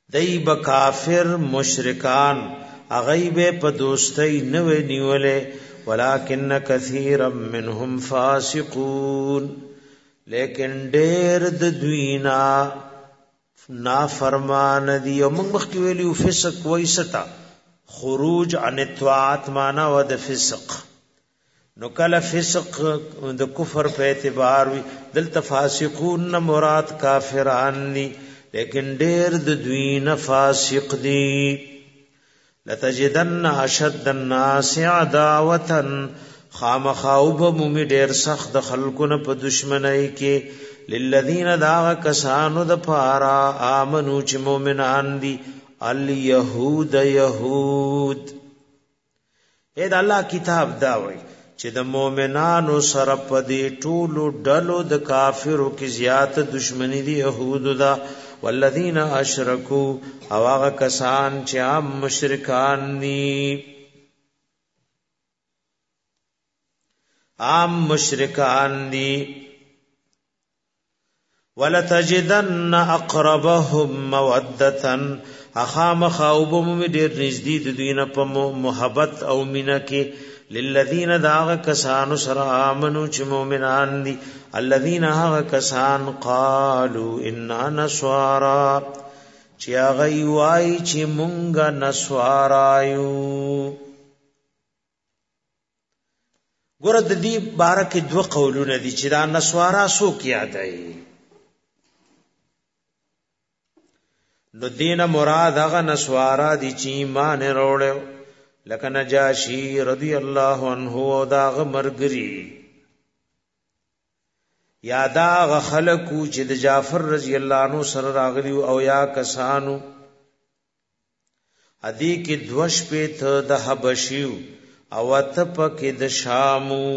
دای به کافر مشرکان اغیب په دوستۍ نه ونیولې ولکن کثیرا منهم فاسقون لیکن ډېر د دوینا نافرمان دي او موږ مخکې ویلو فسق وایستا خروج عن الطاعات معنا و د فسق نو کله فسق د کفر په اعتبار وی دلته فاسقون مراد کافران دي لیکن ډېر د دوینا فاسق دي لتجدن اشد الناس عداوه خامخاوب مومی ډیر سخت د خلقونه په دشمنی کې للذین داغ کسانو د پارا امنو چې مؤمنان دي الیهود یهود اې د الله کتاب دا وای چې د مؤمنانو سره په دې ټولو ډلو د کافرو کې زیات دشمنی دي يهود دا والذین اشرکوا او هغه کسان چې عام مشرکان دي عام مشرکان دي ولتجدن اقربهم موده اخام خوبهم ډیر نږدې د دوینه په محبت او مینه کې للذین داغ کسان سره امنو چې مؤمنان دي الذين هغه کسان قالوا اننا نسوارا چې هغه وای چې مونږه نسوارایو ګوره د دې بارکه دوه قولونه دي چې دا نسوارا څوک یادای نو دینه مراد هغه نسوارا دي چې ایمان وروړو لکه نجاشی رضی الله عنه او داغه مرګری یادا غ خلقو چې د جعفر رضی الله عنه سره راغلی او یا کسانو ادي کې دوش په ته د حبشیو او ته پکې د شامو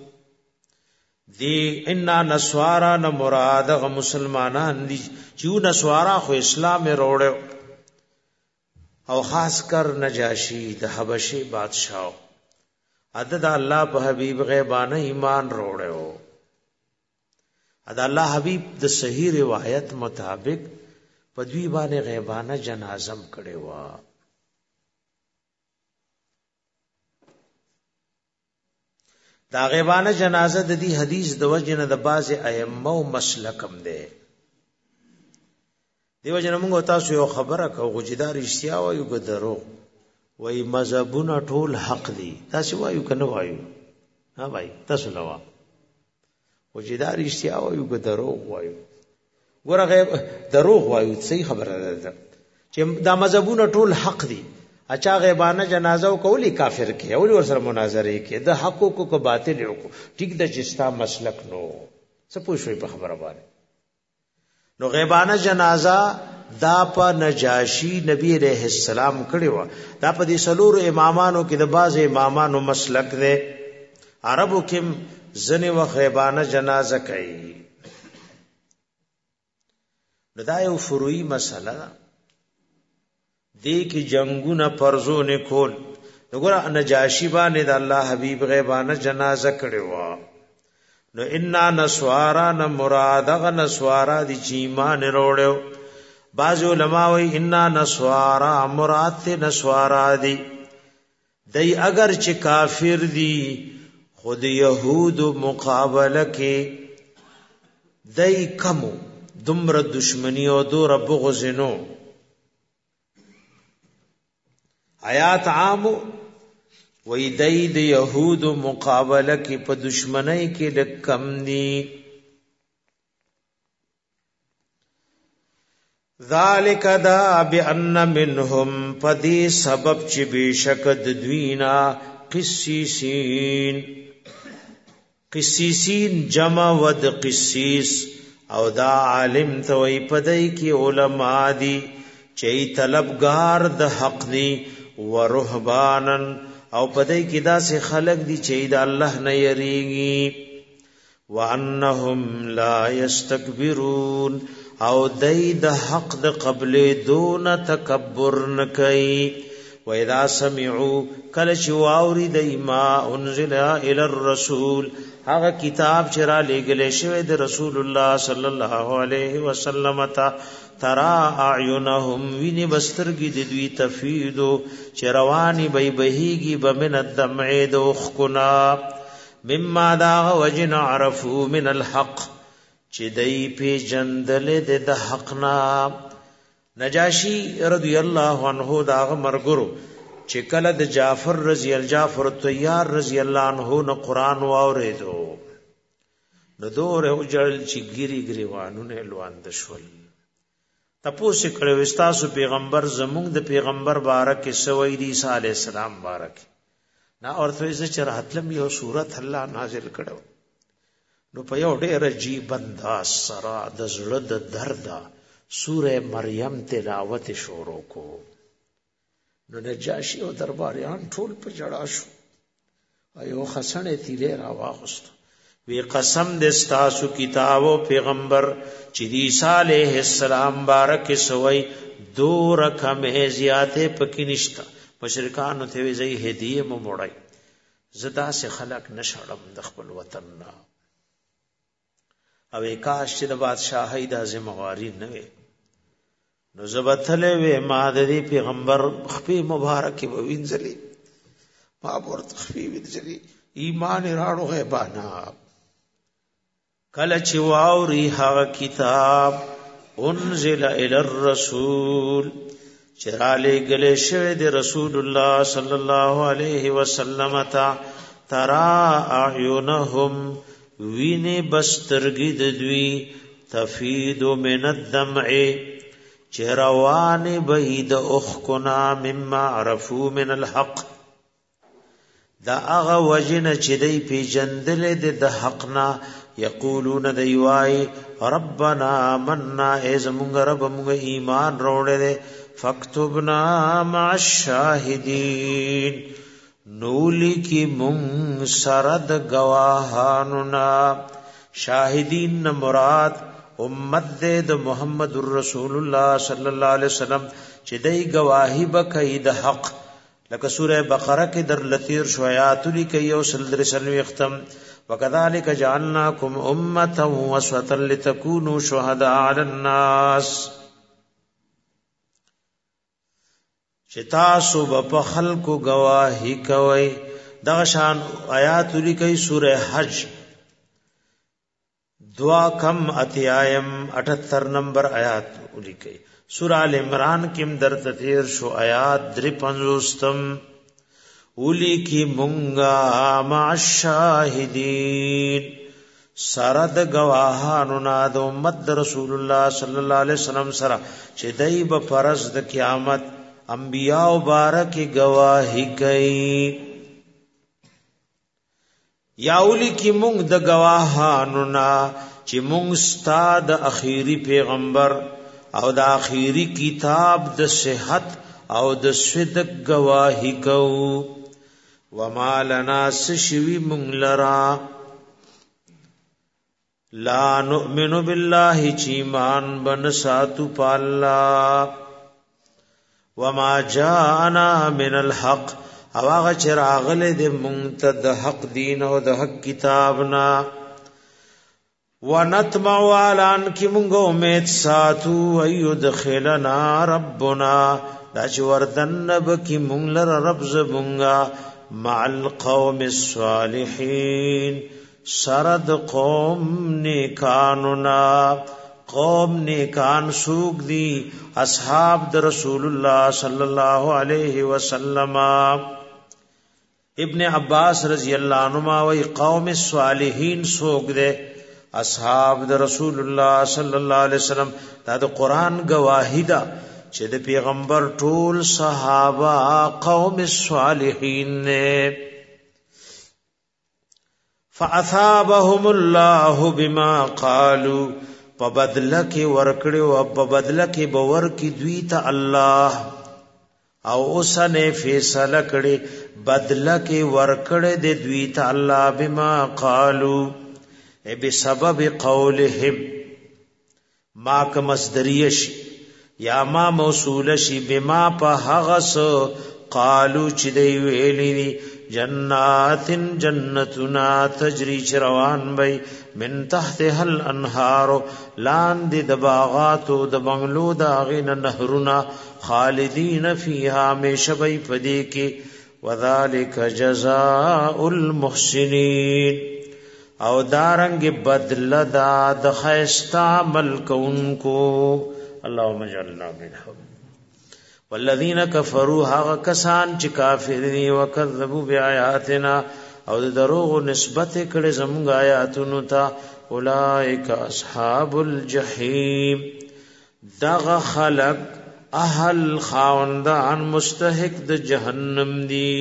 دی ان نسوارا نه مراد غ مسلمانان دي چې نسوارا خو اسلام وروړو او خاص کر نجاشی د حبشی بادشاہ عدد الله په حبیب غیبانه ایمان وروړو ادا الله حبیب د صحیح روایت مطابق په دوی باندې غیبانه جنازم کړي وا دا غیبانه جنازه د دې حدیث د وجنه د باز ائمه او مسلکم ده دیو جن موږ تاسو یو خبره کوو جدار اشتیا وایو ګدرو وای مذهبونه ټول حق دي تاسو وایو کنه وایو ها بھائی تاسو لوا وجدار اشتیا وایو ګدرو وایو ګوره غیب دروغ وایو صحیح خبره ده چې دا مذهبونه ټول حق دي اچا غیبانه جنازه کولی کافر کې او ور سره مناظره کې د حقوقو کو باطل کو ټیک د چستا مسلک نو څه پوښوي په خبره باندې نو غیبانه جنازه دا په نجاشی نبی علیہ السلام کړي و دا په دې سلور امامانو کې د باز امامانو مسلک ده عربو کې ځنه و غیبانه جنازه کوي نو دا یو فروعي مسله ده دې کې جنگونه پرزونه کول وګوره نجاشی باندې د الله حبیب غیبانه جنازه کړي و نو ان نسوارا نه مراد غ نسوارا دي چې ایمان وروړو بعض علما وایي ان نسوارا مراد ته نسوارا دي دای اگر چې کافر دي خود يهود مقابله کې دای کمو دمر دشمنی او دور بغض نو آیات عام وی دای د یهود مقابله کې په دشمنی کې د کم دي ذالک دا بان منهم پدی سبب چې بشک د دوینا قسیسین جمع ود قسیس او دا عالم توي پدای کې علما دي چې طلبگار د حق دي ورهبانن او پدای کې دا سه خلق دي چې د الله نه یریږي وانهم لا یستكبرون او دای د حق د قبل دون تکبر نکي و اذا سمعوا کل شواوري دایما انزل الى الرسول هغه کتاب چې را لېګلې شوی د رسول الله صلی الله علیه وسلم ته ترى اعینهم ویني بسترګي د دوی تفیدو چروانی بی بهیږي بمن الدمع دوخکنا مما دا وجن عرفو من الحق چې دای په جندل د حقنا. نجاشی رضی الله عنه دا مرګرو چې کله د جعفر الطیار رضی الله عنه نو قران واوریدو نو دوره وجل چې ګری وانونه لواند شول. تپوس کړه وستاسو پیغمبر زمونږ د پیغمبر بارک سوی دی عیسی علی السلام بارک نا اورته چې راتلم یو سورۃ الله نازل کړو نو په یو ډېر عجیب انداز سره د زړه د درد سوره مریم تلاوت شروع کو. نو نجاشی او درباریان ټول په جړا شو. ایو خسنه تیلې را واغست وی قسم د ستاسو کتاب او پیغمبر چې عیسی علیه السلام بارک سوی دو رقم زیاته پکې نشتا. مشرکان ته وی زئی هدیه مو موړی زدا سے خلق نشړم د خپل وطن نا او کاش چې د بادشاہي د ذمہواری نه وي نو زبتله وی ما د پیغمبر خپې مبارک و وینځلې ما ورته خپې وینځلې ایمان راړو غیبانا. کله چې واوري هغه کتاب انزل الى الرسول چراله گله شوه د رسول الله صلی الله علیه وسلم تا ترى اعینهم وینه بسترګې د دوی تفید من الدمع چروان بيد اخکنا مما عرفو من الحق دا اغه وجنه چې دی پی جندل د حقنا. یقولون دیوای ربنا آمنا ازمونږ رب مونږ ایمان روړې فاکتبنا مع الشاهدین نولی کی مونږ سرد گواهانو نا. شاهدین مراد امت د محمد رسول الله صلی الله علیه وسلم چې دای گواہی بکای د حق. لکه سوره بقره کې در لتیر شو آیات لیکي او سلسله ختم وکذالک جعلناکم امه وسطا لتكونوا شهداء علی الناس. چتاسو په خلقو گواہی کوي دغه شان آیات لیکي سوره حج دعا کم اتیایم 78 نمبر آیات لیکي. سورہ ال عمران کیم در تطیر شو آیات 53 اولی کی منگا مع الشاہدین سرد گواہانو نا د امت رسول الله صلی الله علیه وسلم سره چې دای په فرض د قیامت انبیاء مبارک گواہی کوي. یا اولی کی مونږ د گواهانو نا چې مونږ ستاد اخیری پیغمبر او د اخیری کتاب د صحت او د صدق گواہی کوو. وما لنا سشوی مونږ لرا لا نؤمن بالله چیمان بن ساتو پالا وما جاءنا من الحق او هغه چې راغله د مونږ ته د حق دین او د حق کتابنا. ونطمع علان کی مونږ امید ساتو ايدخلنا ربنا دا چې وردن بکی مونږ لره رب زمونږه مع القوم الصالحین سرد قوم نیکانونا. قوم نیکان سوق دی اصحاب د رسول الله صلی الله علیه وسلم. ابن عباس رضی اللہ عنہما وی قوم الصالحین سوق دے اصحاب د رسول الله صلی الله علیه وسلم. دا د قران گواہی ده چې د پیغمبر ټول صحابه قوم الصالحین نے. فاثابهم الله بما قالوا پبدلک ورکړي او پبدلک باور کی دوی ته الله او اوسنه فیصله کړي بدلک ورکړي د دوی ته الله بما قالوا بسبب قولهم. ما ک مصدریه شي یا ما موصوله شي بما په هغه سو قالو چې دی ویلی جنات جنتنا تجری چروان بی من تحتها الانهار لاند د باغاتو د بنگلو د غین نهرنا خالدین فیها میشبی پدی کی وذالک جزاء المحسنین او دارنگ بدل دا د خیستا عمل کونکو اللهم اجعلنا منهم والذین کفروا هغه کسان چې کافر دي وکذبوا بیااتنا او دروغ نسبت کړي زموږ آیاتونو ته اولئک اصحاب الجحیم دغه خلق اهل خاوندان مستحق د جهنم دي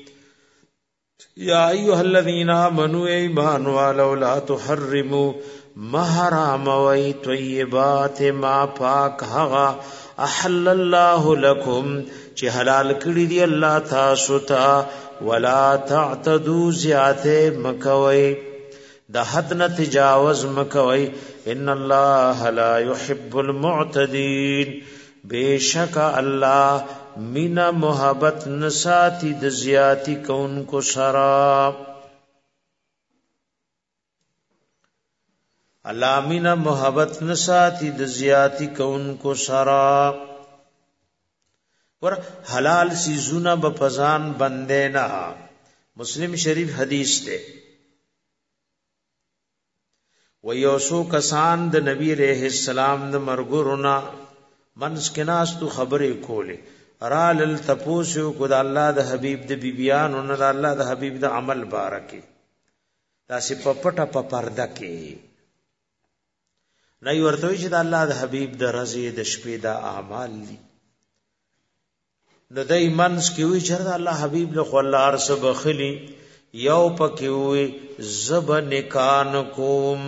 یا ایها الذین آمنوا ایمان والو لا تحرموا محرم وی طیبات ما پاک هغه احل الله لكم چې حلال کړی دی الله تاسو ته ولا تعتدوا زیاته مکوي د حد نه تجاوز مکوي ان الله لا يحب المعتدين بیشک الله مینا محبت نساتی د زیاتی کون کو سرا علامین محبت نساتی د زیاتی کون کو سرا ور حلال سیزونه بپزان بندے نا مسلم شریف حدیث تے و یوسو کسان د نبی علیہ السلام د مرګورنا منس کناس تو خبرې کولې رال التپوسو کو د الله د حبیب د بیبیان او د الله د حبیب د عمل بارکه دا سی پپټه په پرده کې نه ورته چې د الله د حبیب د رضی د شپې د اعمال دي نو دای منس کې وی چې د الله حبیب له الله ارسب خلی یو پکې وی زب نکان کوم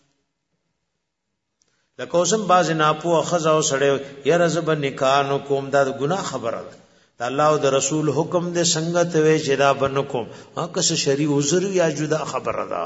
لکه اوسم باز ناپو خزا او سړی یا رزب نکان کوم دا ګناه خبره ده الله او د رسول حکم دې څنګه ته وی چې دا بن کوم ها کس شری عذر یا جدا خبره ده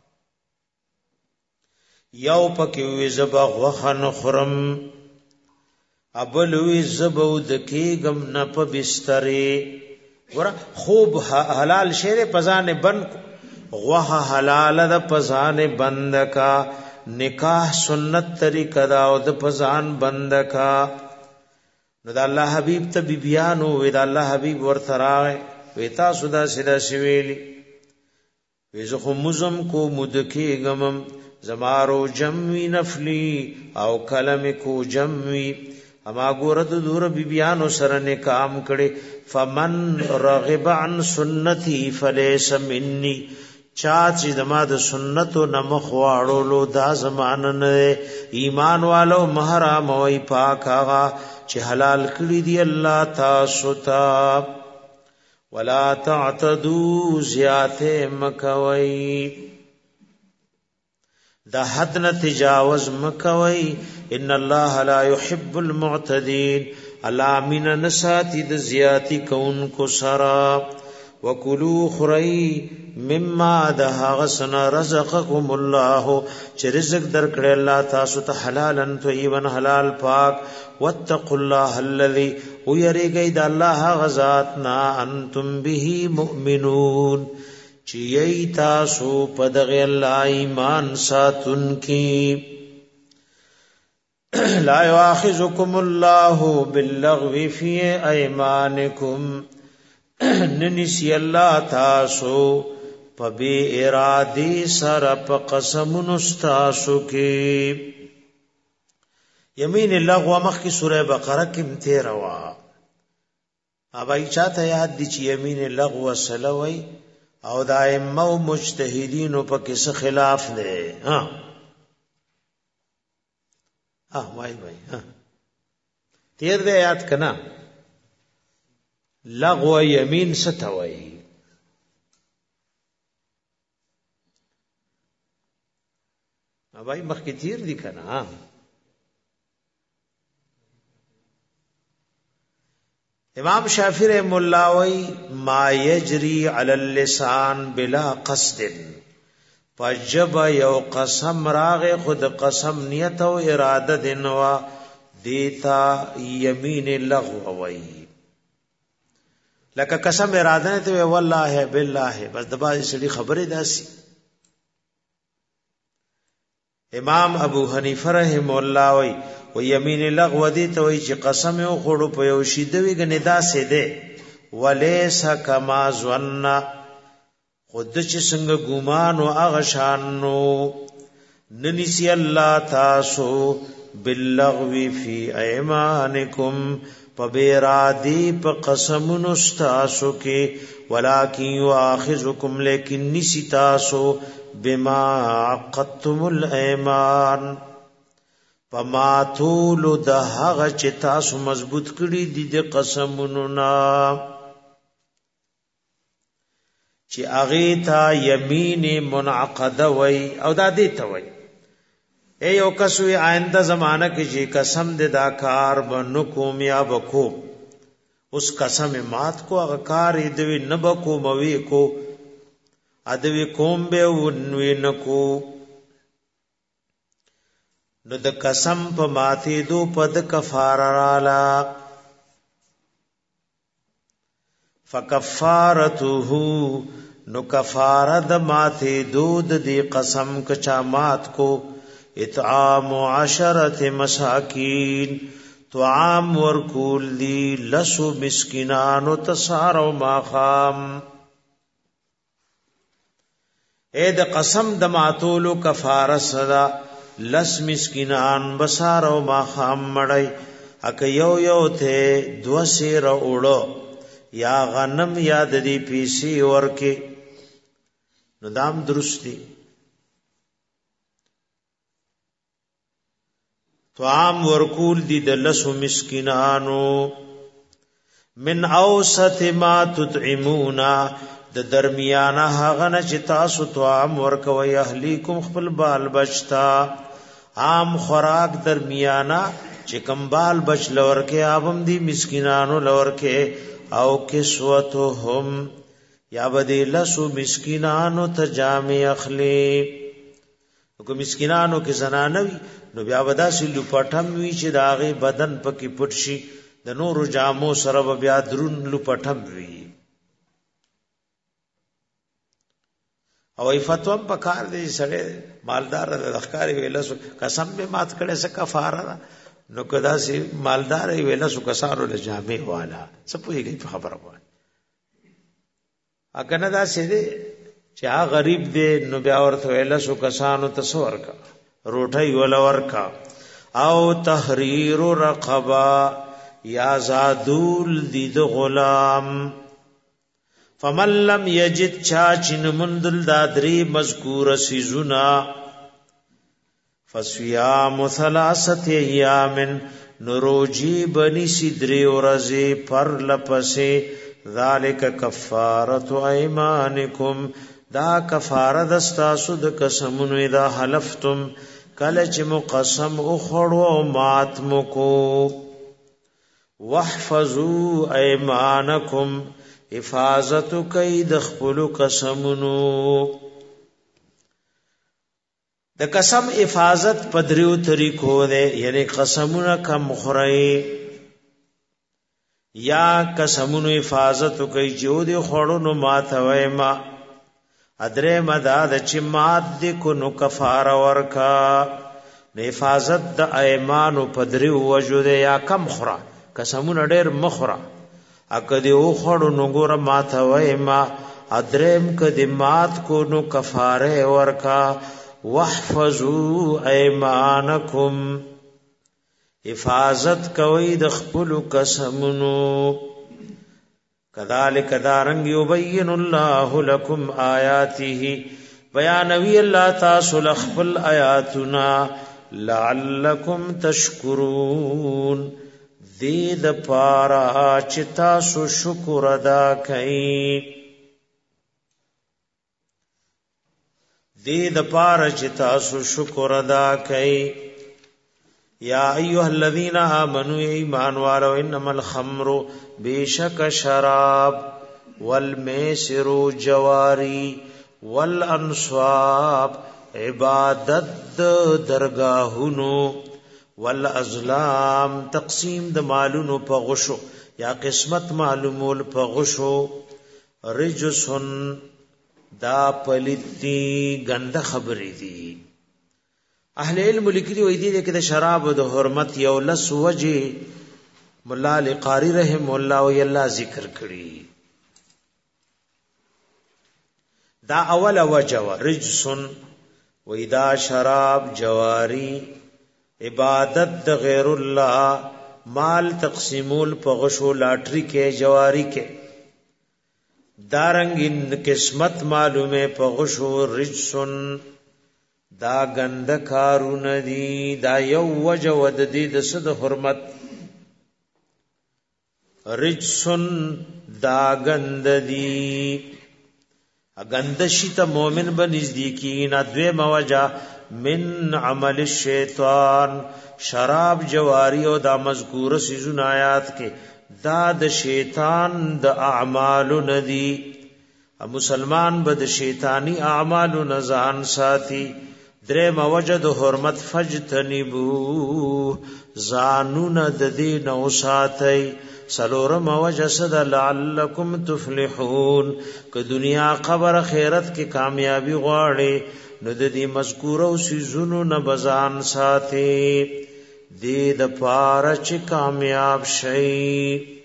یو پکې وی زب غوخن خرم ابل وی زب د کېګم نه په بسترې ور خوب حلال شیر پزان بن غوخه حلال د پزان بند کا نکاح سنت طریقہ دا او د پزان بند کا نو د الله حبیب ته بیبیانو وی د الله حبیب ورته راغی وی تاسو دا سیدا شویلی وی زه خو مزم کو مدکی غمم زمارو جموی نفلی او کلم کو جموی اما ګورد دور بیبیانو سره نکام کړي فمن رغب عن سنتی فلیس منی چا چې دما د سنتو نمخ واړولو دا زمانه نه ایمان والو محرم وای پاک هغه چې حلال کړی دی الله تاسو ته ولا تعتدوا زیاته مکوي دا حد نه تجاوز مکوي ان الله لا يحب المعتدين الله من نساتی د زیاتی کون کو سرا وکلوا خری مما ده غسن رزقکم الله چې رزق درکړی الله تاسو ته حلالا طیبا حلال پاک واتقوا الله الذي ويرګی د الله غزاتنا انتم به مؤمنون چې ای تاسو په دغه الله ایمان ساتون کی لا یؤاخذکم الله باللغو فی ایمانکم ننسی الله تاسو په بی ارادی سره په قسمونو تاسو کې یمین لغو مخ کی سوره بقره کې تیروا اوبای چاته یاد دي چې یمین لغو سلوي او دائمه او مجتهدین په کې څه خلاف نه وای تیر دې یاد کنا لغو یمین ستوي اوبای مخ کې تیر دي کنا امام شافعی رحم الله وی ما یجری علی اللسان بلا قصد فجب یو قسم راغ خود قسم نیت او اراده دنوا دیتا یمین لغو وی لکه قسم اراده نه ته والله بالله بس د باندې سړي خبره داسي. امام ابو حنیفه رحم الله وی و یمین لغو دی ته وی چې قسم یو خړو په یو شی دوی غنی داسې ده ولیس کما ظن خود چې څنګه ګمان او هغه شان نو ننسی الله تاسو باللغو فی ایمانکم پبیرادی په قسمونو استاسو کې ولکن یؤاخذکم لیکن نسی تاسو بما عقدتم الایمان فما طول د هغه چې تاسو مضبوط کړی دي د قسمونو نا چې هغه تا یمین منعقده وای او دا دې ته وای ای او کسوی آئنده زمانہ کې چې قسم دې دا کار بنو کوم یا بکو اس قسم مات کو هغه کار دې نه بکو موي کو ادوی کوم به ونوي نکو نو د قسم په ماتې دو پد کفاره رالا فکفارته نو کفاره د ماتې دود دی قسم کچا مات کو اطعام 10 مساکین طعام ورکول دی لسو مسکینان و تسارو ماخام اے د قسم د ماتولو کفاره صدا لس مسکینان بسارو ماخام مړی اک یو یو ته دو سیر اوړو یا غنم یا د دې پیسي ورکه نو دام درستی طعام ورکول دی د لسو مسکینانو من اوسط ما تطعمونا د درمیانه هغه نه چې تاسو طعام ورکوي اهلیکم خپل بال بچتا عام خوراک درمیانه چې کم بال بچ لورکه ابم دی مسکینانو لورکه او کسوتهم یا بدی لسو مسکینانو ته جامع اخلی کو مسکینانو کې زنانوي نو بیا ودا سلو پټم وی چې داغه بدن پکې پټ شي د نورو جامو سره بیا درون لو پټم وی او ای فتوا په کار دی سره مالدار د ښکاری ویلسو قسم به مات کړي څه کفاره نو کدا سي مالدار ویلسو کسارو له جامع والا سپوږی په خبره وای اګنه دا سي دي چې هغه غریب دی نو بیا ورته ویلسو کسانو تصور کا روټي ولا ورکا او تحریر رقبه یا زادول دید غلام فمن لم یجد چاچن مندل دادری مذکور سیزنا فصیام 3 ایام نروجی بنی سدری ورزی پر لپسے ذالک کفارت ایمانکم دا کفاره دستا سود قسمونو اذا حلفتم کله چې مقسم او خړو ماتم کو واحفظوا ایمانکم حفاظت کید خپل قسمونو د قسم حفاظت پدریو طریقو ده یعنی قسمونه کم خړی یا قسمونو حفاظت کوي جو دي خړو نو ماتوي ما ادره مداد چې مات دي کو نو کفاره ورکا حفاظت د ایمانو پدریو وجود یا کم خړه قسمونه ډېر مخړه اکدی او خړو نو ګور ماتوي ما ادرم کدی مات کو نو کفاره ورکا واحفظوا ایمانکم حفاظت کوي د خپل قسمونو کذالک دارنگ یبین الله لكم آیاته بیانوی الله تاسو لخپل آیاتنا لعلکم تشکرون دې د پارا چې تاسو شکر ادا کړئ دې د پارا چې تاسو شکر ادا کړئ یا ایها الذین آمنوا ایمان والو انما الخمر بیشک شراب والمیسر جواری والانصاب عبادت درگاہونو والازلام تقسیم د مالونو په غشو یا قسمت معلومول په غشو رجسن دا پلیتی گنده خبری دی اهل علم لیکلی وی دی کہ شراب د حرمت یو لس وجه مولا علی قاری رحم الله و یلا ذکر کړي دا اول وجه رجسن وی دا شراب جواری عبادت د غیر الله مال تقسیمول په غشو لاټری کې جواری کې دارنګ قسمت معلومه په غشو رجسن دا گند کارون دی دا یو وجه ود دی د صد حرمت رجسن دا گند دی گند شیت مومن بنزدیکین ادوی موجه من عمل الشیطان شراب جواری او دا مذکور سیزون آیات کے دا د شیطان د اعمال ندی مسلمان بد شیطانی اعمال نزان ساتي درې موجد حرمت فجتنبو زانون د دین او ساتي سلور موجسد لعلکم تفلحون که دنیا قبر خیرت کې کامیابی غواړي نو د دې مذکور او سيزونو نه بزان ساتي دې د پاره چې کامیاب شي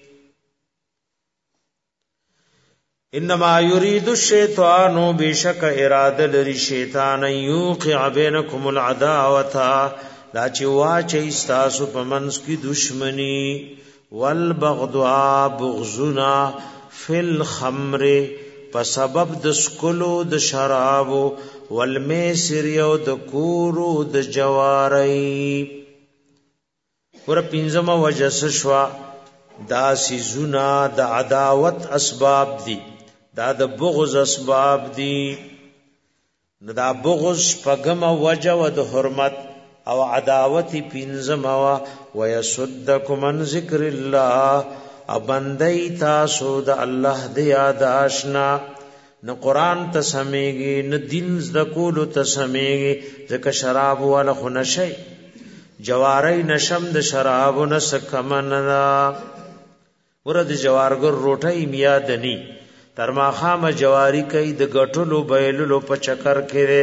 انما يريد الشيطان بشك اراده لري شیطان يوقع بينكم العداوه لا چې واچي تاسو په منځ کې دشمني والبغضاء بغضنا في الخمر په سبب د سکلو د شراب والمیسر یو د کورو د جواری ور پینځمه وجس شوا دا سيزونه د عداوت اسباب دي دا د بغض اسباب دي نو دا بغض پغم وجه و د حرمت او عداوت پینځمه ويسدكم عن ذکر الله ابندای تاسو د الله د یاد آشنا نو قران ته سمېږي نو دین ز کول ته سمېږي ځکه شراب ولا خنشي جواری نشم د شراب نس کمننا ورته جوارګر روټي میا دني تر ما خام جواری کوي د غټلو بیللو په چکر کې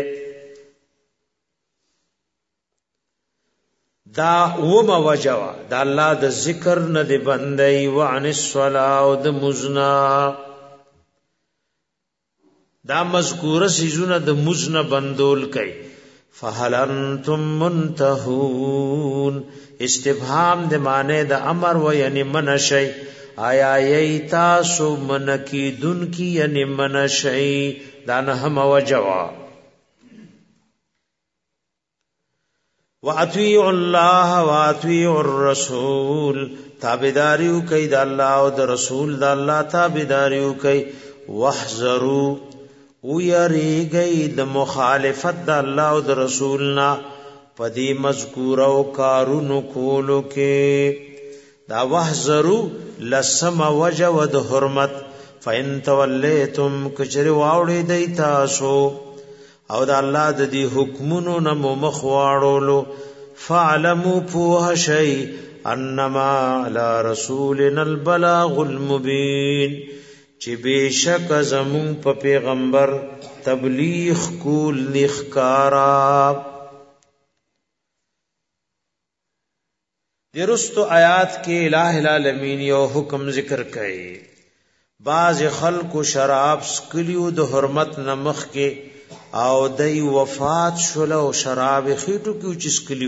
دا وما وجوا دا الله د ذکر نه دی بندي وعن الصلاه او د مزنا دا مذکوره سيزونه د مزنا بندول کوي فهل انتم منتهون استفهام د معنی د امر و یعنی منشي آیا ایتا سو منکی دن کی یعنی منشي دا نه هم وجوا وَأَطِيعُوا اللَّهَ وَأَطِيعُوا الرَّسُولَ تابعداریو کوي د الله او د رسول د الله تابعداریو کوي واحذروا ويریږي د مخالفت د الله او د رسولنا پدې مذکور او کارونو کولو کې دا واحذروا لسم وجه ود حرمت فإن تولیتم کچری واوړې دی تاسو او د الله د دې حکمونو نه مخ واړولو فعلموا فوه شيء انما على رسولنا البلاغ المبين چې بشک زمون په پیغمبر تبلیغ کول لخکارا درستو آیات کې الٰه العالمین یو حکم ذکر کړي بعض خلق شراب سکلیو د حرمت نمخ کې او دای وفات شول او شراب خېټو کې چسکلیو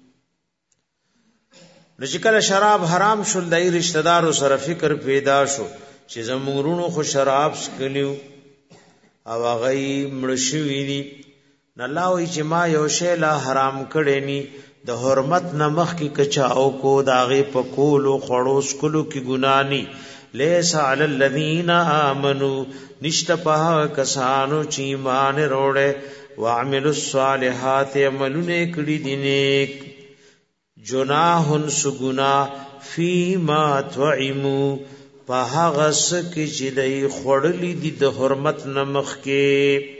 لږکله شراب حرام شول دای رشتہ دارو سره فکر پیدا شو چې زمورونو خو شراب سکلیو او غي مړشوي دي الله وی چې ما یو شی لا حرام کړي ني د حرمت نمخ کې کچاو کو داغه پکولو خړو سکلو کې ګناني لیس علی الذین آمنوا نشت په کسانو چې ایمان وروړي وعملوا الصالحات عملونه کړي دي نیک جناحن سغنا فيما طعموا په هغه سکه چې دای خړلې دي د حرمت نمخ کې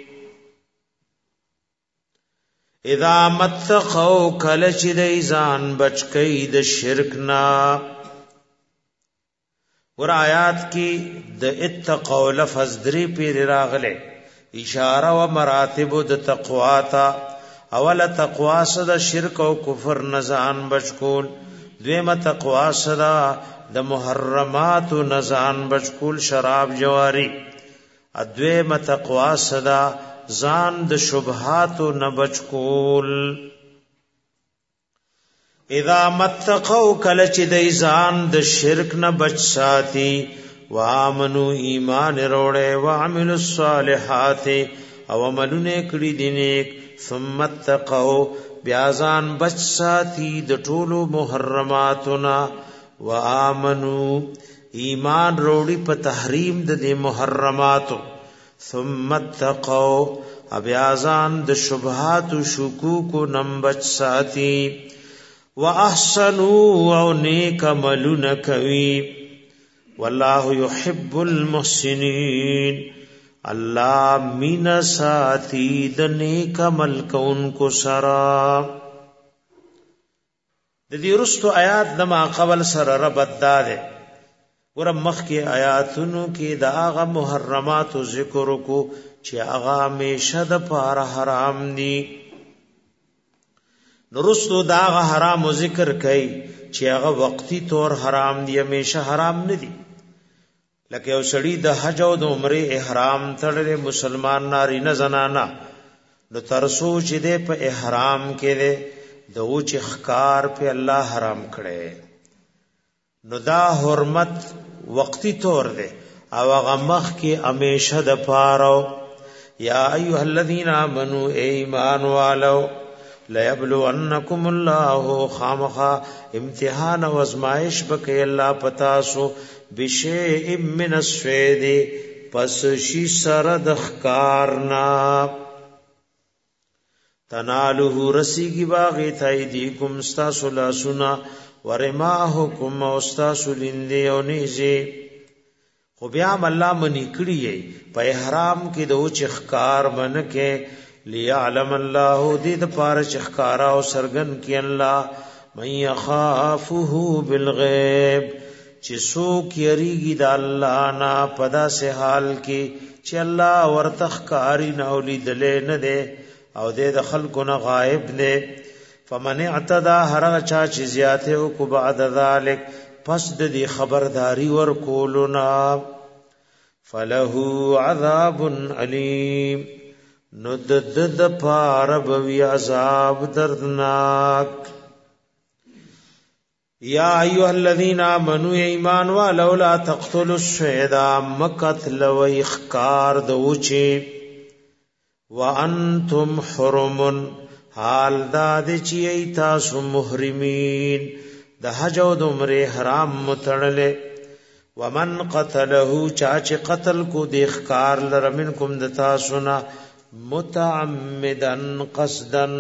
اذا متقوا کل چې دای ځان بچ کئ د شرک نا ور آیات کې د اتقوا لفظ درې پیر راغله اشاره و مراتب د تقوا تا اول تقوا صد شرک او کفر نزان بچکول دویمه تقوا صدا د محرمات نزان بچکول شراب جواری ادویمه تقوا صدا ځان د شبهات نه بچکول اذا متقوا کل چې د ځان د شرک نه بچ ساتي وامنو ایمان وروړي وعملوا الصالحات او عملونه کړی دي نیک ثم اتقوا بیازان بچ ساتي د ټولو محرماتنا وامنو ایمان وروړي په تحریم د محرماتو ثم اتقوا بیازان د شبهات او شکوک نم بچ ساتي واحسنوا او نیک عملونه کوي والله يحب المحسنين الله مینا ساتي د نیک عمل کوونکو سره د دې رستو آیات د ما قبل سره ربط ده ور مخ کې آیاتونو کې د هغه محرمات ذکر کو چې هغه همیشه د پاره حرام دي نورستو دا هغه حرام ذکر کوي چې هغه وقتی طور حرام دي همیشه حرام نه دي لکه یو سړی د حج او د عمره احرام تړلې مسلمان ناری نه زنانا نو ترسو چې د په احرام کې د اوچ اخکار په الله حرام کړي نو دا حرمت وقتی طور ده او هغه مخ کې همیشه د پاره یا ایها الذین آمنوا ایمان والو لَيَبْلُوَنَّكُمُ اللَّهُ خامخا امتحان و ازمائش بکی اللہ پتاسو بشیء من الصید پس شی سرد اخکارنا تنالوه رسیگی باغی تایدیکم استاسو لاسونا ورماحکم استاسو لندی و نیزی خو بیام اللہ منی کری پا احرام کی دو چخکار منکے لیعلم الله دې د پاره چخکارا او سرغن کی الله من يخافه بالغیب چې څوک یریږي د الله نه پدا سه حال کې چې الله ورتخکاری نه اولیدلې نه ده او دې د خلکو نه غائب نه فمن اعتدى هر چا چې زیاته او کو بعد ذلک پس د خبرداری ور کولنا فله عذاب علیم نو د پار بوی عذاب دردناک یا ایها الذین آمنوا ایمان والو لا تقتلوا الصید مقتل و اخکار دوچی وانتم حرم حال داد چی ایتاسو محرمین د حج او د عمره حرام متړله ومن قتله چاچ قتل کو د اخکار لرمنکم د تاسونا متعمدن قصدن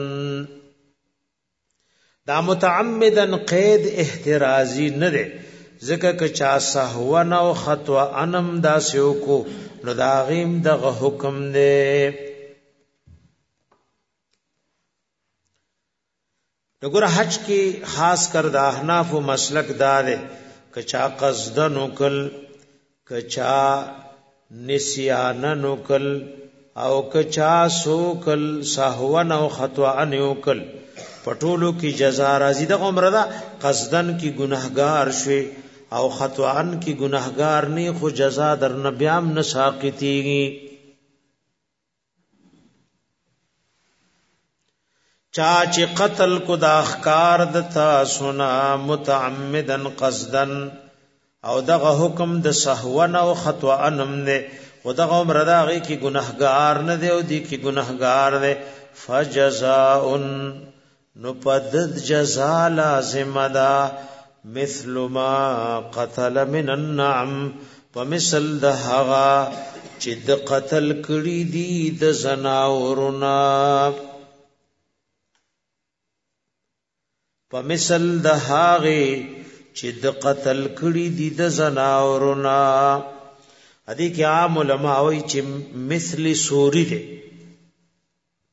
دا متعمدن قید احترازی نه ده ځکه که چا سهوا او خطا انم داسیو کو نو دا غیم دغه حکم ده دغه حج کې خاص کر د احناف مسلک دار که چا قصدن وکل که چا نسیان وکل او کچا سوکل سهون او خطوان یوکل پټولو کی جزا راځي د عمره دا قصدن کی گناهګار شوي او خطوان کی گناهګار نه خو جزا در نبیام نه ساقطيږي چا چې قتل کو دا اخکار د تاسونا متعمدن قصدن او دغه حکم د سهون او خطوان هم نه خدغه عمر داغي کی گناهګار نه دی او دی کی گناهګار دی فجزاء نو پد جزاء لازم ده مثل ما قتل من النعم ومثل ده هغه چې د قتل کړي دي د زناورنا ومثل ده هغه چې د قتل کړي دي د زناورنا ادي کې عام علماء وایي چې مثلی سوری دی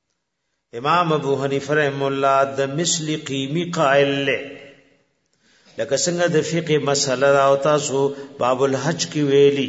امام ابو حنیفه رحم الله د مثلی قیمی قائل له لکه څنګه د فقه مسله او تاسو باب الحج کې ویلي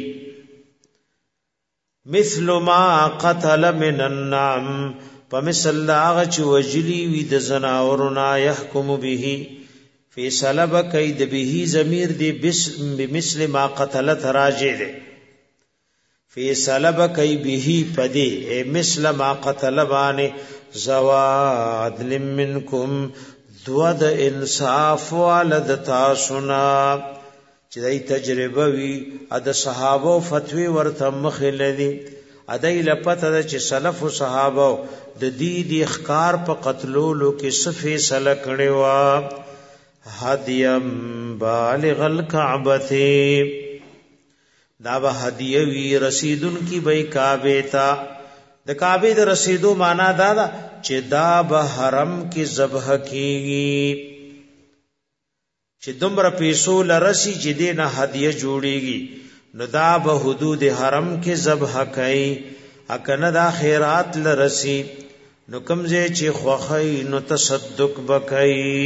مثل ما قتل من النعم فمثل هغه چې وجلی وي د زناورنا يحكم به فی سلب کید به ضمیر دی بمثل ما قتل راجع دی فی سلب کای به پدی مثل ما قتل بانه زواد منکم دود انصاف والد تاسنا چې دای تجربه وی د صحابه فتوی ورته مخلدي ادای لپته چې سلف او صحابه د دې د اخکار په قتلولو کې صفه سل کړي وا هدیم بالغ الکعبه دا به هدیه وی رسیدن کی به کعبه تا د کعبه د رسیدو معنا دا چې دا به حرم کې ذبح کیږي چې دومره پیسو لرسي چې دینه هدیه جوړيږي نو دا به حدود حرم کې ذبح کوي اکنه دا خیرات لرسي نو کمزه چې خوخی نو تصدق بکئی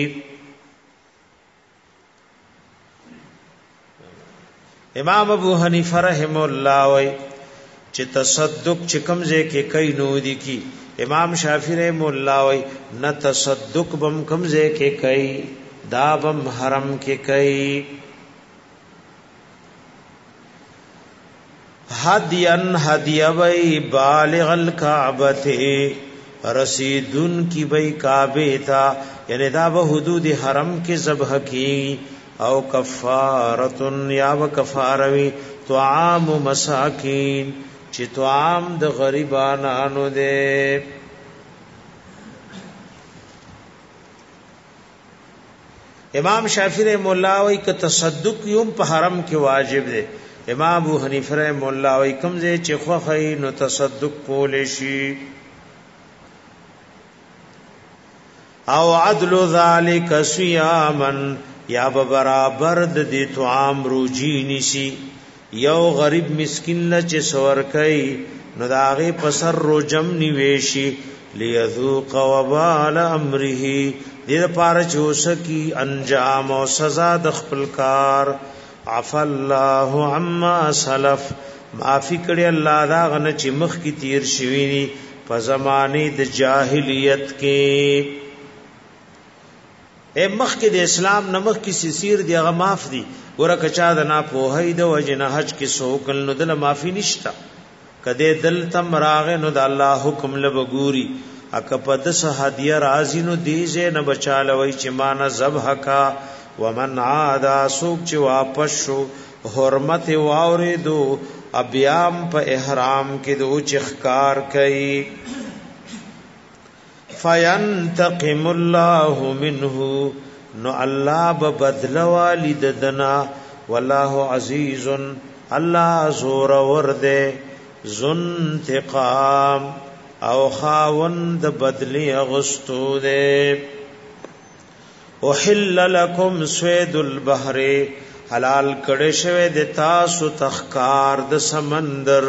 امام ابو حنیفه رحم الله وای چې تصدق چې کمزه کې کوي نو دي کی امام شافعی رحم الله وای نه تصدق بم کمزه کې کوي دا بم حرم کې کوي هدین هدیه وای بالغ الکعبه رسیدن کی بی کعبه تا یعنی دا به حدود حرم کې ذبح کی او کفارتن یا وکفاروی طعام مساکین چې طعام د غریبانو دے امام شافعی رحم الله وی ک تصدق یوم په حرم کې واجب دے امام ابو حنیفه رحم الله وی کوم ځای چې خوخی نو تصدق کول شي او عدل ذالک صیاما یا برابر د دې طعام روجی نشي یو غریب مسکین له چې سور کوي نو داغه پسر روجم نیويشي ليذوق وبال امره دې لپاره چې وسکی انجام او سزا د خپل کار عف الله عما سلف معافی کړي الله دا غنه چې مخ کی تیر شوی ني په زمانه د جاهلیت کې اے مخ کې د اسلام نمخ کې سیر دی هغه معاف دي ګوره کچا د نه پوهې د وجنه حج کې سوکل نو دل معافي نشتا کده دل تم راغه نو د الله حکم لبګوري اک په د هدیه راځي نو دیزه نه بچالوي چې مان ذبح کا ومن عاد سوق چې واپس شو حرمت واوریدو ابیام په احرام کې د اوچ اخکار کوي فینتقم الله منه نو الله بدل والد دنا والله عزیز الله زور ورده ذن انتقام او خاوند بدلی اغستو دے وحل لكم صید البحر حلال کړه شوه د تاسو تخکار د سمندر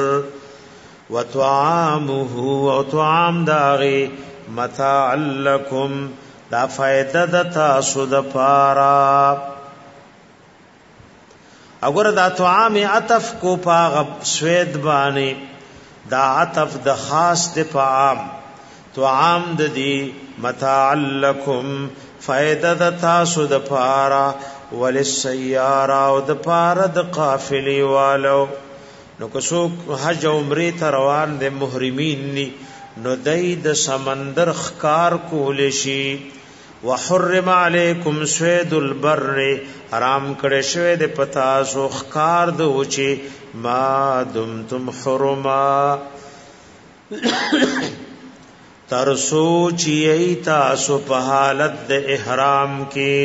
وطعامه او طعام داغي متاع لكم دا فائدہ د تاسو د پارا اگر دا طعام عطف کو پاغ سوید بانی دا عطف د خاص د پام طعام د دی متاع لكم فائدہ د تاسو د پارا وللسیارہ او د پارا د قافلی والو نو کسو حج عمره ته روان د محرمین نی نو دای د سمندر خکار کول شي وحرم علیکم صید البر حرام کړه شوی د پتا سو خکار د وچی ما دمتم حرما ترسو چی تاسو په حالت د احرام کې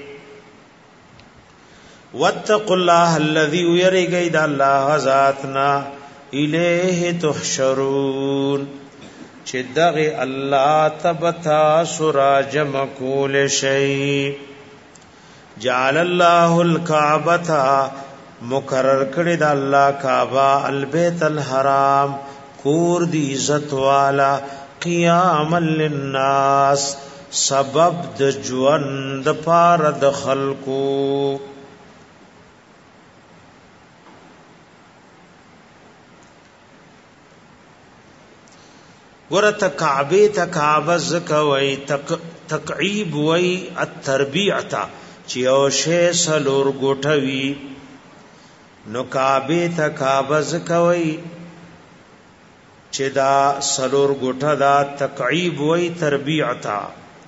واتقوا الله الذي يرجى د الله ذاتنا الیه تحشرون چې دغه الله تبتا سورا جمع کول شي جعل الله الكعبه مقرر کړی د الله کعبه البیت الحرام کور دی عزت والا قیام للناس سبب د ژوند پار د خلقو. ګورته کعبه زکوي تقعیب وی التربیعتا چې او شی سلور ګټوي نو کعبه زکوي چې دا سلور ګټه دا تقعیب وی تربیعتا.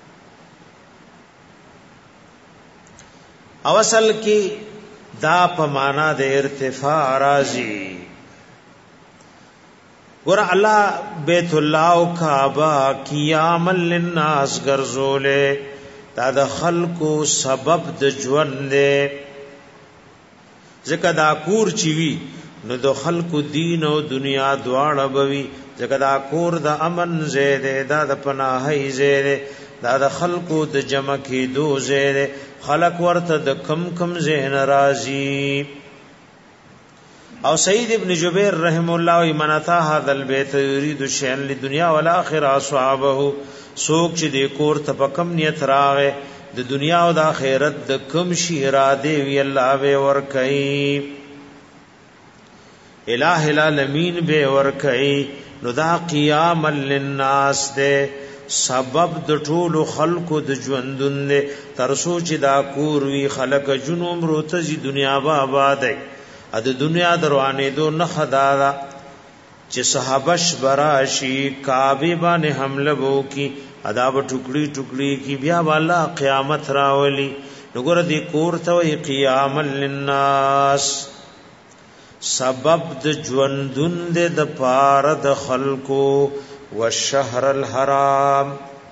او اصل کې دا په معنا د ارتفاع راځي. ور الله بیت الله او کعبه قیام للناس ګرځولې دا د خلقو سبب د ژوند دی. ځکه دا کور چی وی نو د خلقو دین او دنیا دواړه بوي. ځکه دا کور د امن زیاده دا د پناهي زیاده دا د خلقو د جمع کېدو زیاده. خلق ورته د کم زین راضی. او سید ابن جبیر رحم الله منتا هذا البيت يريد شيئا للدنيا والاخره اصحابه سوک چې د کور ته پکم نیت راغې د دنیا او د آخرت د کم شي اراده وی الله به ور کوي. الہ العالمین به ور کوي. نو دا قیام للناس ده سبب د ټول خلقو د ژوندون ده تر سوچ دا کور وی خلق جنوم روته دنیا با آباد ده. ا د دنیا دروانه دو نه خدادا چې صحابش براشي کعبه باندې حمله وو کی ادا و ټوکړي کی بیا والا قیامت راولي. وګوره دې کور ته وی قیام للناس سبب د ژوندون د پار د خلقو والشهر الحرام.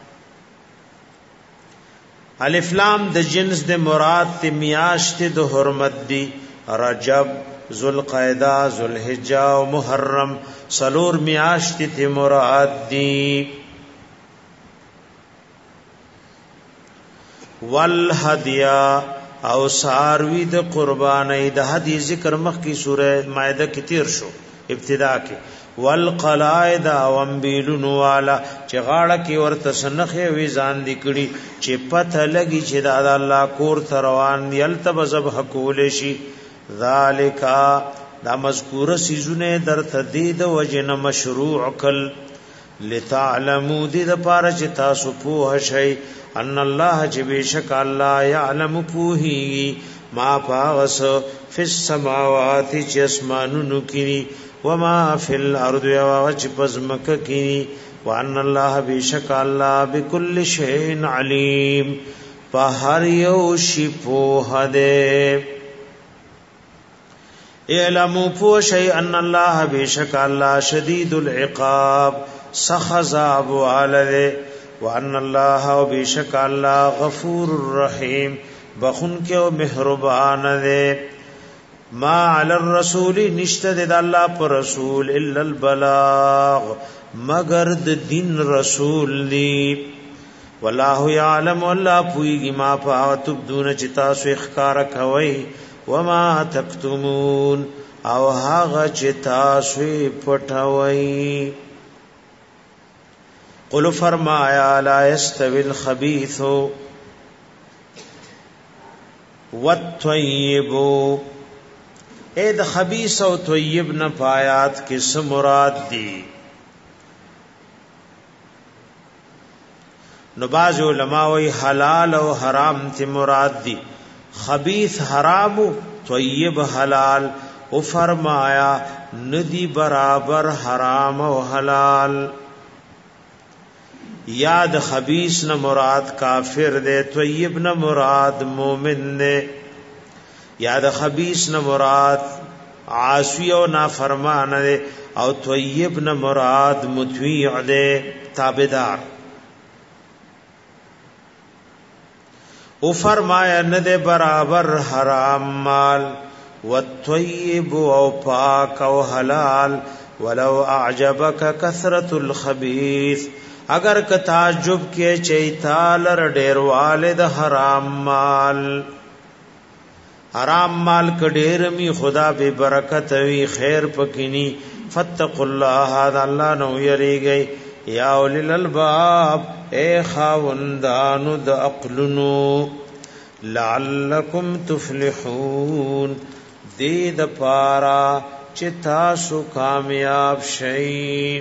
الف لام د جنس د مراد ته میاشت د حرمت دی. رجب ذوالقعدہ ذوالحجہ و محرم سلور میاشت تی مراد دی. والهدیا او ساروی د قربانی د هدی ذکر مخ کی سورہ مائدہ کی تیر شو ابتدا کی. والقلائد وانبیلن والا چې غاړه کې ورته سنخه وی ځان دکړي چې پته لګي چې د الله کور تروان یلتب ذبح کول شي. ذالک دا مذکور سیزونه در تدید وجن مشروع کل لتعلموا دې د پاره چې تاسو په شي ان الله چې بشک الله يعلم پوهي ما پاوس فی السماوات چې اسمانونو کې وما فی الارض او چې پزمک کې وان الله بشک الله بكل شیء علیم په هر یو شی په هده. اعلموا پوشی ان الله بشک الله شدید العقاب سخذاب والده وان الله بشک الله غفور الرحیم بخون کے و مہربان دے. ما علی الرسول نشتد دا اللہ پر رسول الا البلاغ مگر د دین رسول دی. واللہ یعلم واللہ پوئیگی ما پا تبدون چتا سو اخکار کوئی وما تکتمون او هاغ چتا سو پٹھوئی. قل فرمایا لا يستوي الخبيث والطيب. اے د خبیث او طیب نه پایات کس مراد دی. نو باز علماء وی حلال او حرام تی مراد دی. خبیث حرام طیب حلال او فرمایا ندی برابر حرام او حلال. یاد خبیث نہ مراد کافر دے طیب نہ مراد مومن دے. یاد خبیث نہ مراد عاصی او نافرمان دے او طیب نہ مراد مطیع دے تابعدار. او فرمایا نہ دے برابر حرام مال والطیب او پاک او حلال ولو اعجبک کثرت الخبیث. اگر که تعجب کې چیتال ډیر والد حرام مال کډیر می خدا به برکت وی خیر پکینی. فتقوا الله هذا الله نو یریږي یا اولل الباب اے خاوندانو د عقلونو لعلکم تفلحون دې د پارا چې تاسو کامیاب شئ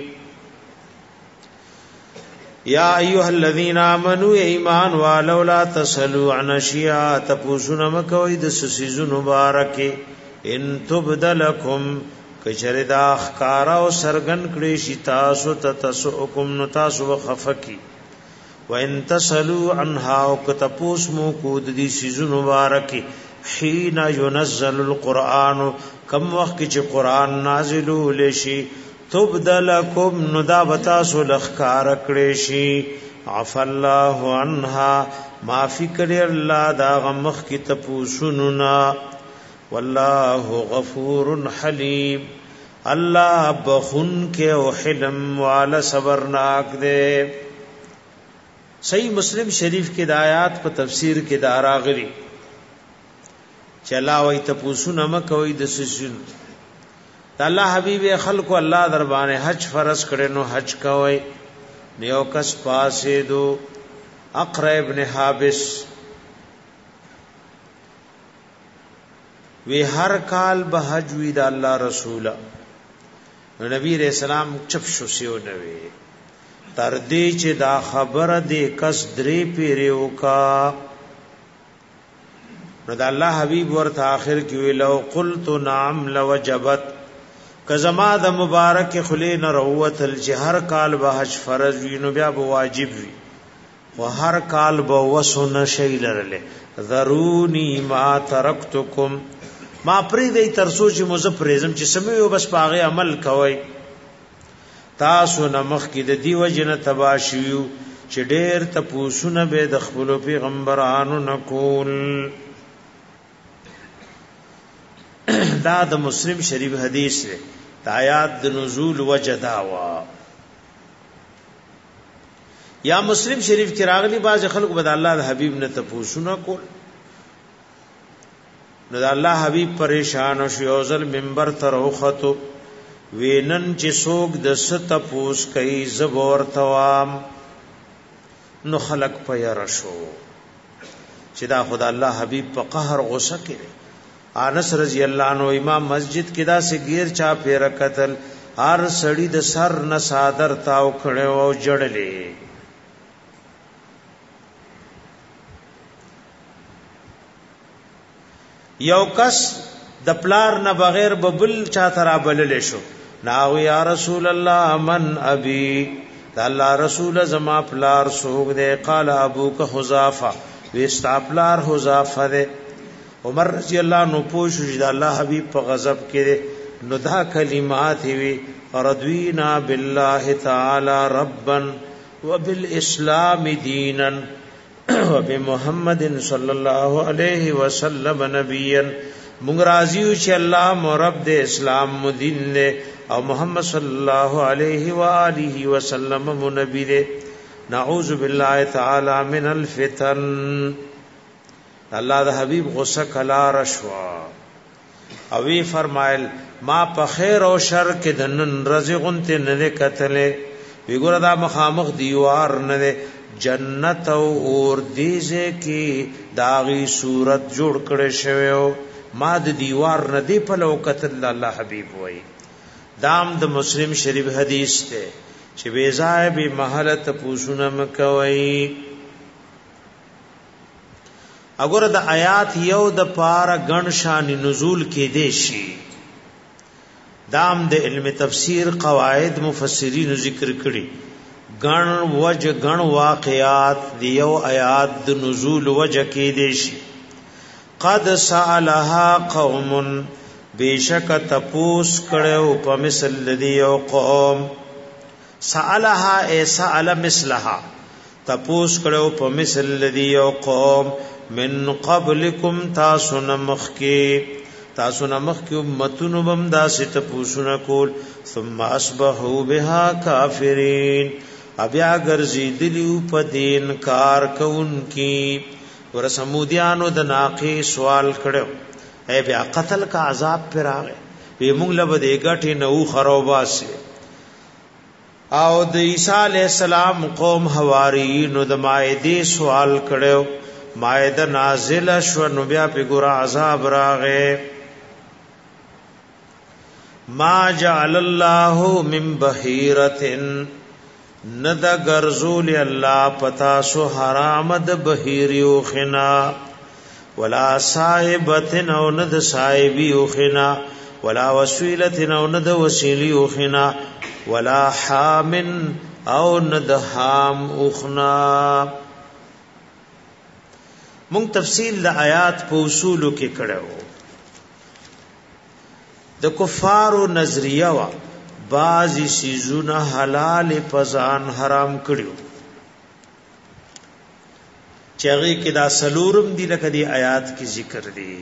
یا ایها الذین آمنوا ایمان والو لا تسلوا عن اشیاء تپوسون مکوئ د سسیزو مبارک ان تبدلکم کچره دا اخکارا او سرغن کړي شي تاسو تتسؤکم نو تاسو وخفکی وان تسلوا عنها او کتپوس مو کو د دې سیزو مبارک حين ينزل القرآن کم وخت چې قرآن نازل ولشي تبدلکم ندا بتاسو لخکار کړي شي عف الله عنها معافی کړي الله دا غمخ کی تپوسوننا والله غفور حلیم الله بخون کے او حلم والا صبرناک دے صحیح مسلم شریف کی آیات په تفسیر کې دا راغلی چلا وای تپوسونه مکوئ د سسن الله حبیب خلق الله دربانه حج فرض کړي نو حج کوي نیو کس پاسه دو اقرا ابن حابس وی هر کال به حج وی د الله رسول نبی رسول الله چپ شو سیو نوی تر دې چې دا خبره دې کس درې پیریو کا نو د الله حبیب ورته اخر کې ویلو قلت نعم لوجبت کزما د مبارک خلین روت الجهر کال به حج فرض وینو بیا به واجب وی و هر کال به وسن شی لرله ذرونی ما ترکتکم ما پری دی ترسو چې مزپریزم چې سمو بس پاغه عمل کوي تاسو نمخ کې د دیو جن تباشیو چې ډېر تپوسونه به د خپل پیغمبرانو نقول دا د مسلم شریف حدیث دی د آیات د نزول وجداوا یا مسلم شریف کې راغلی باز خلق بد الله د حبیب نه تپوسونه کول نو د الله حبیب پریشان او شیوزل منبر تر وختو وینن چې څوک د ست پوس کوي زبور توام نو خلق پیر شو چې دا خدای الله حبیب په قهر غصه کړي انس رضی الله عنه امام مسجد کې دا سي غیر چا پیر قتل هر سړی د سر نه صادر تاو کړي او جړلې یو کس د پلار نه بغیر ببل چا ترا بلل شو ناو یا رسول الله من ابي د الله رسول زما پلار سوګ دے قال ابوک حذافه وستا پلار حذافه دے عمر رضی الله نو پوښ د الله حبیب په غضب کې نو دا کلمات وی رضینا بالله تعالی ربا وبالاسلام دینا وبمحمد صلی الله علیه وسلم نبیا مونږ راضیو چې الله مرب د اسلام مدین له او محمد صلی الله علیه و آله وسلم نبی دے نعوذ بالله تعالی من الفتن الله د حبیب غصه کلا رشوا او وی فرمایل ما په خیر او شر کې د نن رزقنت نه کتلې وی ګور دا مخامخ دیوار نه جنت او اور دیزه کې داغي صورت جوړ کړي شوی ما د دیوار نه دی په لو کتل الله حبیب وای دام د مسلم شریف حدیث ته چې بیزای به محلت پوښونه مکوي اگر د آیات یو د پارا غن شان نزول کې دی شي دام د علم تفسیر قواعد مفسرین ذکر کړي غن وجه غن واقعات دیو آیات د نزول وجه کې دی شي قد سالها قوم بیشک تپوس کړو په مثل دی یو قوم سالها ای سال مثلها تپوس کړو په مثل دی یو قوم من قبلکم تاسو نمخ کې امتون بم داسې تپوسونه کول ثم اصبحوا بها کافرین بیا ګرځیدلیو په دین کار کوونکی ور سمودیانو د ناقې سوال کړو اے بیا قتل کا عذاب پر راغې وی موږ له دې غټي نو خروباسه او د عیسی علی السلام قوم حواریین د مائده سوال کړو مائده نازل شو نو بیا په ګور عذاب راغې ما جعل الله من بحیرة ند غرزول الله پتا سو حرام د بحیریو خنا ولا صائبتن او ند صائبیو خنا ولا وسیلتن او ند وسیلیو خنا ولا حامن او ند حام اخنا مونږ تفصیل د آیات په اصولو کې کړو د کفارو نظریه وا بعضی سیزونه حلال پزان حرام کړیو چاغي کې دا سلورم دی لکه دی آیات کې ذکر دی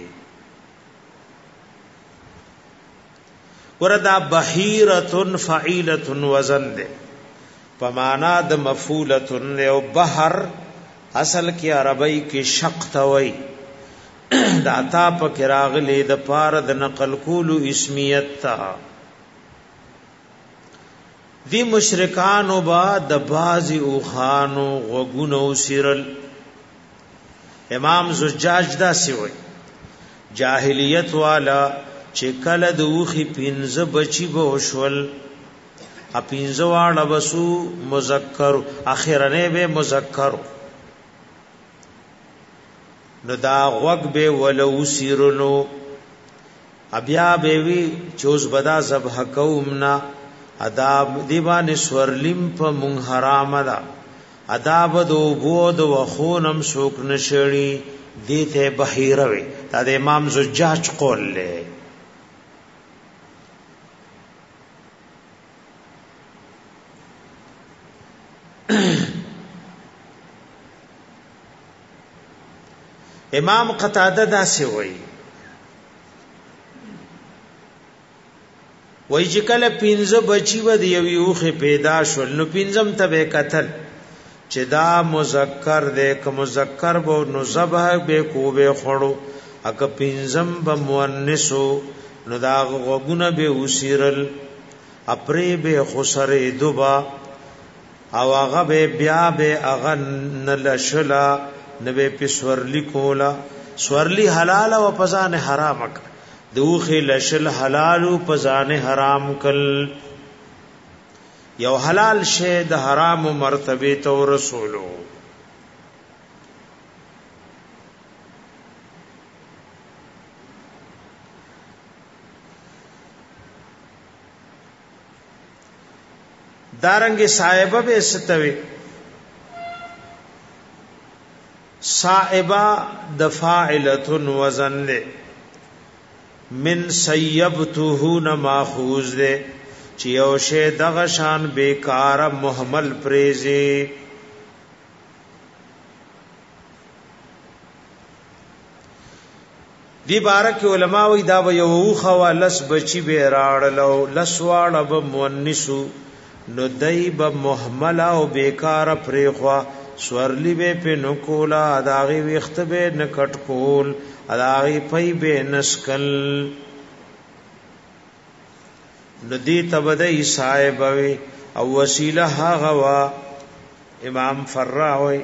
وردا بحیرة فعیلة وزن دے پمانا د مفعولة او بحر اصل کې عربی کې شق توي دا تا په کراغلی د پار د نقل کولو اسمیت تا دی مشرکانو با د بازی او خانو غوګونو سیرل امام زجاج دا سی وای جاهلیت والا چې کله د وخی پینځه بچی به وشول ا پینځه واړه وسو مذکر اخرنه به مذکر نو دا غوګ به ولو سیرلو بیا به وی چوز بدا ذبح قومنا اداب دیوان سورلم په مون حرام ده اداب دو بود وخونم سوک نشړي دیته بحیره وی دا د امام زجاج قول له امام قتاده دا سی وی چې کله پینځه بچی و دی یو خې پیدا شول نو پینځم ته قتل چې دا مذکر دی که مذکر بو نو ذبح به کو به خړو اک پینځم به مؤنثو نو دا غوګونه به وسیرل اپری به خسرې دوبا او هغه به بیا به هغه نلشلا نبه پسورلی کولا سورلی حلال او پزان حرام ک دوخه لشل حلال او پزان حرام کل یو حلال شی د حرام مرتبه تو رسولو دارنګ صاحب به ستوي صائبہ دفاعلۃ وزن دے من سیبته نماخوذ دے چیو شه دغه شان بیکار محمل پریزی دی بارک علماء وی دا یو خوا لس بچی به راړلو لس واړه به مؤنثو نو دایب محمل او بیکار پریخوا سورلی به په نکولا اداغي وخت به نکټ کول اداغي پي به نسکل ندی تبدای صاحب او وسیله هغه وا امام فراوي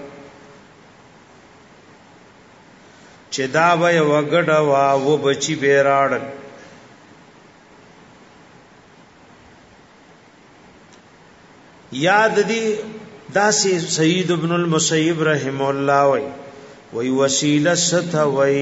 چې دا وای وګډ وا و بچی به راړ یاد دی داسی سید ابن المسیب رحم الله وی وسیله ست وی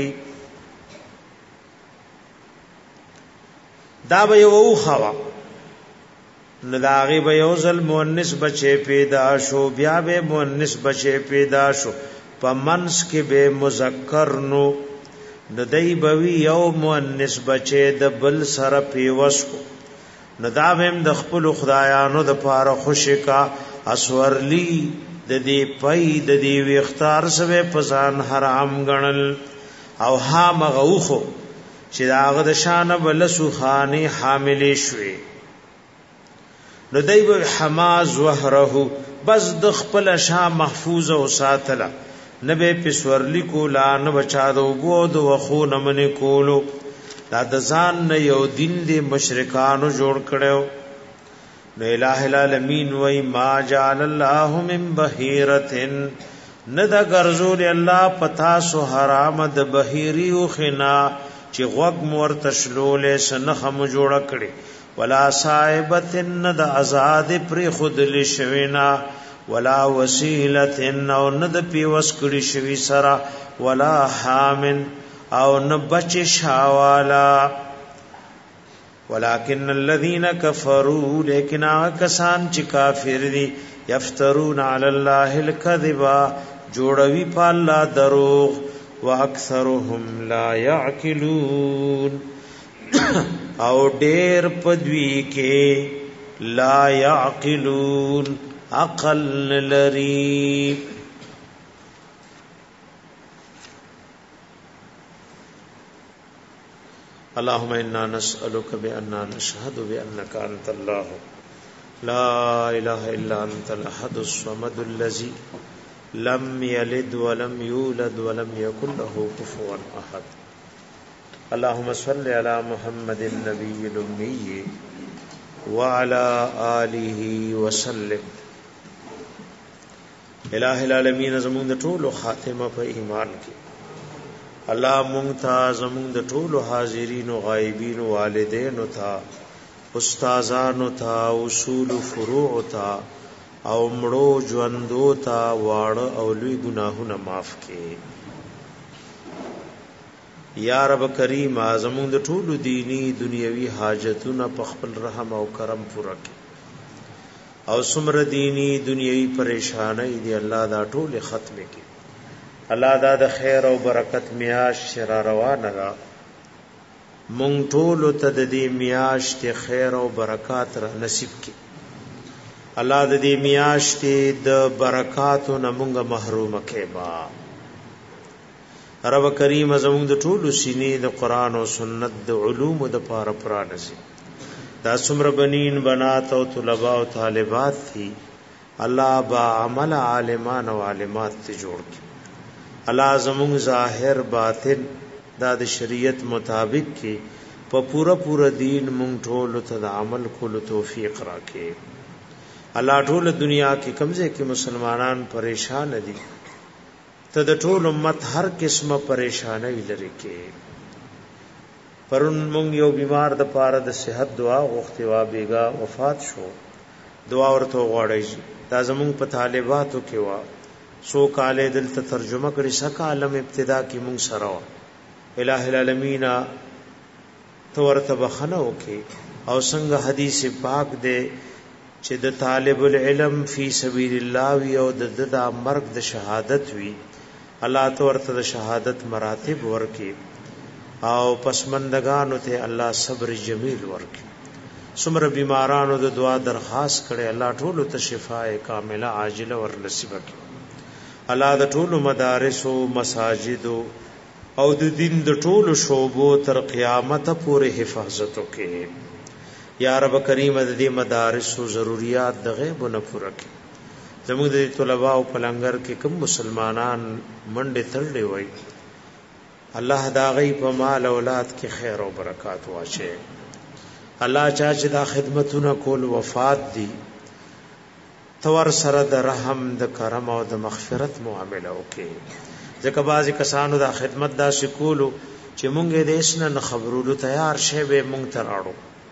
دا به یو خوا نداغي به یو ځل مؤنث بچي پیدا شو بیا به مؤنث بچي پیدا شو پمنس کې به مذکر نو ندای بوي یو مؤنث بچي د بل سره پیوس کو نداویم د خپل خدایانو د پاره خوشی کا اسورلی د دې پي د دې وختار سوي پزان حرام غنل او ها مغوخو چې داغه د شان بل سوخانه حاملې شوي نو دایو حماز وهره بس د خپل شاه محفوظ او ساتله نبه پسورلی کو لا نه بچا دو گو دو خو نمن کولو دا د ځان نه یو دین دی مشرکانو جوړ کړو نو الہ العالمین وی ما جعل الله من بحیرتن ندا غرزول الله پتا سو حرام د بحیری او خنا چې غوږ مور تشلول سنخم جوړ کړي ولا صائبتن د آزاد پر خود لشوینا ولا وسیلة او ند پی وسکړي شوی سرا ولا حامن او نبچ شاوالا ولكن الذين كفروا لیکن کسان چې کافر دي یفترون علی الله الكذب جوړوي په الله دروغ واکثرهم لا يعقلون او ډېر پدوی کې لا يعقلون عقل لري اللهم انا نسألك بأننا نشهد بأنك انت الله لا اله الا انت الاحد الصمد الذي لم يلد ولم يولد ولم يكن له كفوا احد اللهم صل على محمد النبي الأمي وعلى آله وسلم الہ العالمین زمون د ټولو خاتمه په ایمان کې الله مونږ ته زمون د ټولو حاضرین او غایبین والدین او ته استادانو ته اصول فروع ته او مړو ژوندو ته واړه او لوی ګناهونه معاف کړي یا رب کریم زمون د ټولو دینی دنیوي حاجتونه په خپل رحم او کرم پوره کړي او سمر دینی دنیوی پریشانی دی الله دا ټول ختم کی الله دا د خیر او برکت میاش شرا روانه را مونږ ټول ته د دې میاش ته خیر او برکات را نصیب کی الله د دې میاش ته د برکاتو نه مونږ محروم کېبا رب کریم زموږ د ټول سینې د قران او سنت د علوم د پاره پرانسي دا سمر بنین بنات او طلباء او طالبات تھی الله با عمل عالمان او عالمات ته جوړ کی الله زمون ظاهر باطن دا د شریعت مطابق کی په پورا دین مونږ ټول ته د عمل کولو توفیق راکې الله ټول دنیا کې کمزې کې مسلمانان پریشان دي ته د ټول امت هر قسمه پریشانای لري کې پرون مونږ یو بیمار د پاره د صحت دعا غوښتي وا بیګا وفات شو دعا ورته غواړی دا زمونږ په طالباتو کې وا سو کاله دلته ترجمه کړي سکه عالم ابتدا کې مونږ سره الہ العالمین تو ورته بخنه وکي او څنګه حدیث پاک دی چې د طالب العلم فی سبیل الله وی او د مرګ د شهادت وی الله تو ورته د شهادت مراتب ورکي او پسمندگانو ته الله صبر جمیل ورکي سمره بیمارانو د دعا درخواست کړي الله ټول ته شفاء کامله عاجله ور نصیب کړي الله د ټول مدارس او مساجد او د دین د ټول شوبو تر قیامت پورې حفاظت وکړي یا رب کریم د دې مدارس او ضرورت د غیب نه پوره کړي زموږ د طلباء او پلنګر کې کوم مسلمانان منډه تړلې وای الله دا غي په مال اولاد کې خیر او برکات واچي الله چې دا خدمتونه کول وفات دي تور سره د رحم د کرم او د مغفرت معامله وکي ځکه بعضی کسانو دا خدمت دا شکولو چې مونږه د اسنه خبرولو تیار شې به مونږ تراړو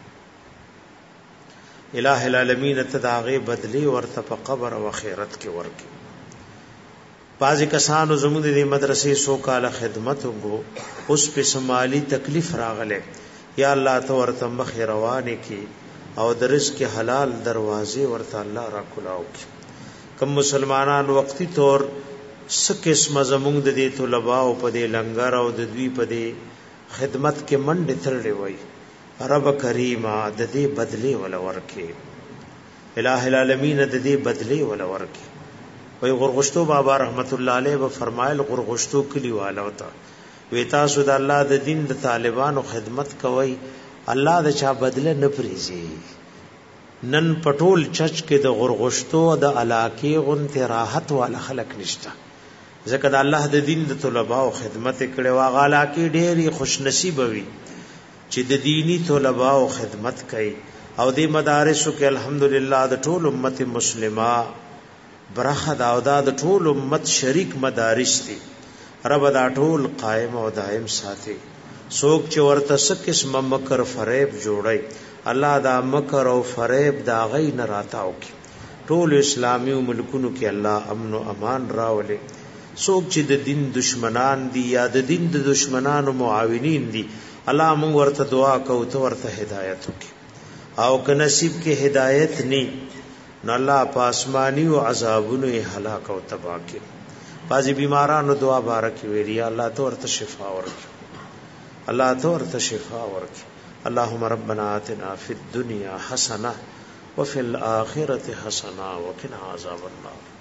الہ العالمین تداغه بدلی ورته په قبر او آخرت کې ورکی بعضی کسانو زموږ د مدرسې سو کاله خدمت وګو اوس په سمالی تکلیف راغله یا الله تو ورته مخ روانه کی او د رزق حلال دروازې ورته الله را کولاو کی کوم مسلمانان وقتی طور سکه اسم زموږ د دې طلباء او په دې لنګر او د دوی په دې خدمت کې منډه ترلې وای رب کریمه د دې بدلی ولا ورکه الہ العالمین د دې بدلی ولا ورکه وی غرغشتو بابا رحمت الله علیه و فرمایل غرغشتو کلی والا وتا وی تاسو د الله د دین د طالبانو خدمت کوي الله د چا بدله نه پریزي نن پټول چچ کې د غرغشتو د علاقه غنته راحت والا خلق نشتا ځکه د الله د دین د طلباو خدمت کړي واغه علاقه ډېری خوش نصیب وي چې د دینی طلباو خدمت کوي او دې مدارسو کې الحمدلله د ټول امت مسلمه برخه دا او دا د ټول امت شریک مدارس دي. رب دا ټول قائم او دائم ساتي. څوک چې ورته څه قسم مکر فریب جوړي الله دا مکر او فریب دا غي نه راتاو کی. ټول اسلامي ملکونو کې الله امن او امان راولي. څوک چې د دین دشمنان دي یا د دین د دشمنانو معاونین دي الله موږ ورته دعا کوو ته ورته هدایت وکي. او که نصیب کې هدایت ني نو الله پاسمانی او عذابونو هلاک او تباہ کړي. بعضی بیمارانو دعا بارک ویلي الله ته ورته شفا ورکړي. الله ته ورته شفا ورکړي. اللهم ربنا آتنا فی الدنيا حسنه وفي الآخرة حسنه وقنا عذاب النار.